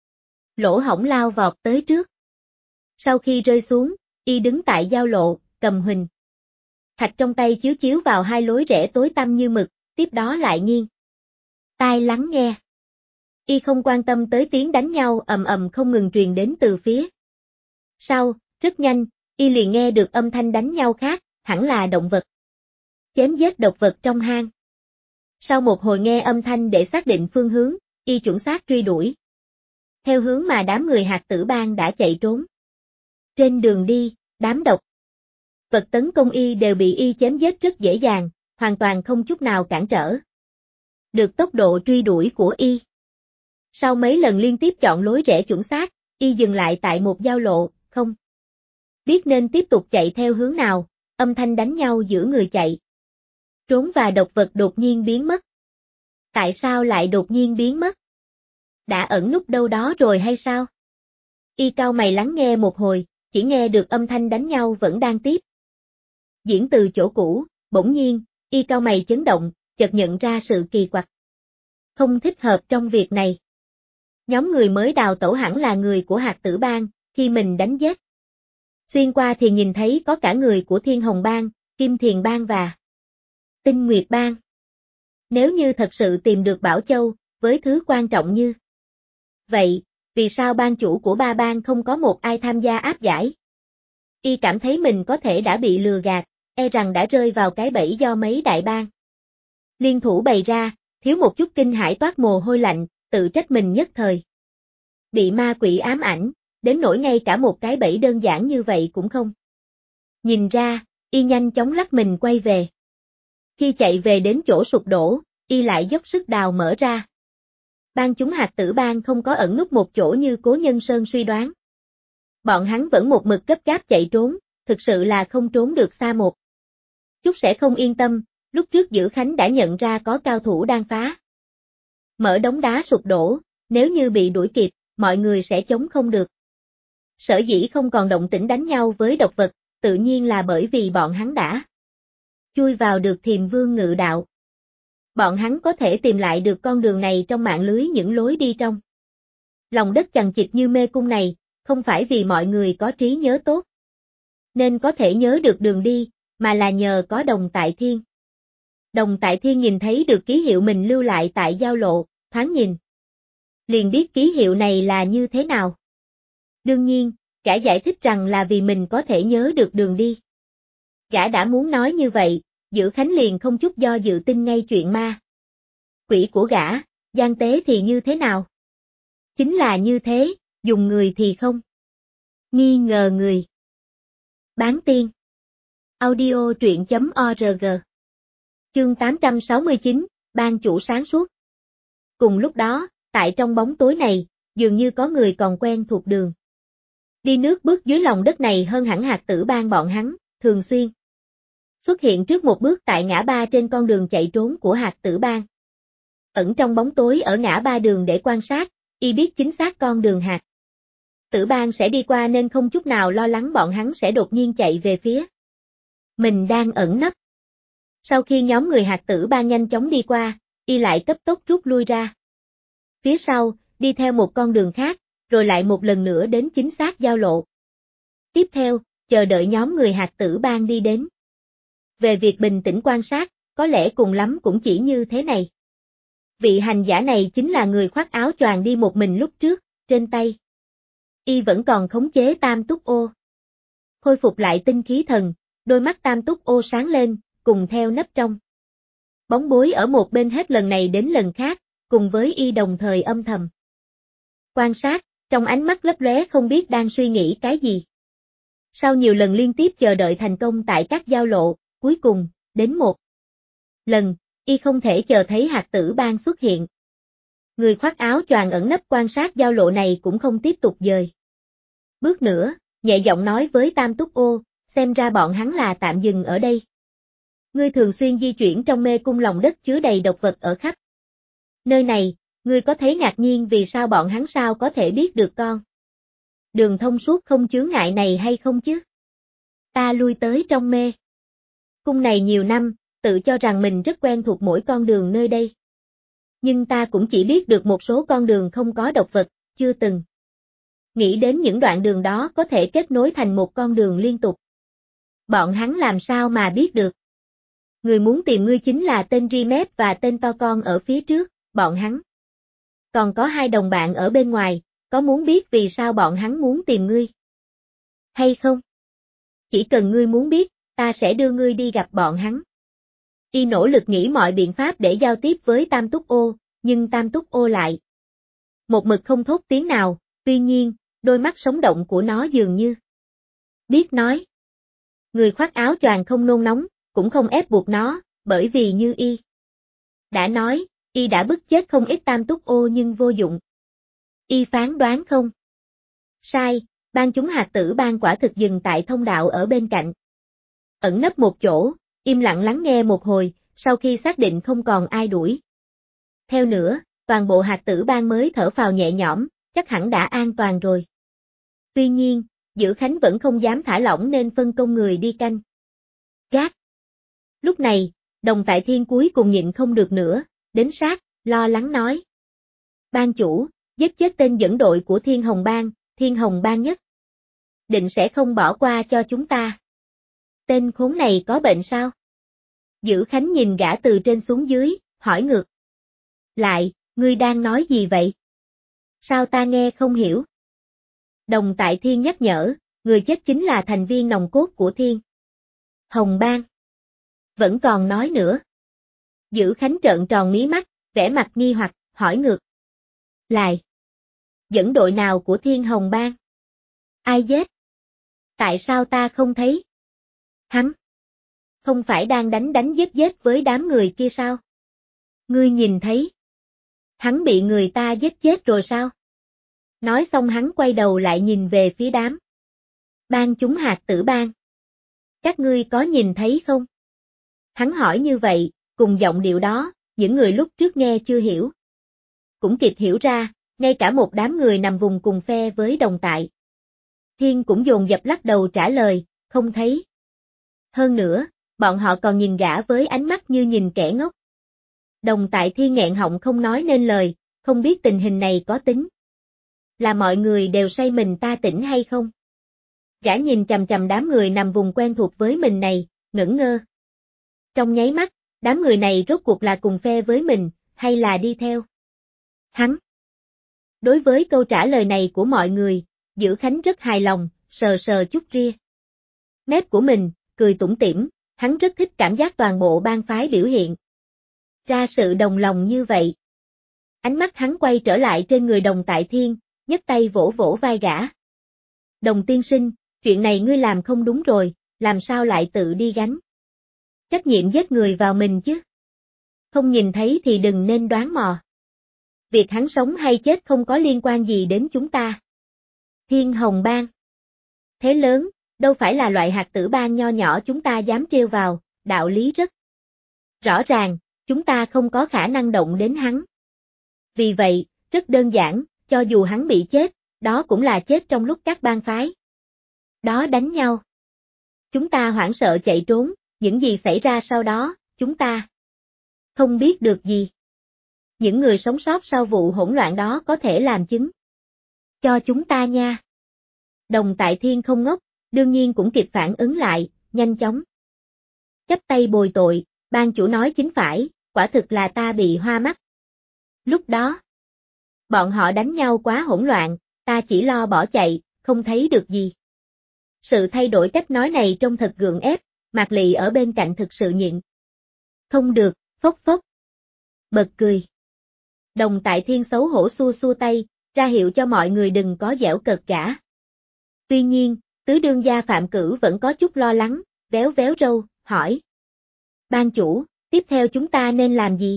lỗ hổng lao vọt tới trước. Sau khi rơi xuống, y đứng tại giao lộ, cầm huỳnh thạch trong tay chiếu chiếu vào hai lối rẽ tối tăm như mực, tiếp đó lại nghiêng tai lắng nghe. Y không quan tâm tới tiếng đánh nhau ầm ầm không ngừng truyền đến từ phía sau, rất nhanh, y liền nghe được âm thanh đánh nhau khác, hẳn là động vật chém giết độc vật trong hang. Sau một hồi nghe âm thanh để xác định phương hướng, y chuẩn xác truy đuổi theo hướng mà đám người hạt tử bang đã chạy trốn. Trên đường đi, đám độc vật tấn công y đều bị y chém giết rất dễ dàng, hoàn toàn không chút nào cản trở được tốc độ truy đuổi của y. Sau mấy lần liên tiếp chọn lối rẽ chuẩn xác, y dừng lại tại một giao lộ, không biết nên tiếp tục chạy theo hướng nào, âm thanh đánh nhau giữa người chạy trốn và độc vật đột nhiên biến mất. Tại sao lại đột nhiên biến mất? Đã ẩn núp đâu đó rồi hay sao? Y cau mày lắng nghe một hồi, chỉ nghe được âm thanh đánh nhau vẫn đang tiếp diễn từ chỗ cũ, bỗng nhiên, y cau mày chấn động, chợt nhận ra sự kỳ quặc không thích hợp trong việc này. Nhóm người mới đào tẩu hẳn là người của hạt tử bang, khi mình đánh giết xuyên qua thì nhìn thấy có cả người của Thiên Hồng Bang, Kim Thiền Bang và Tinh Nguyệt Bang. Nếu như thật sự tìm được Bảo Châu, với thứ quan trọng như vậy, vì sao bang chủ của ba bang không có một ai tham gia áp giải? Y cảm thấy mình có thể đã bị lừa gạt, e rằng đã rơi vào cái bẫy do mấy đại bang liên thủ bày ra, thiếu một chút kinh hãi toát mồ hôi lạnh, tự trách mình nhất thời. Bị ma quỷ ám ảnh, đến nỗi ngay cả một cái bẫy đơn giản như vậy cũng không nhìn ra, y nhanh chóng lắc mình quay về. Khi chạy về đến chỗ sụp đổ, y lại dốc sức đào mở ra. Bang chúng Hạt Tử Bang không có ẩn núp một chỗ như Cố Nhân Sơn suy đoán. Bọn hắn vẫn một mực gấp gáp chạy trốn, thực sự là không trốn được xa một chút sẽ không yên tâm, lúc trước Dữ Khánh đã nhận ra có cao thủ đang phá mở đống đá sụp đổ, nếu như bị đuổi kịp, mọi người sẽ chống không được. Sở dĩ không còn động tĩnh đánh nhau với độc vật, tự nhiên là bởi vì bọn hắn đã chui vào được Thiềm Vương Ngự Đạo. Bọn hắn có thể tìm lại được con đường này trong mạng lưới những lối đi trong lòng đất chằng chịt như mê cung này, không phải vì mọi người có trí nhớ tốt nên có thể nhớ được đường đi, mà là nhờ có Đồng Tại Thiên. Đồng Tại Thiên nhìn thấy được ký hiệu mình lưu lại tại giao lộ, thoáng nhìn liền biết ký hiệu này là như thế nào. Đương nhiên, gã giải thích rằng là vì mình có thể nhớ được đường đi. Gã đã muốn nói như vậy, Dữ Khánh liền không chút do dự tin ngay chuyện ma quỷ của gã, gian tế thì như thế nào? Chính là như thế, dùng người thì không nghi ngờ người. Bán tiên. Audio truyện.org. Chương 869, Ban chủ sáng suốt. Cùng lúc đó, tại trong bóng tối này, dường như có người còn quen thuộc đường đi nước bước dưới lòng đất này hơn hẳn Hạt Tử Bang bọn hắn, thường xuyên xuất hiện trước một bước tại ngã ba trên con đường chạy trốn của Hạt Tử Bang. Ẩn trong bóng tối ở ngã ba đường để quan sát, y biết chính xác con đường Hạt Tử Bang sẽ đi qua nên không chút nào lo lắng bọn hắn sẽ đột nhiên chạy về phía mình đang ẩn nấp. Sau khi nhóm người Hạt Tử Bang nhanh chóng đi qua, y lại cấp tốc rút lui ra phía sau, đi theo một con đường khác, rồi lại một lần nữa đến chính xác giao lộ. Tiếp theo, chờ đợi nhóm người Hạt Tử Bang đi đến. Về việc bình tĩnh quan sát, có lẽ cùng lắm cũng chỉ như thế này. Vị hành giả này chính là người khoác áo choàng đi một mình lúc trước, trên tay y vẫn còn khống chế Tam Túc Ô. Khôi phục lại tinh khí thần, đôi mắt Tam Túc Ô sáng lên, cùng theo nấp trong bóng bối ở một bên hết lần này đến lần khác, cùng với y đồng thời âm thầm quan sát, trong ánh mắt lấp lóe không biết đang suy nghĩ cái gì. Sau nhiều lần liên tiếp chờ đợi thành công tại các giao lộ, cuối cùng, đến một lần, y không thể chờ thấy Hạt Tử Bang xuất hiện. Người khoác áo choàng ẩn nấp quan sát giao lộ này cũng không tiếp tục dời bước nữa, nhẹ giọng nói với Tam Túc Ô, xem ra bọn hắn là tạm dừng ở đây. Ngươi thường xuyên di chuyển trong mê cung lòng đất chứa đầy độc vật ở khắp nơi này, ngươi có thấy ngạc nhiên vì sao bọn hắn sao có thể biết được con đường thông suốt không chướng ngại này hay không chứ? Ta lui tới trong mê cung này nhiều năm, tự cho rằng mình rất quen thuộc mỗi con đường nơi đây. Nhưng ta cũng chỉ biết được một số con đường không có độc vật, chưa từng nghĩ đến những đoạn đường đó có thể kết nối thành một con đường liên tục. Bọn hắn làm sao mà biết được? Người muốn tìm ngươi chính là tên Rimet và tên to con ở phía trước, bọn hắn còn có hai đồng bạn ở bên ngoài, có muốn biết vì sao bọn hắn muốn tìm ngươi hay không? Chỉ cần ngươi muốn biết, ta sẽ đưa ngươi đi gặp bọn hắn. Y nỗ lực nghĩ mọi biện pháp để giao tiếp với Tam Túc Ô, nhưng Tam Túc Ô lại một mực không thốt tiếng nào, tuy nhiên, đôi mắt sống động của nó dường như biết nói. Người khoác áo choàng không nôn nóng, cũng không ép buộc nó, bởi vì như y đã nói, y đã bức chết không ít Tam Túc Ô nhưng vô dụng. Y phán đoán không sai, ban chúng Hạt Tử Bang quả thực dừng tại thông đạo ở bên cạnh. Ẩn nấp một chỗ, im lặng lắng nghe một hồi, sau khi xác định không còn ai đuổi theo nữa, toàn bộ Hạt Tử Bang mới thở phào nhẹ nhõm, chắc hẳn đã an toàn rồi. Tuy nhiên, Dữ Khánh vẫn không dám thả lỏng nên phân công người đi canh gác. Lúc này, Đồng Tại Thiên cuối cùng nhịn không được nữa, đến sát, lo lắng nói. Ban chủ, giết chết tên dẫn đội của Thiên Hồng Bang nhất định sẽ không bỏ qua cho chúng ta. Tên khốn này có bệnh sao? Dữ Khánh nhìn gã từ trên xuống dưới, hỏi ngược. Lại, ngươi đang nói gì vậy? Sao ta nghe không hiểu? Đồng Tại Thiên nhắc nhở, người chết chính là thành viên nòng cốt của Thiên Hồng Bang. Vẫn còn nói nữa. Dữ Khánh trợn tròn mí mắt, vẻ mặt nghi hoặc, hỏi ngược. Lại. Dẫn đội nào của Thiên Hồng Bang? Ai giết? Tại sao ta không thấy? Hắn. Không phải đang đánh giết với đám người kia sao? Ngươi nhìn thấy. Hắn bị người ta giết chết rồi sao? Nói xong hắn quay đầu lại nhìn về phía đám. Bang chúng Hạt Tử Bang. Các ngươi có nhìn thấy không? Hắn hỏi như vậy, cùng giọng điệu đó, những người lúc trước nghe chưa hiểu. Cũng kịp hiểu ra, ngay cả một đám người nằm vùng cùng phe với Đồng Tại Thiên cũng dồn dập lắc đầu trả lời, không thấy. Hơn nữa, bọn họ còn nhìn gã với ánh mắt như nhìn kẻ ngốc. Đồng Tại Thiên nghẹn họng không nói nên lời, không biết tình hình này có tính là mọi người đều say mình ta tỉnh hay không. Gã nhìn chằm chằm đám người nằm vùng quen thuộc với mình này, ngẩn ngơ. Trong nháy mắt, đám người này rốt cuộc là cùng phe với mình, hay là đi theo hắn? Đối với câu trả lời này của mọi người, Dữ Khánh rất hài lòng, sờ sờ chút ria mép của mình, cười tủm tỉm, hắn rất thích cảm giác toàn bộ bang phái biểu hiện ra sự đồng lòng như vậy. Ánh mắt hắn quay trở lại trên người Đồng Tại Thiên, nhấc tay vỗ vỗ vai gã. Đồng tiên sinh, chuyện này ngươi làm không đúng rồi, làm sao lại tự đi gánh trách nhiệm giết người vào mình chứ? Không nhìn thấy thì đừng nên đoán mò. Việc hắn sống hay chết không có liên quan gì đến chúng ta. Thiên Hồng Bang. Thế lớn, đâu phải là loại hạt tử bang nho nhỏ chúng ta dám trêu vào, đạo lý rất rõ ràng, chúng ta không có khả năng động đến hắn. Vì vậy, rất đơn giản, cho dù hắn bị chết, đó cũng là chết trong lúc các bang phái đó đánh nhau. Chúng ta hoảng sợ chạy trốn, những gì xảy ra sau đó, chúng ta không biết được gì. Những người sống sót sau vụ hỗn loạn đó có thể làm chứng cho chúng ta nha. Đồng Tại Thiên không ngốc, đương nhiên cũng kịp phản ứng lại, nhanh chóng chắp tay bồi tội, ban chủ nói chính phải, quả thực là ta bị hoa mắt. Lúc đó, bọn họ đánh nhau quá hỗn loạn, ta chỉ lo bỏ chạy, không thấy được gì. Sự thay đổi cách nói này trông thật gượng ép, Mạc Lị ở bên cạnh thực sự nhịn không được, phốc phốc bật cười. Đồng Tại Thiên xấu hổ xua xua tay, ra hiệu cho mọi người đừng có giễu cợt gã. Tuy nhiên, tứ đương gia Phạm Cử vẫn có chút lo lắng, véo véo râu, hỏi. Ban chủ, tiếp theo chúng ta nên làm gì?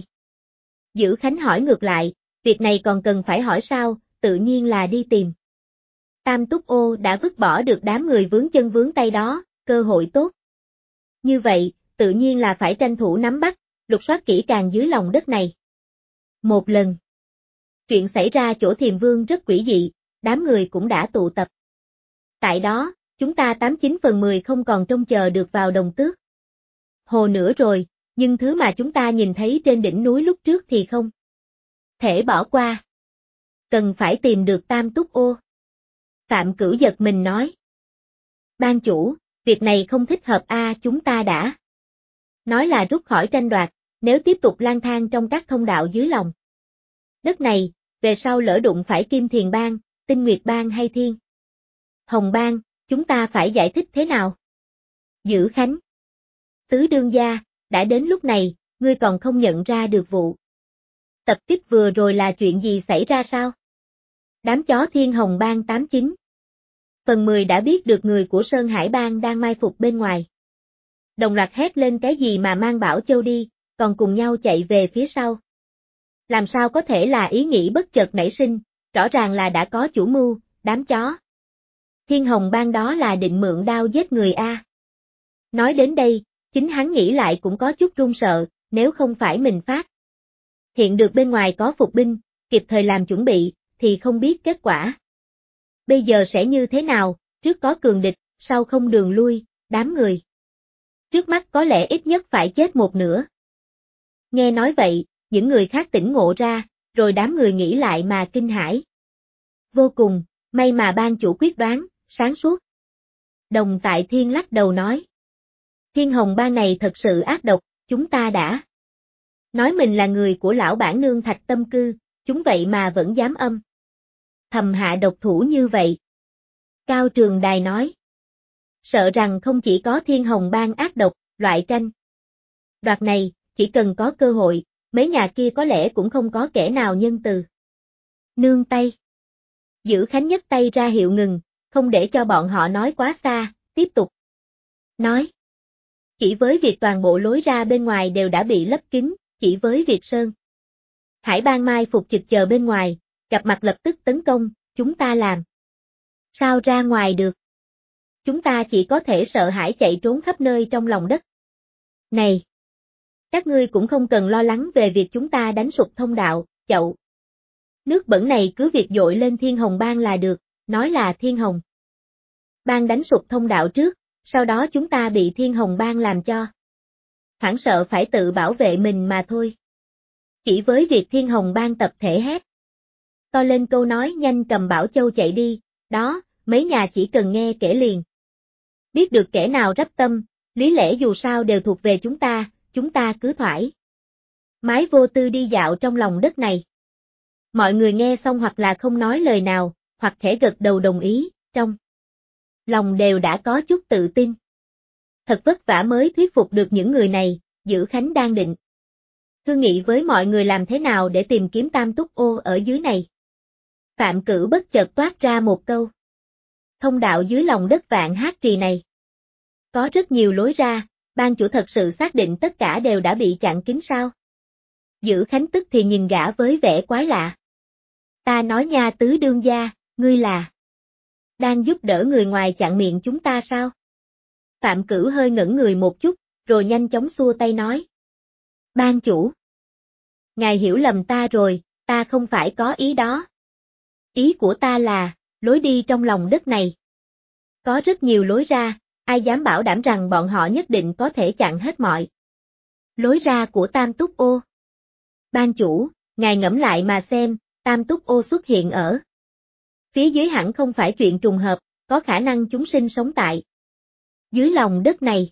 Dữ Khánh hỏi ngược lại, việc này còn cần phải hỏi sao, tự nhiên là đi tìm. Tam Túc Ô đã vứt bỏ được đám người vướng chân vướng tay đó, cơ hội tốt. Như vậy, tự nhiên là phải tranh thủ nắm bắt, lục soát kỹ càng dưới lòng đất này. Một lần. Chuyện xảy ra chỗ Thiềm Vương rất quỷ dị, đám người cũng đã tụ tập. Tại đó, chúng ta 89/10 không còn trông chờ được vào Đồng Tước Hồ nữa rồi, nhưng thứ mà chúng ta nhìn thấy trên đỉnh núi lúc trước thì không thể bỏ qua. Cần phải tìm được Tam Túc Ô. Phạm Cửu giật mình nói. Ban chủ, việc này không thích hợp chúng ta đã nói là rút khỏi tranh đoạt, nếu tiếp tục lang thang trong các thông đạo dưới lòng đất này, về sau lỡ đụng phải Kim Thiền Bang, Tinh Nguyệt Bang hay Thiên Hồng Bang, chúng ta phải giải thích thế nào? Dữ Khánh. Tứ đương gia, đã đến lúc này, ngươi còn không nhận ra được vụ tập kích vừa rồi là chuyện gì xảy ra sao? Đám chó Thiên Hồng Bang 89/10 đã biết được người của Sơn Hải Bang đang mai phục bên ngoài. Đồng loạt hét lên cái gì mà mang Bảo Châu đi, còn cùng nhau chạy về phía sau. Làm sao có thể là ý nghĩ bất chợt nảy sinh, rõ ràng là đã có chủ mưu, đám chó Thiên Hồng Bang đó là định mượn đao giết người Nói đến đây, chính hắn nghĩ lại cũng có chút run sợ, nếu không phải mình phát hiện được bên ngoài có phục binh, kịp thời làm chuẩn bị, thì không biết kết quả bây giờ sẽ như thế nào, trước có cường địch, sau không đường lui, đám người trước mắt có lẽ ít nhất phải chết một nửa. Nghe nói vậy, những người khác tỉnh ngộ ra, rồi đám người nghĩ lại mà kinh hãi. Vô cùng, may mà ban chủ quyết đoán, sáng suốt. Đồng Tại Thiên lắc đầu nói. Thiên Hồng Bang này thật sự ác độc, chúng ta đã nói mình là người của lão bản nương Thạch Tâm Cư, chúng vậy mà vẫn dám âm thầm hạ độc thủ như vậy. Cao Trường Đài nói. Sợ rằng không chỉ có Thiên Hồng Bang ác độc, loại tranh đoạt này, chỉ cần có cơ hội, mấy nhà kia có lẽ cũng không có kẻ nào nhân từ. Nương tay. Dữ Khánh nhấc tay ra hiệu ngừng, không để cho bọn họ nói quá xa, tiếp tục. Nói. Chỉ với việc toàn bộ lối ra bên ngoài đều đã bị lấp kín, chỉ với việc Sơn Hải Bang mai phục trực chờ bên ngoài, gặp mặt lập tức tấn công, chúng ta làm sao ra ngoài được? Chúng ta chỉ có thể sợ hãi chạy trốn khắp nơi trong lòng đất. Này! Các ngươi cũng không cần lo lắng về việc chúng ta đánh sụp thông đạo, chậu. Nước bẩn này cứ việc dội lên Thiên Hồng Bang là được, nói là Thiên Hồng Bang đánh sụp thông đạo trước, sau đó chúng ta bị Thiên Hồng Bang làm cho hoảng sợ phải tự bảo vệ mình mà thôi. Chỉ với việc Thiên Hồng Bang tập thể hét to lên câu nói nhanh cầm Bảo Châu chạy đi, đó, mấy nhà chỉ cần nghe kể liền. Biết được kẻ nào rắp tâm, lý lẽ dù sao đều thuộc về chúng ta cứ thoải mái vô tư đi dạo trong lòng đất này. Mọi người nghe xong hoặc là không nói lời nào, hoặc khẽ gật đầu đồng ý, trong lòng đều đã có chút tự tin. Thật vất vả mới thuyết phục được những người này, Dữ Khánh đang định thương nghị với mọi người làm thế nào để tìm kiếm Tam Túc Ô ở dưới này. Phạm Cửu bất chợt toát ra một câu. Thông đạo dưới lòng đất Vạn Hát Trì này có rất nhiều lối ra, ban chủ thật sự xác định tất cả đều đã bị chặn kín sao? Dữ Khánh tức thì nhìn gã với vẻ quái lạ. Ta nói nha tứ đương gia, ngươi là đang giúp đỡ người ngoài chặn miệng chúng ta sao? Phạm Cửu hơi ngẩn người một chút, rồi nhanh chóng xua tay nói. Ban chủ, ngài hiểu lầm ta rồi, ta không phải có ý đó. Ý của ta là, lối đi trong lòng đất này có rất nhiều lối ra, ai dám bảo đảm rằng bọn họ nhất định có thể chặn hết mọi lối ra của Tam Túc Ô. Ban chủ, ngài ngẫm lại mà xem, Tam Túc Ô xuất hiện ở phía dưới hẳn không phải chuyện trùng hợp, có khả năng chúng sinh sống tại dưới lòng đất này.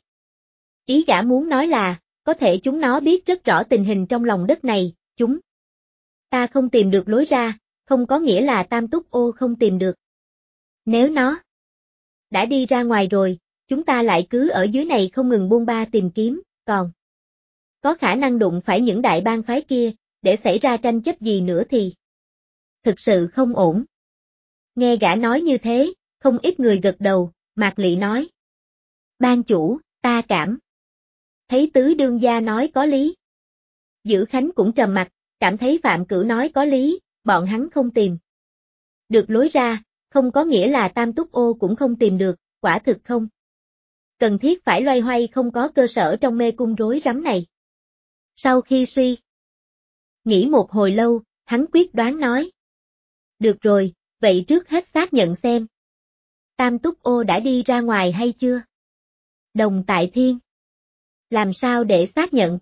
Ý gã muốn nói là, có thể chúng nó biết rất rõ tình hình trong lòng đất này, chúng ta không tìm được lối ra, không có nghĩa là Tam Túc Ô không tìm được. Nếu nó đã đi ra ngoài rồi, chúng ta lại cứ ở dưới này không ngừng buôn ba tìm kiếm, còn có khả năng đụng phải những đại bang phái kia, để xảy ra tranh chấp gì nữa thì thực sự không ổn. Nghe gã nói như thế, không ít người gật đầu, Mạc Lị nói. Ban chủ, ta cảm thấy tứ đương gia nói có lý. Dữ Khánh cũng trầm mặt, cảm thấy Phạm Cửu nói có lý, bọn hắn không tìm được lối ra, không có nghĩa là Tam Túc Ô cũng không tìm được, quả thực không cần thiết phải loay hoay không có cơ sở trong mê cung rối rắm này. Sau khi suy nghĩ một hồi lâu, hắn quyết đoán nói. Được rồi, vậy trước hết xác nhận xem. Tam Túc Ô đã đi ra ngoài hay chưa? Đồng Tại Thiên. Làm sao để xác nhận?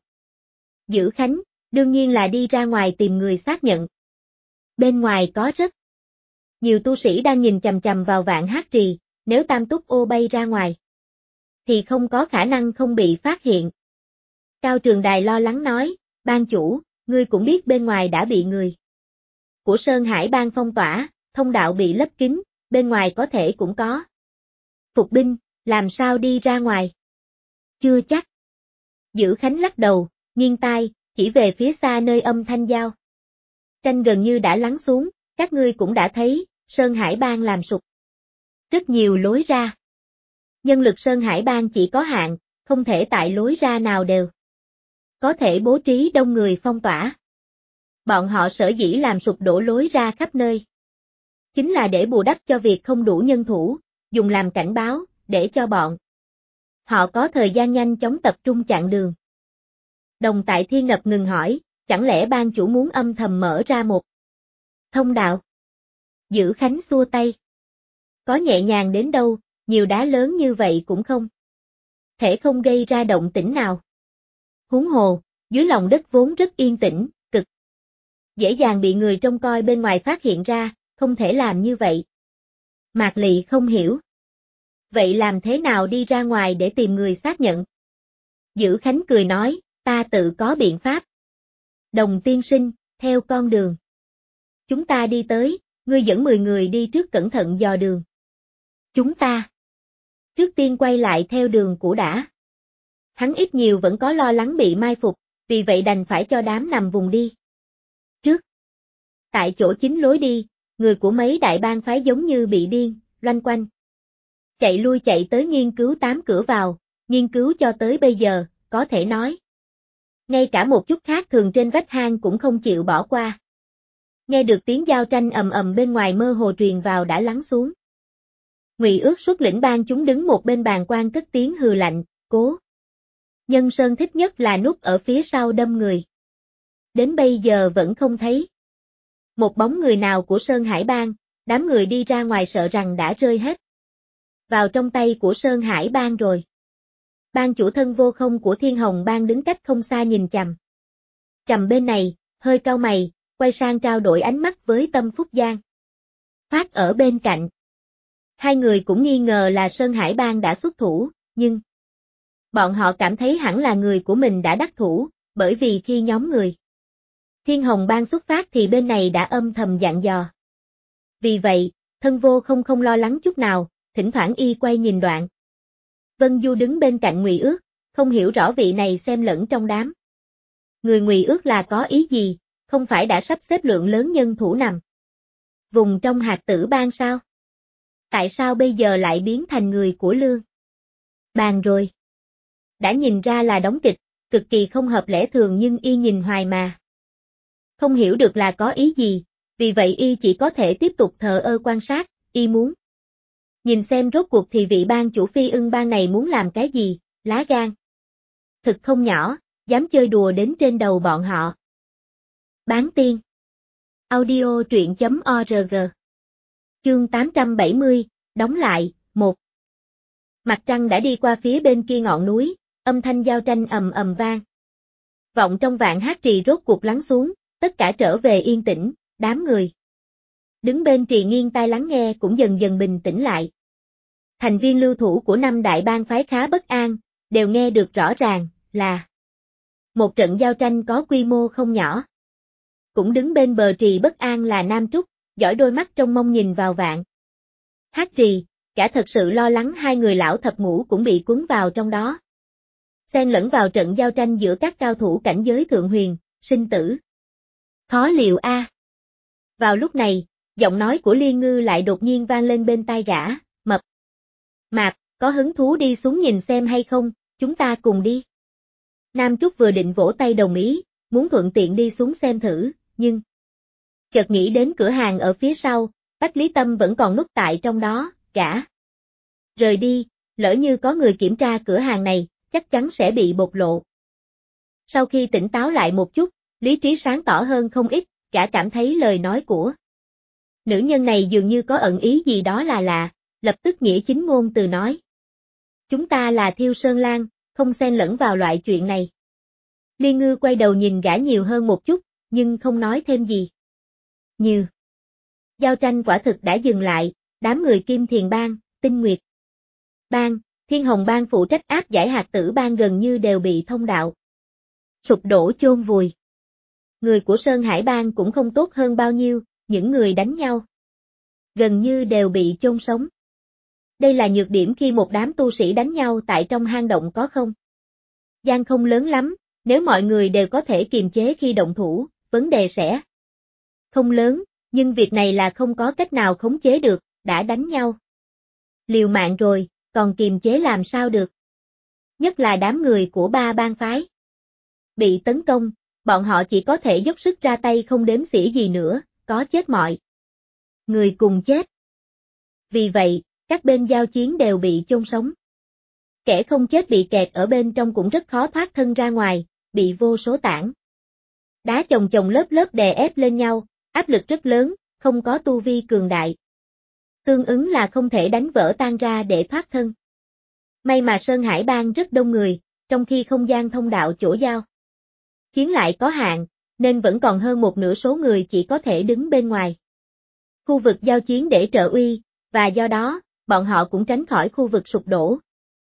Dữ Khánh, đương nhiên là đi ra ngoài tìm người xác nhận. Bên ngoài có rất nhiều tu sĩ đang nhìn chằm chằm vào Vạn Hát Trì, nếu Tam Túc Ô bay ra ngoài thì không có khả năng không bị phát hiện. Cao Trường Đài lo lắng nói, ban chủ, ngươi cũng biết bên ngoài đã bị người của Sơn Hải Bang phong tỏa, thông đạo bị lấp kín, bên ngoài có thể cũng có phục binh, làm sao đi ra ngoài? Chưa chắc. Dữ Khánh lắc đầu, nghiêng tai, chỉ về phía xa nơi âm thanh giao tranh gần như đã lắng xuống, các ngươi cũng đã thấy, Sơn Hải Bang làm sụp rất nhiều lối ra. Nhân lực Sơn Hải Bang chỉ có hạn, không thể tại lối ra nào đều có thể bố trí đông người phong tỏa. Bọn họ sở dĩ làm sụp đổ lối ra khắp nơi chính là để bù đắp cho việc không đủ nhân thủ, dùng làm cảnh báo, để cho bọn họ có thời gian nhanh chóng tập trung chặn đường. Đồng Tại Thiên ngập ngừng hỏi, chẳng lẽ ban chủ muốn âm thầm mở ra một thông đạo? Dữ Khánh xua tay. Có nhẹ nhàng đến đâu, nhiều đá lớn như vậy cũng không thể không gây ra động tĩnh nào. Huống hồ, dưới lòng đất vốn rất yên tĩnh, cực dễ dàng bị người trông coi bên ngoài phát hiện ra, không thể làm như vậy. Mạc Lị không hiểu. Vậy làm thế nào đi ra ngoài để tìm người xác nhận? Dữ Khánh cười nói, ta tự có biện pháp. Đồng tiên sinh, theo con đường. Chúng ta đi tới, ngươi dẫn 10 người đi trước cẩn thận dò đường. Chúng ta trước tiên quay lại theo đường cũ đã. Hắn ít nhiều vẫn có lo lắng bị mai phục, vì vậy đành phải cho đám nằm vùng đi. Trước, tại chỗ chính lối đi, người của mấy đại bang phái giống như bị điên, loanh quanh. Chạy lui chạy tới nghiên cứu 8 cửa vào, nghiên cứu cho tới bây giờ, có thể nói. Ngay cả một chút khác thường trên vách hang cũng không chịu bỏ qua. Nghe được tiếng giao tranh ầm ầm bên ngoài mơ hồ truyền vào đã lắng xuống. Ngụy Ước xuất lĩnh bang chúng đứng một bên bàn quan cất tiếng hừ lạnh, Cố Nhân Sơn thích nhất là núp ở phía sau đâm người. Đến bây giờ vẫn không thấy một bóng người nào của Sơn Hải Bang, đám người đi ra ngoài sợ rằng đã rơi hết vào trong tay của Sơn Hải Bang rồi. Bang chủ Thân Vô Không của Thiên Hồng Bang đứng cách không xa nhìn chằm. Chằm bên này, hơi cau mày, quay sang trao đổi ánh mắt với Tâm Phúc Giang. Phát ở bên cạnh. Hai người cũng nghi ngờ là Sơn Hải Bang đã xuất thủ, nhưng bọn họ cảm thấy hẳn là người của mình đã đắc thủ, bởi vì khi nhóm người Thiên Hồng Bang xuất phát thì bên này đã âm thầm dặn dò. Vì vậy, Thân Vô Không không lo lắng chút nào, thỉnh thoảng y quay nhìn Đoạn Vân Du đứng bên cạnh Ngụy Ước, không hiểu rõ vị này xem lẫn trong đám. Người Ngụy Ước là có ý gì, không phải đã sắp xếp lượng lớn nhân thủ nằm vùng trong Hạt Tử Bang sao? Tại sao bây giờ lại biến thành người của Lương Bàn rồi? Đã nhìn ra là đóng kịch, cực kỳ không hợp lẽ thường nhưng y nhìn hoài mà không hiểu được là có ý gì, vì vậy y chỉ có thể tiếp tục thờ ơ quan sát, y muốn nhìn xem rốt cuộc thì vị bang chủ Phi Ưng Bang này muốn làm cái gì, lá gan thực không nhỏ, dám chơi đùa đến trên đầu bọn họ. Bán tiên audio truyện.org Chương 870, đóng lại, 1 Mặt trăng đã đi qua phía bên kia ngọn núi, âm thanh giao tranh ầm ầm vang. Vọng trong Vạn Hát Trì rốt cuộc lắng xuống, tất cả trở về yên tĩnh, đám người đứng bên trì nghiêng tai lắng nghe cũng dần dần bình tĩnh lại. Thành viên lưu thủ của 5 đại bang phái khá bất an, đều nghe được rõ ràng là một trận giao tranh có quy mô không nhỏ. Cũng đứng bên bờ trì bất an là Nam Trúc, dõi đôi mắt trông mong nhìn vào Vạn Hát Trì, cả thật sự lo lắng hai người lão thập ngũ cũng bị cuốn vào trong đó. Xen lẫn vào trận giao tranh giữa các cao thủ cảnh giới thượng huyền, sinh tử khó liệu a. Vào lúc này, giọng nói của Liên Ngư lại đột nhiên vang lên bên tai gã, Mập Mạp, có hứng thú đi xuống nhìn xem hay không, chúng ta cùng đi. Nam Trúc vừa định vỗ tay đồng ý, muốn thuận tiện đi xuống xem thử, nhưng chợt nghĩ đến cửa hàng ở phía sau, Bách Lý Tâm vẫn còn núp tại trong đó, gã rời đi, lỡ như có người kiểm tra cửa hàng này, chắc chắn sẽ bị bộc lộ. Sau khi tỉnh táo lại một chút, lý trí sáng tỏ hơn không ít, gã cảm thấy lời nói của nữ nhân này dường như có ẩn ý gì đó là lạ, lập tức nghĩa chính ngôn từ nói. Chúng ta là Thiêu Sơn Lang, không xen lẫn vào loại chuyện này. Liên Ngư quay đầu nhìn gã nhiều hơn một chút, nhưng không nói thêm gì. Như giao tranh quả thực đã dừng lại, đám người Kim Thiền Bang, Tinh Nguyệt Bang, Thiên Hồng Bang phụ trách áp giải Hạt Tử Bang gần như đều bị thông đạo sụp đổ chôn vùi. Người của Sơn Hải Bang cũng không tốt hơn bao nhiêu, những người đánh nhau gần như đều bị chôn sống. Đây là nhược điểm khi một đám tu sĩ đánh nhau tại trong hang động có không? Gian không lớn lắm, nếu mọi người đều có thể kiềm chế khi động thủ, vấn đề sẽ không lớn, nhưng việc này là không có cách nào khống chế được, đã đánh nhau liều mạng rồi, còn kiềm chế làm sao được? Nhất là đám người của 3 bang phái bị tấn công, bọn họ chỉ có thể dốc sức ra tay không đếm xỉa gì nữa, có chết mọi người cùng chết. Vì vậy, các bên giao chiến đều bị chôn sống. Kẻ không chết bị kẹt ở bên trong cũng rất khó thoát thân ra ngoài, bị vô số tảng đá chồng chồng lớp lớp đè ép lên nhau, áp lực rất lớn, không có tu vi cường đại. Tương ứng là không thể đánh vỡ tan ra để thoát thân. May mà Sơn Hải Bang rất đông người, trong khi không gian thông đạo chỗ giao chiến lại có hạn, nên vẫn còn hơn một nửa số người chỉ có thể đứng bên ngoài khu vực giao chiến để trợ uy, và do đó, bọn họ cũng tránh khỏi khu vực sụp đổ.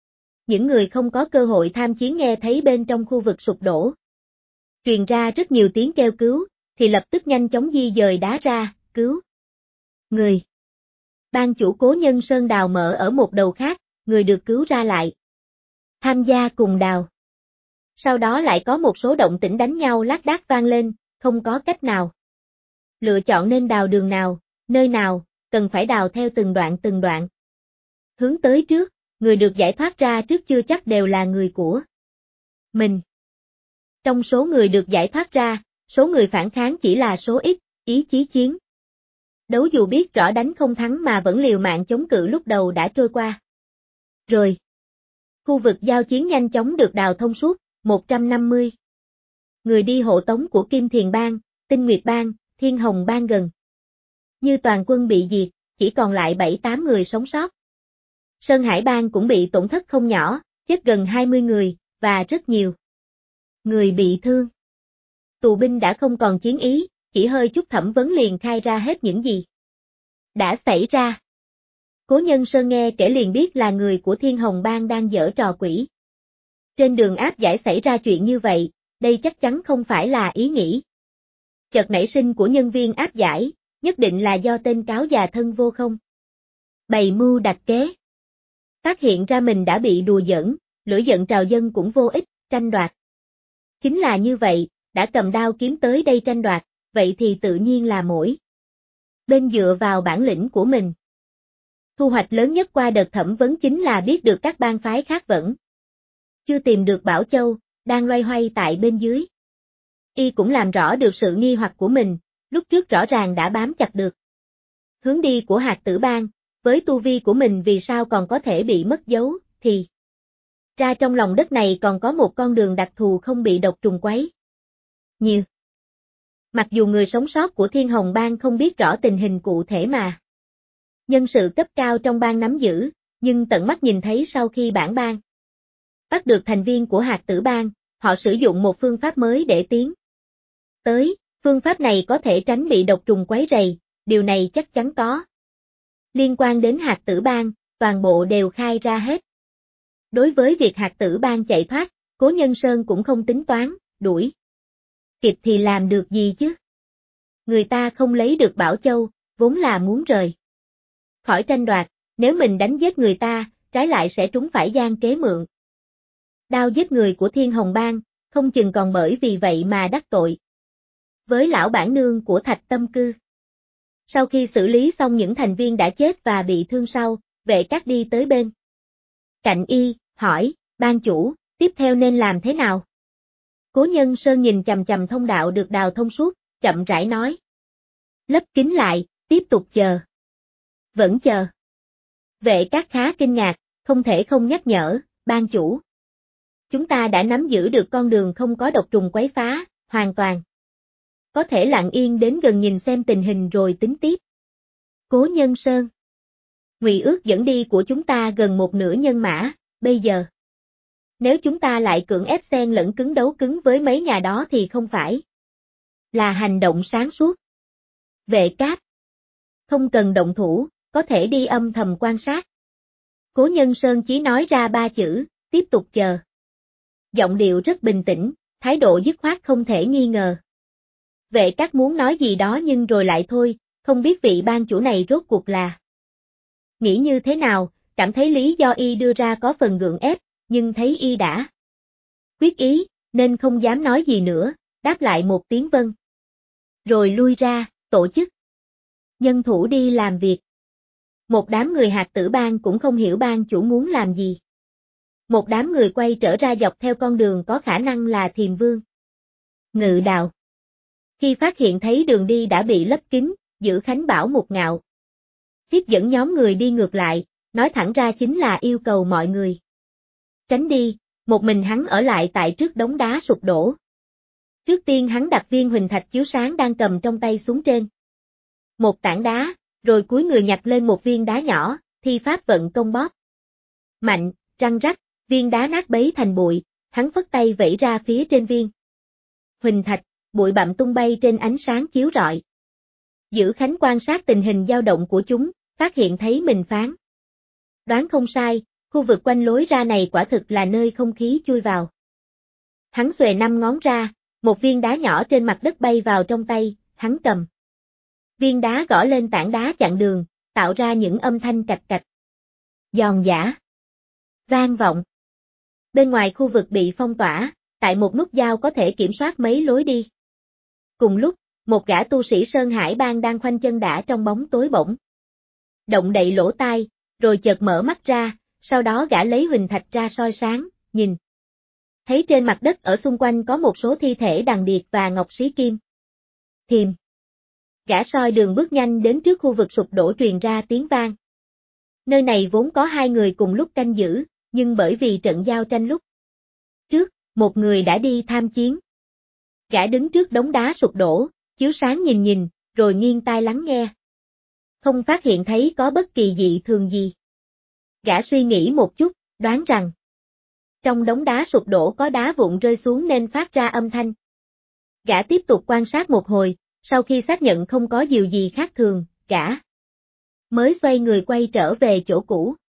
những người không có cơ hội tham chiến nghe thấy bên trong khu vực sụp đổ truyền ra rất nhiều tiếng kêu cứu, thì lập tức nhanh chóng di dời đá ra, cứu người. Ban chủ Cố Nhân Sơn đào mở ở một đầu khác, người được cứu ra lại tham gia cùng đào. Sau đó lại có một số động tĩnh đánh nhau lác đác vang lên, không có cách nào lựa chọn nên đào đường nào, nơi nào, cần phải đào theo từng đoạn. Hướng tới trước, người được giải thoát ra trước chưa chắc đều là người của mình. Trong số người được giải thoát ra, số người phản kháng chỉ là số ít, ý chí chiến đấu dù biết rõ đánh không thắng mà vẫn liều mạng chống cự lúc đầu đã trôi qua. Rồi, khu vực giao chiến nhanh chóng được đào thông suốt, 150 người đi hộ tống của Kim Thiền Bang, Tinh Nguyệt Bang, Thiên Hồng Bang gần như toàn quân bị diệt, chỉ còn lại 7-8 người sống sót. Sơn Hải Bang cũng bị tổn thất không nhỏ, chết gần 20 người, và rất nhiều người bị thương. Tù binh đã không còn chiến ý, chỉ hơi chút thẩm vấn liền khai ra hết những gì đã xảy ra. Cố Nhân Sơn nghe kể liền biết là người của Thiên Hồng Bang đang giở trò quỷ. Trên đường áp giải xảy ra chuyện như vậy, đây chắc chắn không phải là ý nghĩ chợt nảy sinh của nhân viên áp giải, nhất định là do tên cáo già thân vô không bày mưu đặt kế. Phát hiện ra mình đã bị đùa giỡn, lửa giận trào dâng cũng vô ích, tranh đoạt. Chính là như vậy, đã cầm đao kiếm tới đây tranh đoạt, vậy thì tự nhiên là mỗi bên dựa vào bản lĩnh của mình. Thu hoạch lớn nhất qua đợt thẩm vấn chính là biết được các bang phái khác vẫn chưa tìm được Bảo Châu, đang loay hoay tại bên dưới. Y cũng làm rõ được sự nghi hoặc của mình, lúc trước rõ ràng đã bám chặt được hướng đi của Hạt Tử Bang, với tu vi của mình vì sao còn có thể bị mất dấu, thì ra trong lòng đất này còn có một con đường đặc thù không bị độc trùng quấy nhiều. Mặc dù người sống sót của Thiên Hồng Bang không biết rõ tình hình cụ thể mà nhân sự cấp cao trong bang nắm giữ, nhưng tận mắt nhìn thấy sau khi bản bang bắt được thành viên của Hạt Tử Bang, họ sử dụng một phương pháp mới để tiến tới, phương pháp này có thể tránh bị độc trùng quấy rầy, điều này chắc chắn có liên quan đến Hạt Tử Bang, toàn bộ đều khai ra hết. Đối với việc Hạt Tử Bang chạy thoát, Cố Nhân Sơn cũng không tính toán, đuổi kịp thì làm được gì chứ. Người ta không lấy được Bảo Châu, vốn là muốn rời khỏi tranh đoạt, nếu mình đánh giết người ta, trái lại sẽ trúng phải gian kế mượn đao giết người của Thiên Hồng Bang, không chừng còn bởi vì vậy mà đắc tội với lão bản nương của Thạch Tâm Cư. Sau khi xử lý xong những thành viên đã chết và bị thương sau, Vệ Cát đi tới bên cạnh y, hỏi, ban chủ, tiếp theo nên làm thế nào? Cố Nhân Sơn nhìn chằm chằm thông đạo được đào thông suốt, chậm rãi nói. Lấp kín lại, tiếp tục chờ. Vẫn chờ. Vệ Cát khá kinh ngạc, không thể không nhắc nhở, ban chủ. Chúng ta đã nắm giữ được con đường không có độc trùng quấy phá, hoàn toàn có thể lặng yên đến gần nhìn xem tình hình rồi tính tiếp. Cố Nhân Sơn. Ngụy ước dẫn đi của chúng ta gần một nửa nhân mã, bây giờ nếu chúng ta lại cưỡng ép xen lẫn cứng đấu cứng với mấy nhà đó thì không phải là hành động sáng suốt. Vệ Cát. Không cần động thủ, có thể đi âm thầm quan sát. Cố Nhân Sơn chỉ nói ra 3 chữ, tiếp tục chờ. Giọng điệu rất bình tĩnh, thái độ dứt khoát không thể nghi ngờ. Vệ Cát muốn nói gì đó nhưng rồi lại thôi, không biết vị ban chủ này rốt cuộc là nghĩ như thế nào, cảm thấy lý do y đưa ra có phần gượng ép, nhưng thấy y đã quyết ý, nên không dám nói gì nữa, đáp lại một tiếng vâng. Rồi lui ra, tổ chức nhân thủ đi làm việc. Một đám người Hạt Tử Bang cũng không hiểu ban chủ muốn làm gì. Một đám người quay trở ra dọc theo con đường có khả năng là Thiềm Vương Ngự Đào. Khi phát hiện thấy đường đi đã bị lấp kín, Giữ Khánh bảo một ngạo thiết dẫn nhóm người đi ngược lại, nói thẳng ra chính là yêu cầu mọi người tránh đi, một mình hắn ở lại tại trước đống đá sụp đổ. Trước tiên hắn đặt viên huỳnh thạch chiếu sáng đang cầm trong tay xuống trên một tảng đá, rồi cúi người nhặt lên một viên đá nhỏ, thi pháp vận công bóp mạnh, răng rắc, viên đá nát bấy thành bụi, hắn phất tay vẫy ra phía trên viên huỳnh thạch, bụi bặm tung bay trên ánh sáng chiếu rọi. Giữ Khánh quan sát tình hình dao động của chúng, phát hiện thấy mình phán đoán không sai, Khu vực quanh lối ra này quả thực là nơi không khí chui vào. Hắn xuề 5 ngón ra, một viên đá nhỏ trên mặt đất bay vào trong tay, hắn cầm. Viên đá gõ lên tảng đá chặn đường, tạo ra những âm thanh cạch cạch. Giòn giã. Vang vọng. Bên ngoài khu vực bị phong tỏa, tại một nút giao có thể kiểm soát mấy lối đi. Cùng lúc, một gã tu sĩ Sơn Hải Bang đang khoanh chân đả trong bóng tối bỗng động đậy lỗ tai, rồi chợt mở mắt ra, sau đó gã lấy huỳnh thạch ra soi sáng, nhìn. Thấy trên mặt đất ở xung quanh có một số thi thể đằng điệp và ngọc xí kim. Thiềm. Gã soi đường bước nhanh đến trước khu vực sụp đổ truyền ra tiếng vang. Nơi này vốn có 2 người cùng lúc canh giữ, nhưng bởi vì trận giao tranh lúc trước, một người đã đi tham chiến. Gã đứng trước đống đá sụp đổ, chiếu sáng nhìn, rồi nghiêng tai lắng nghe. Không phát hiện thấy có bất kỳ dị thường gì. Gã suy nghĩ một chút, đoán rằng trong đống đá sụp đổ có đá vụn rơi xuống nên phát ra âm thanh. Gã tiếp tục quan sát một hồi, sau khi xác nhận không có điều gì khác thường, gã mới xoay người quay trở về chỗ cũ.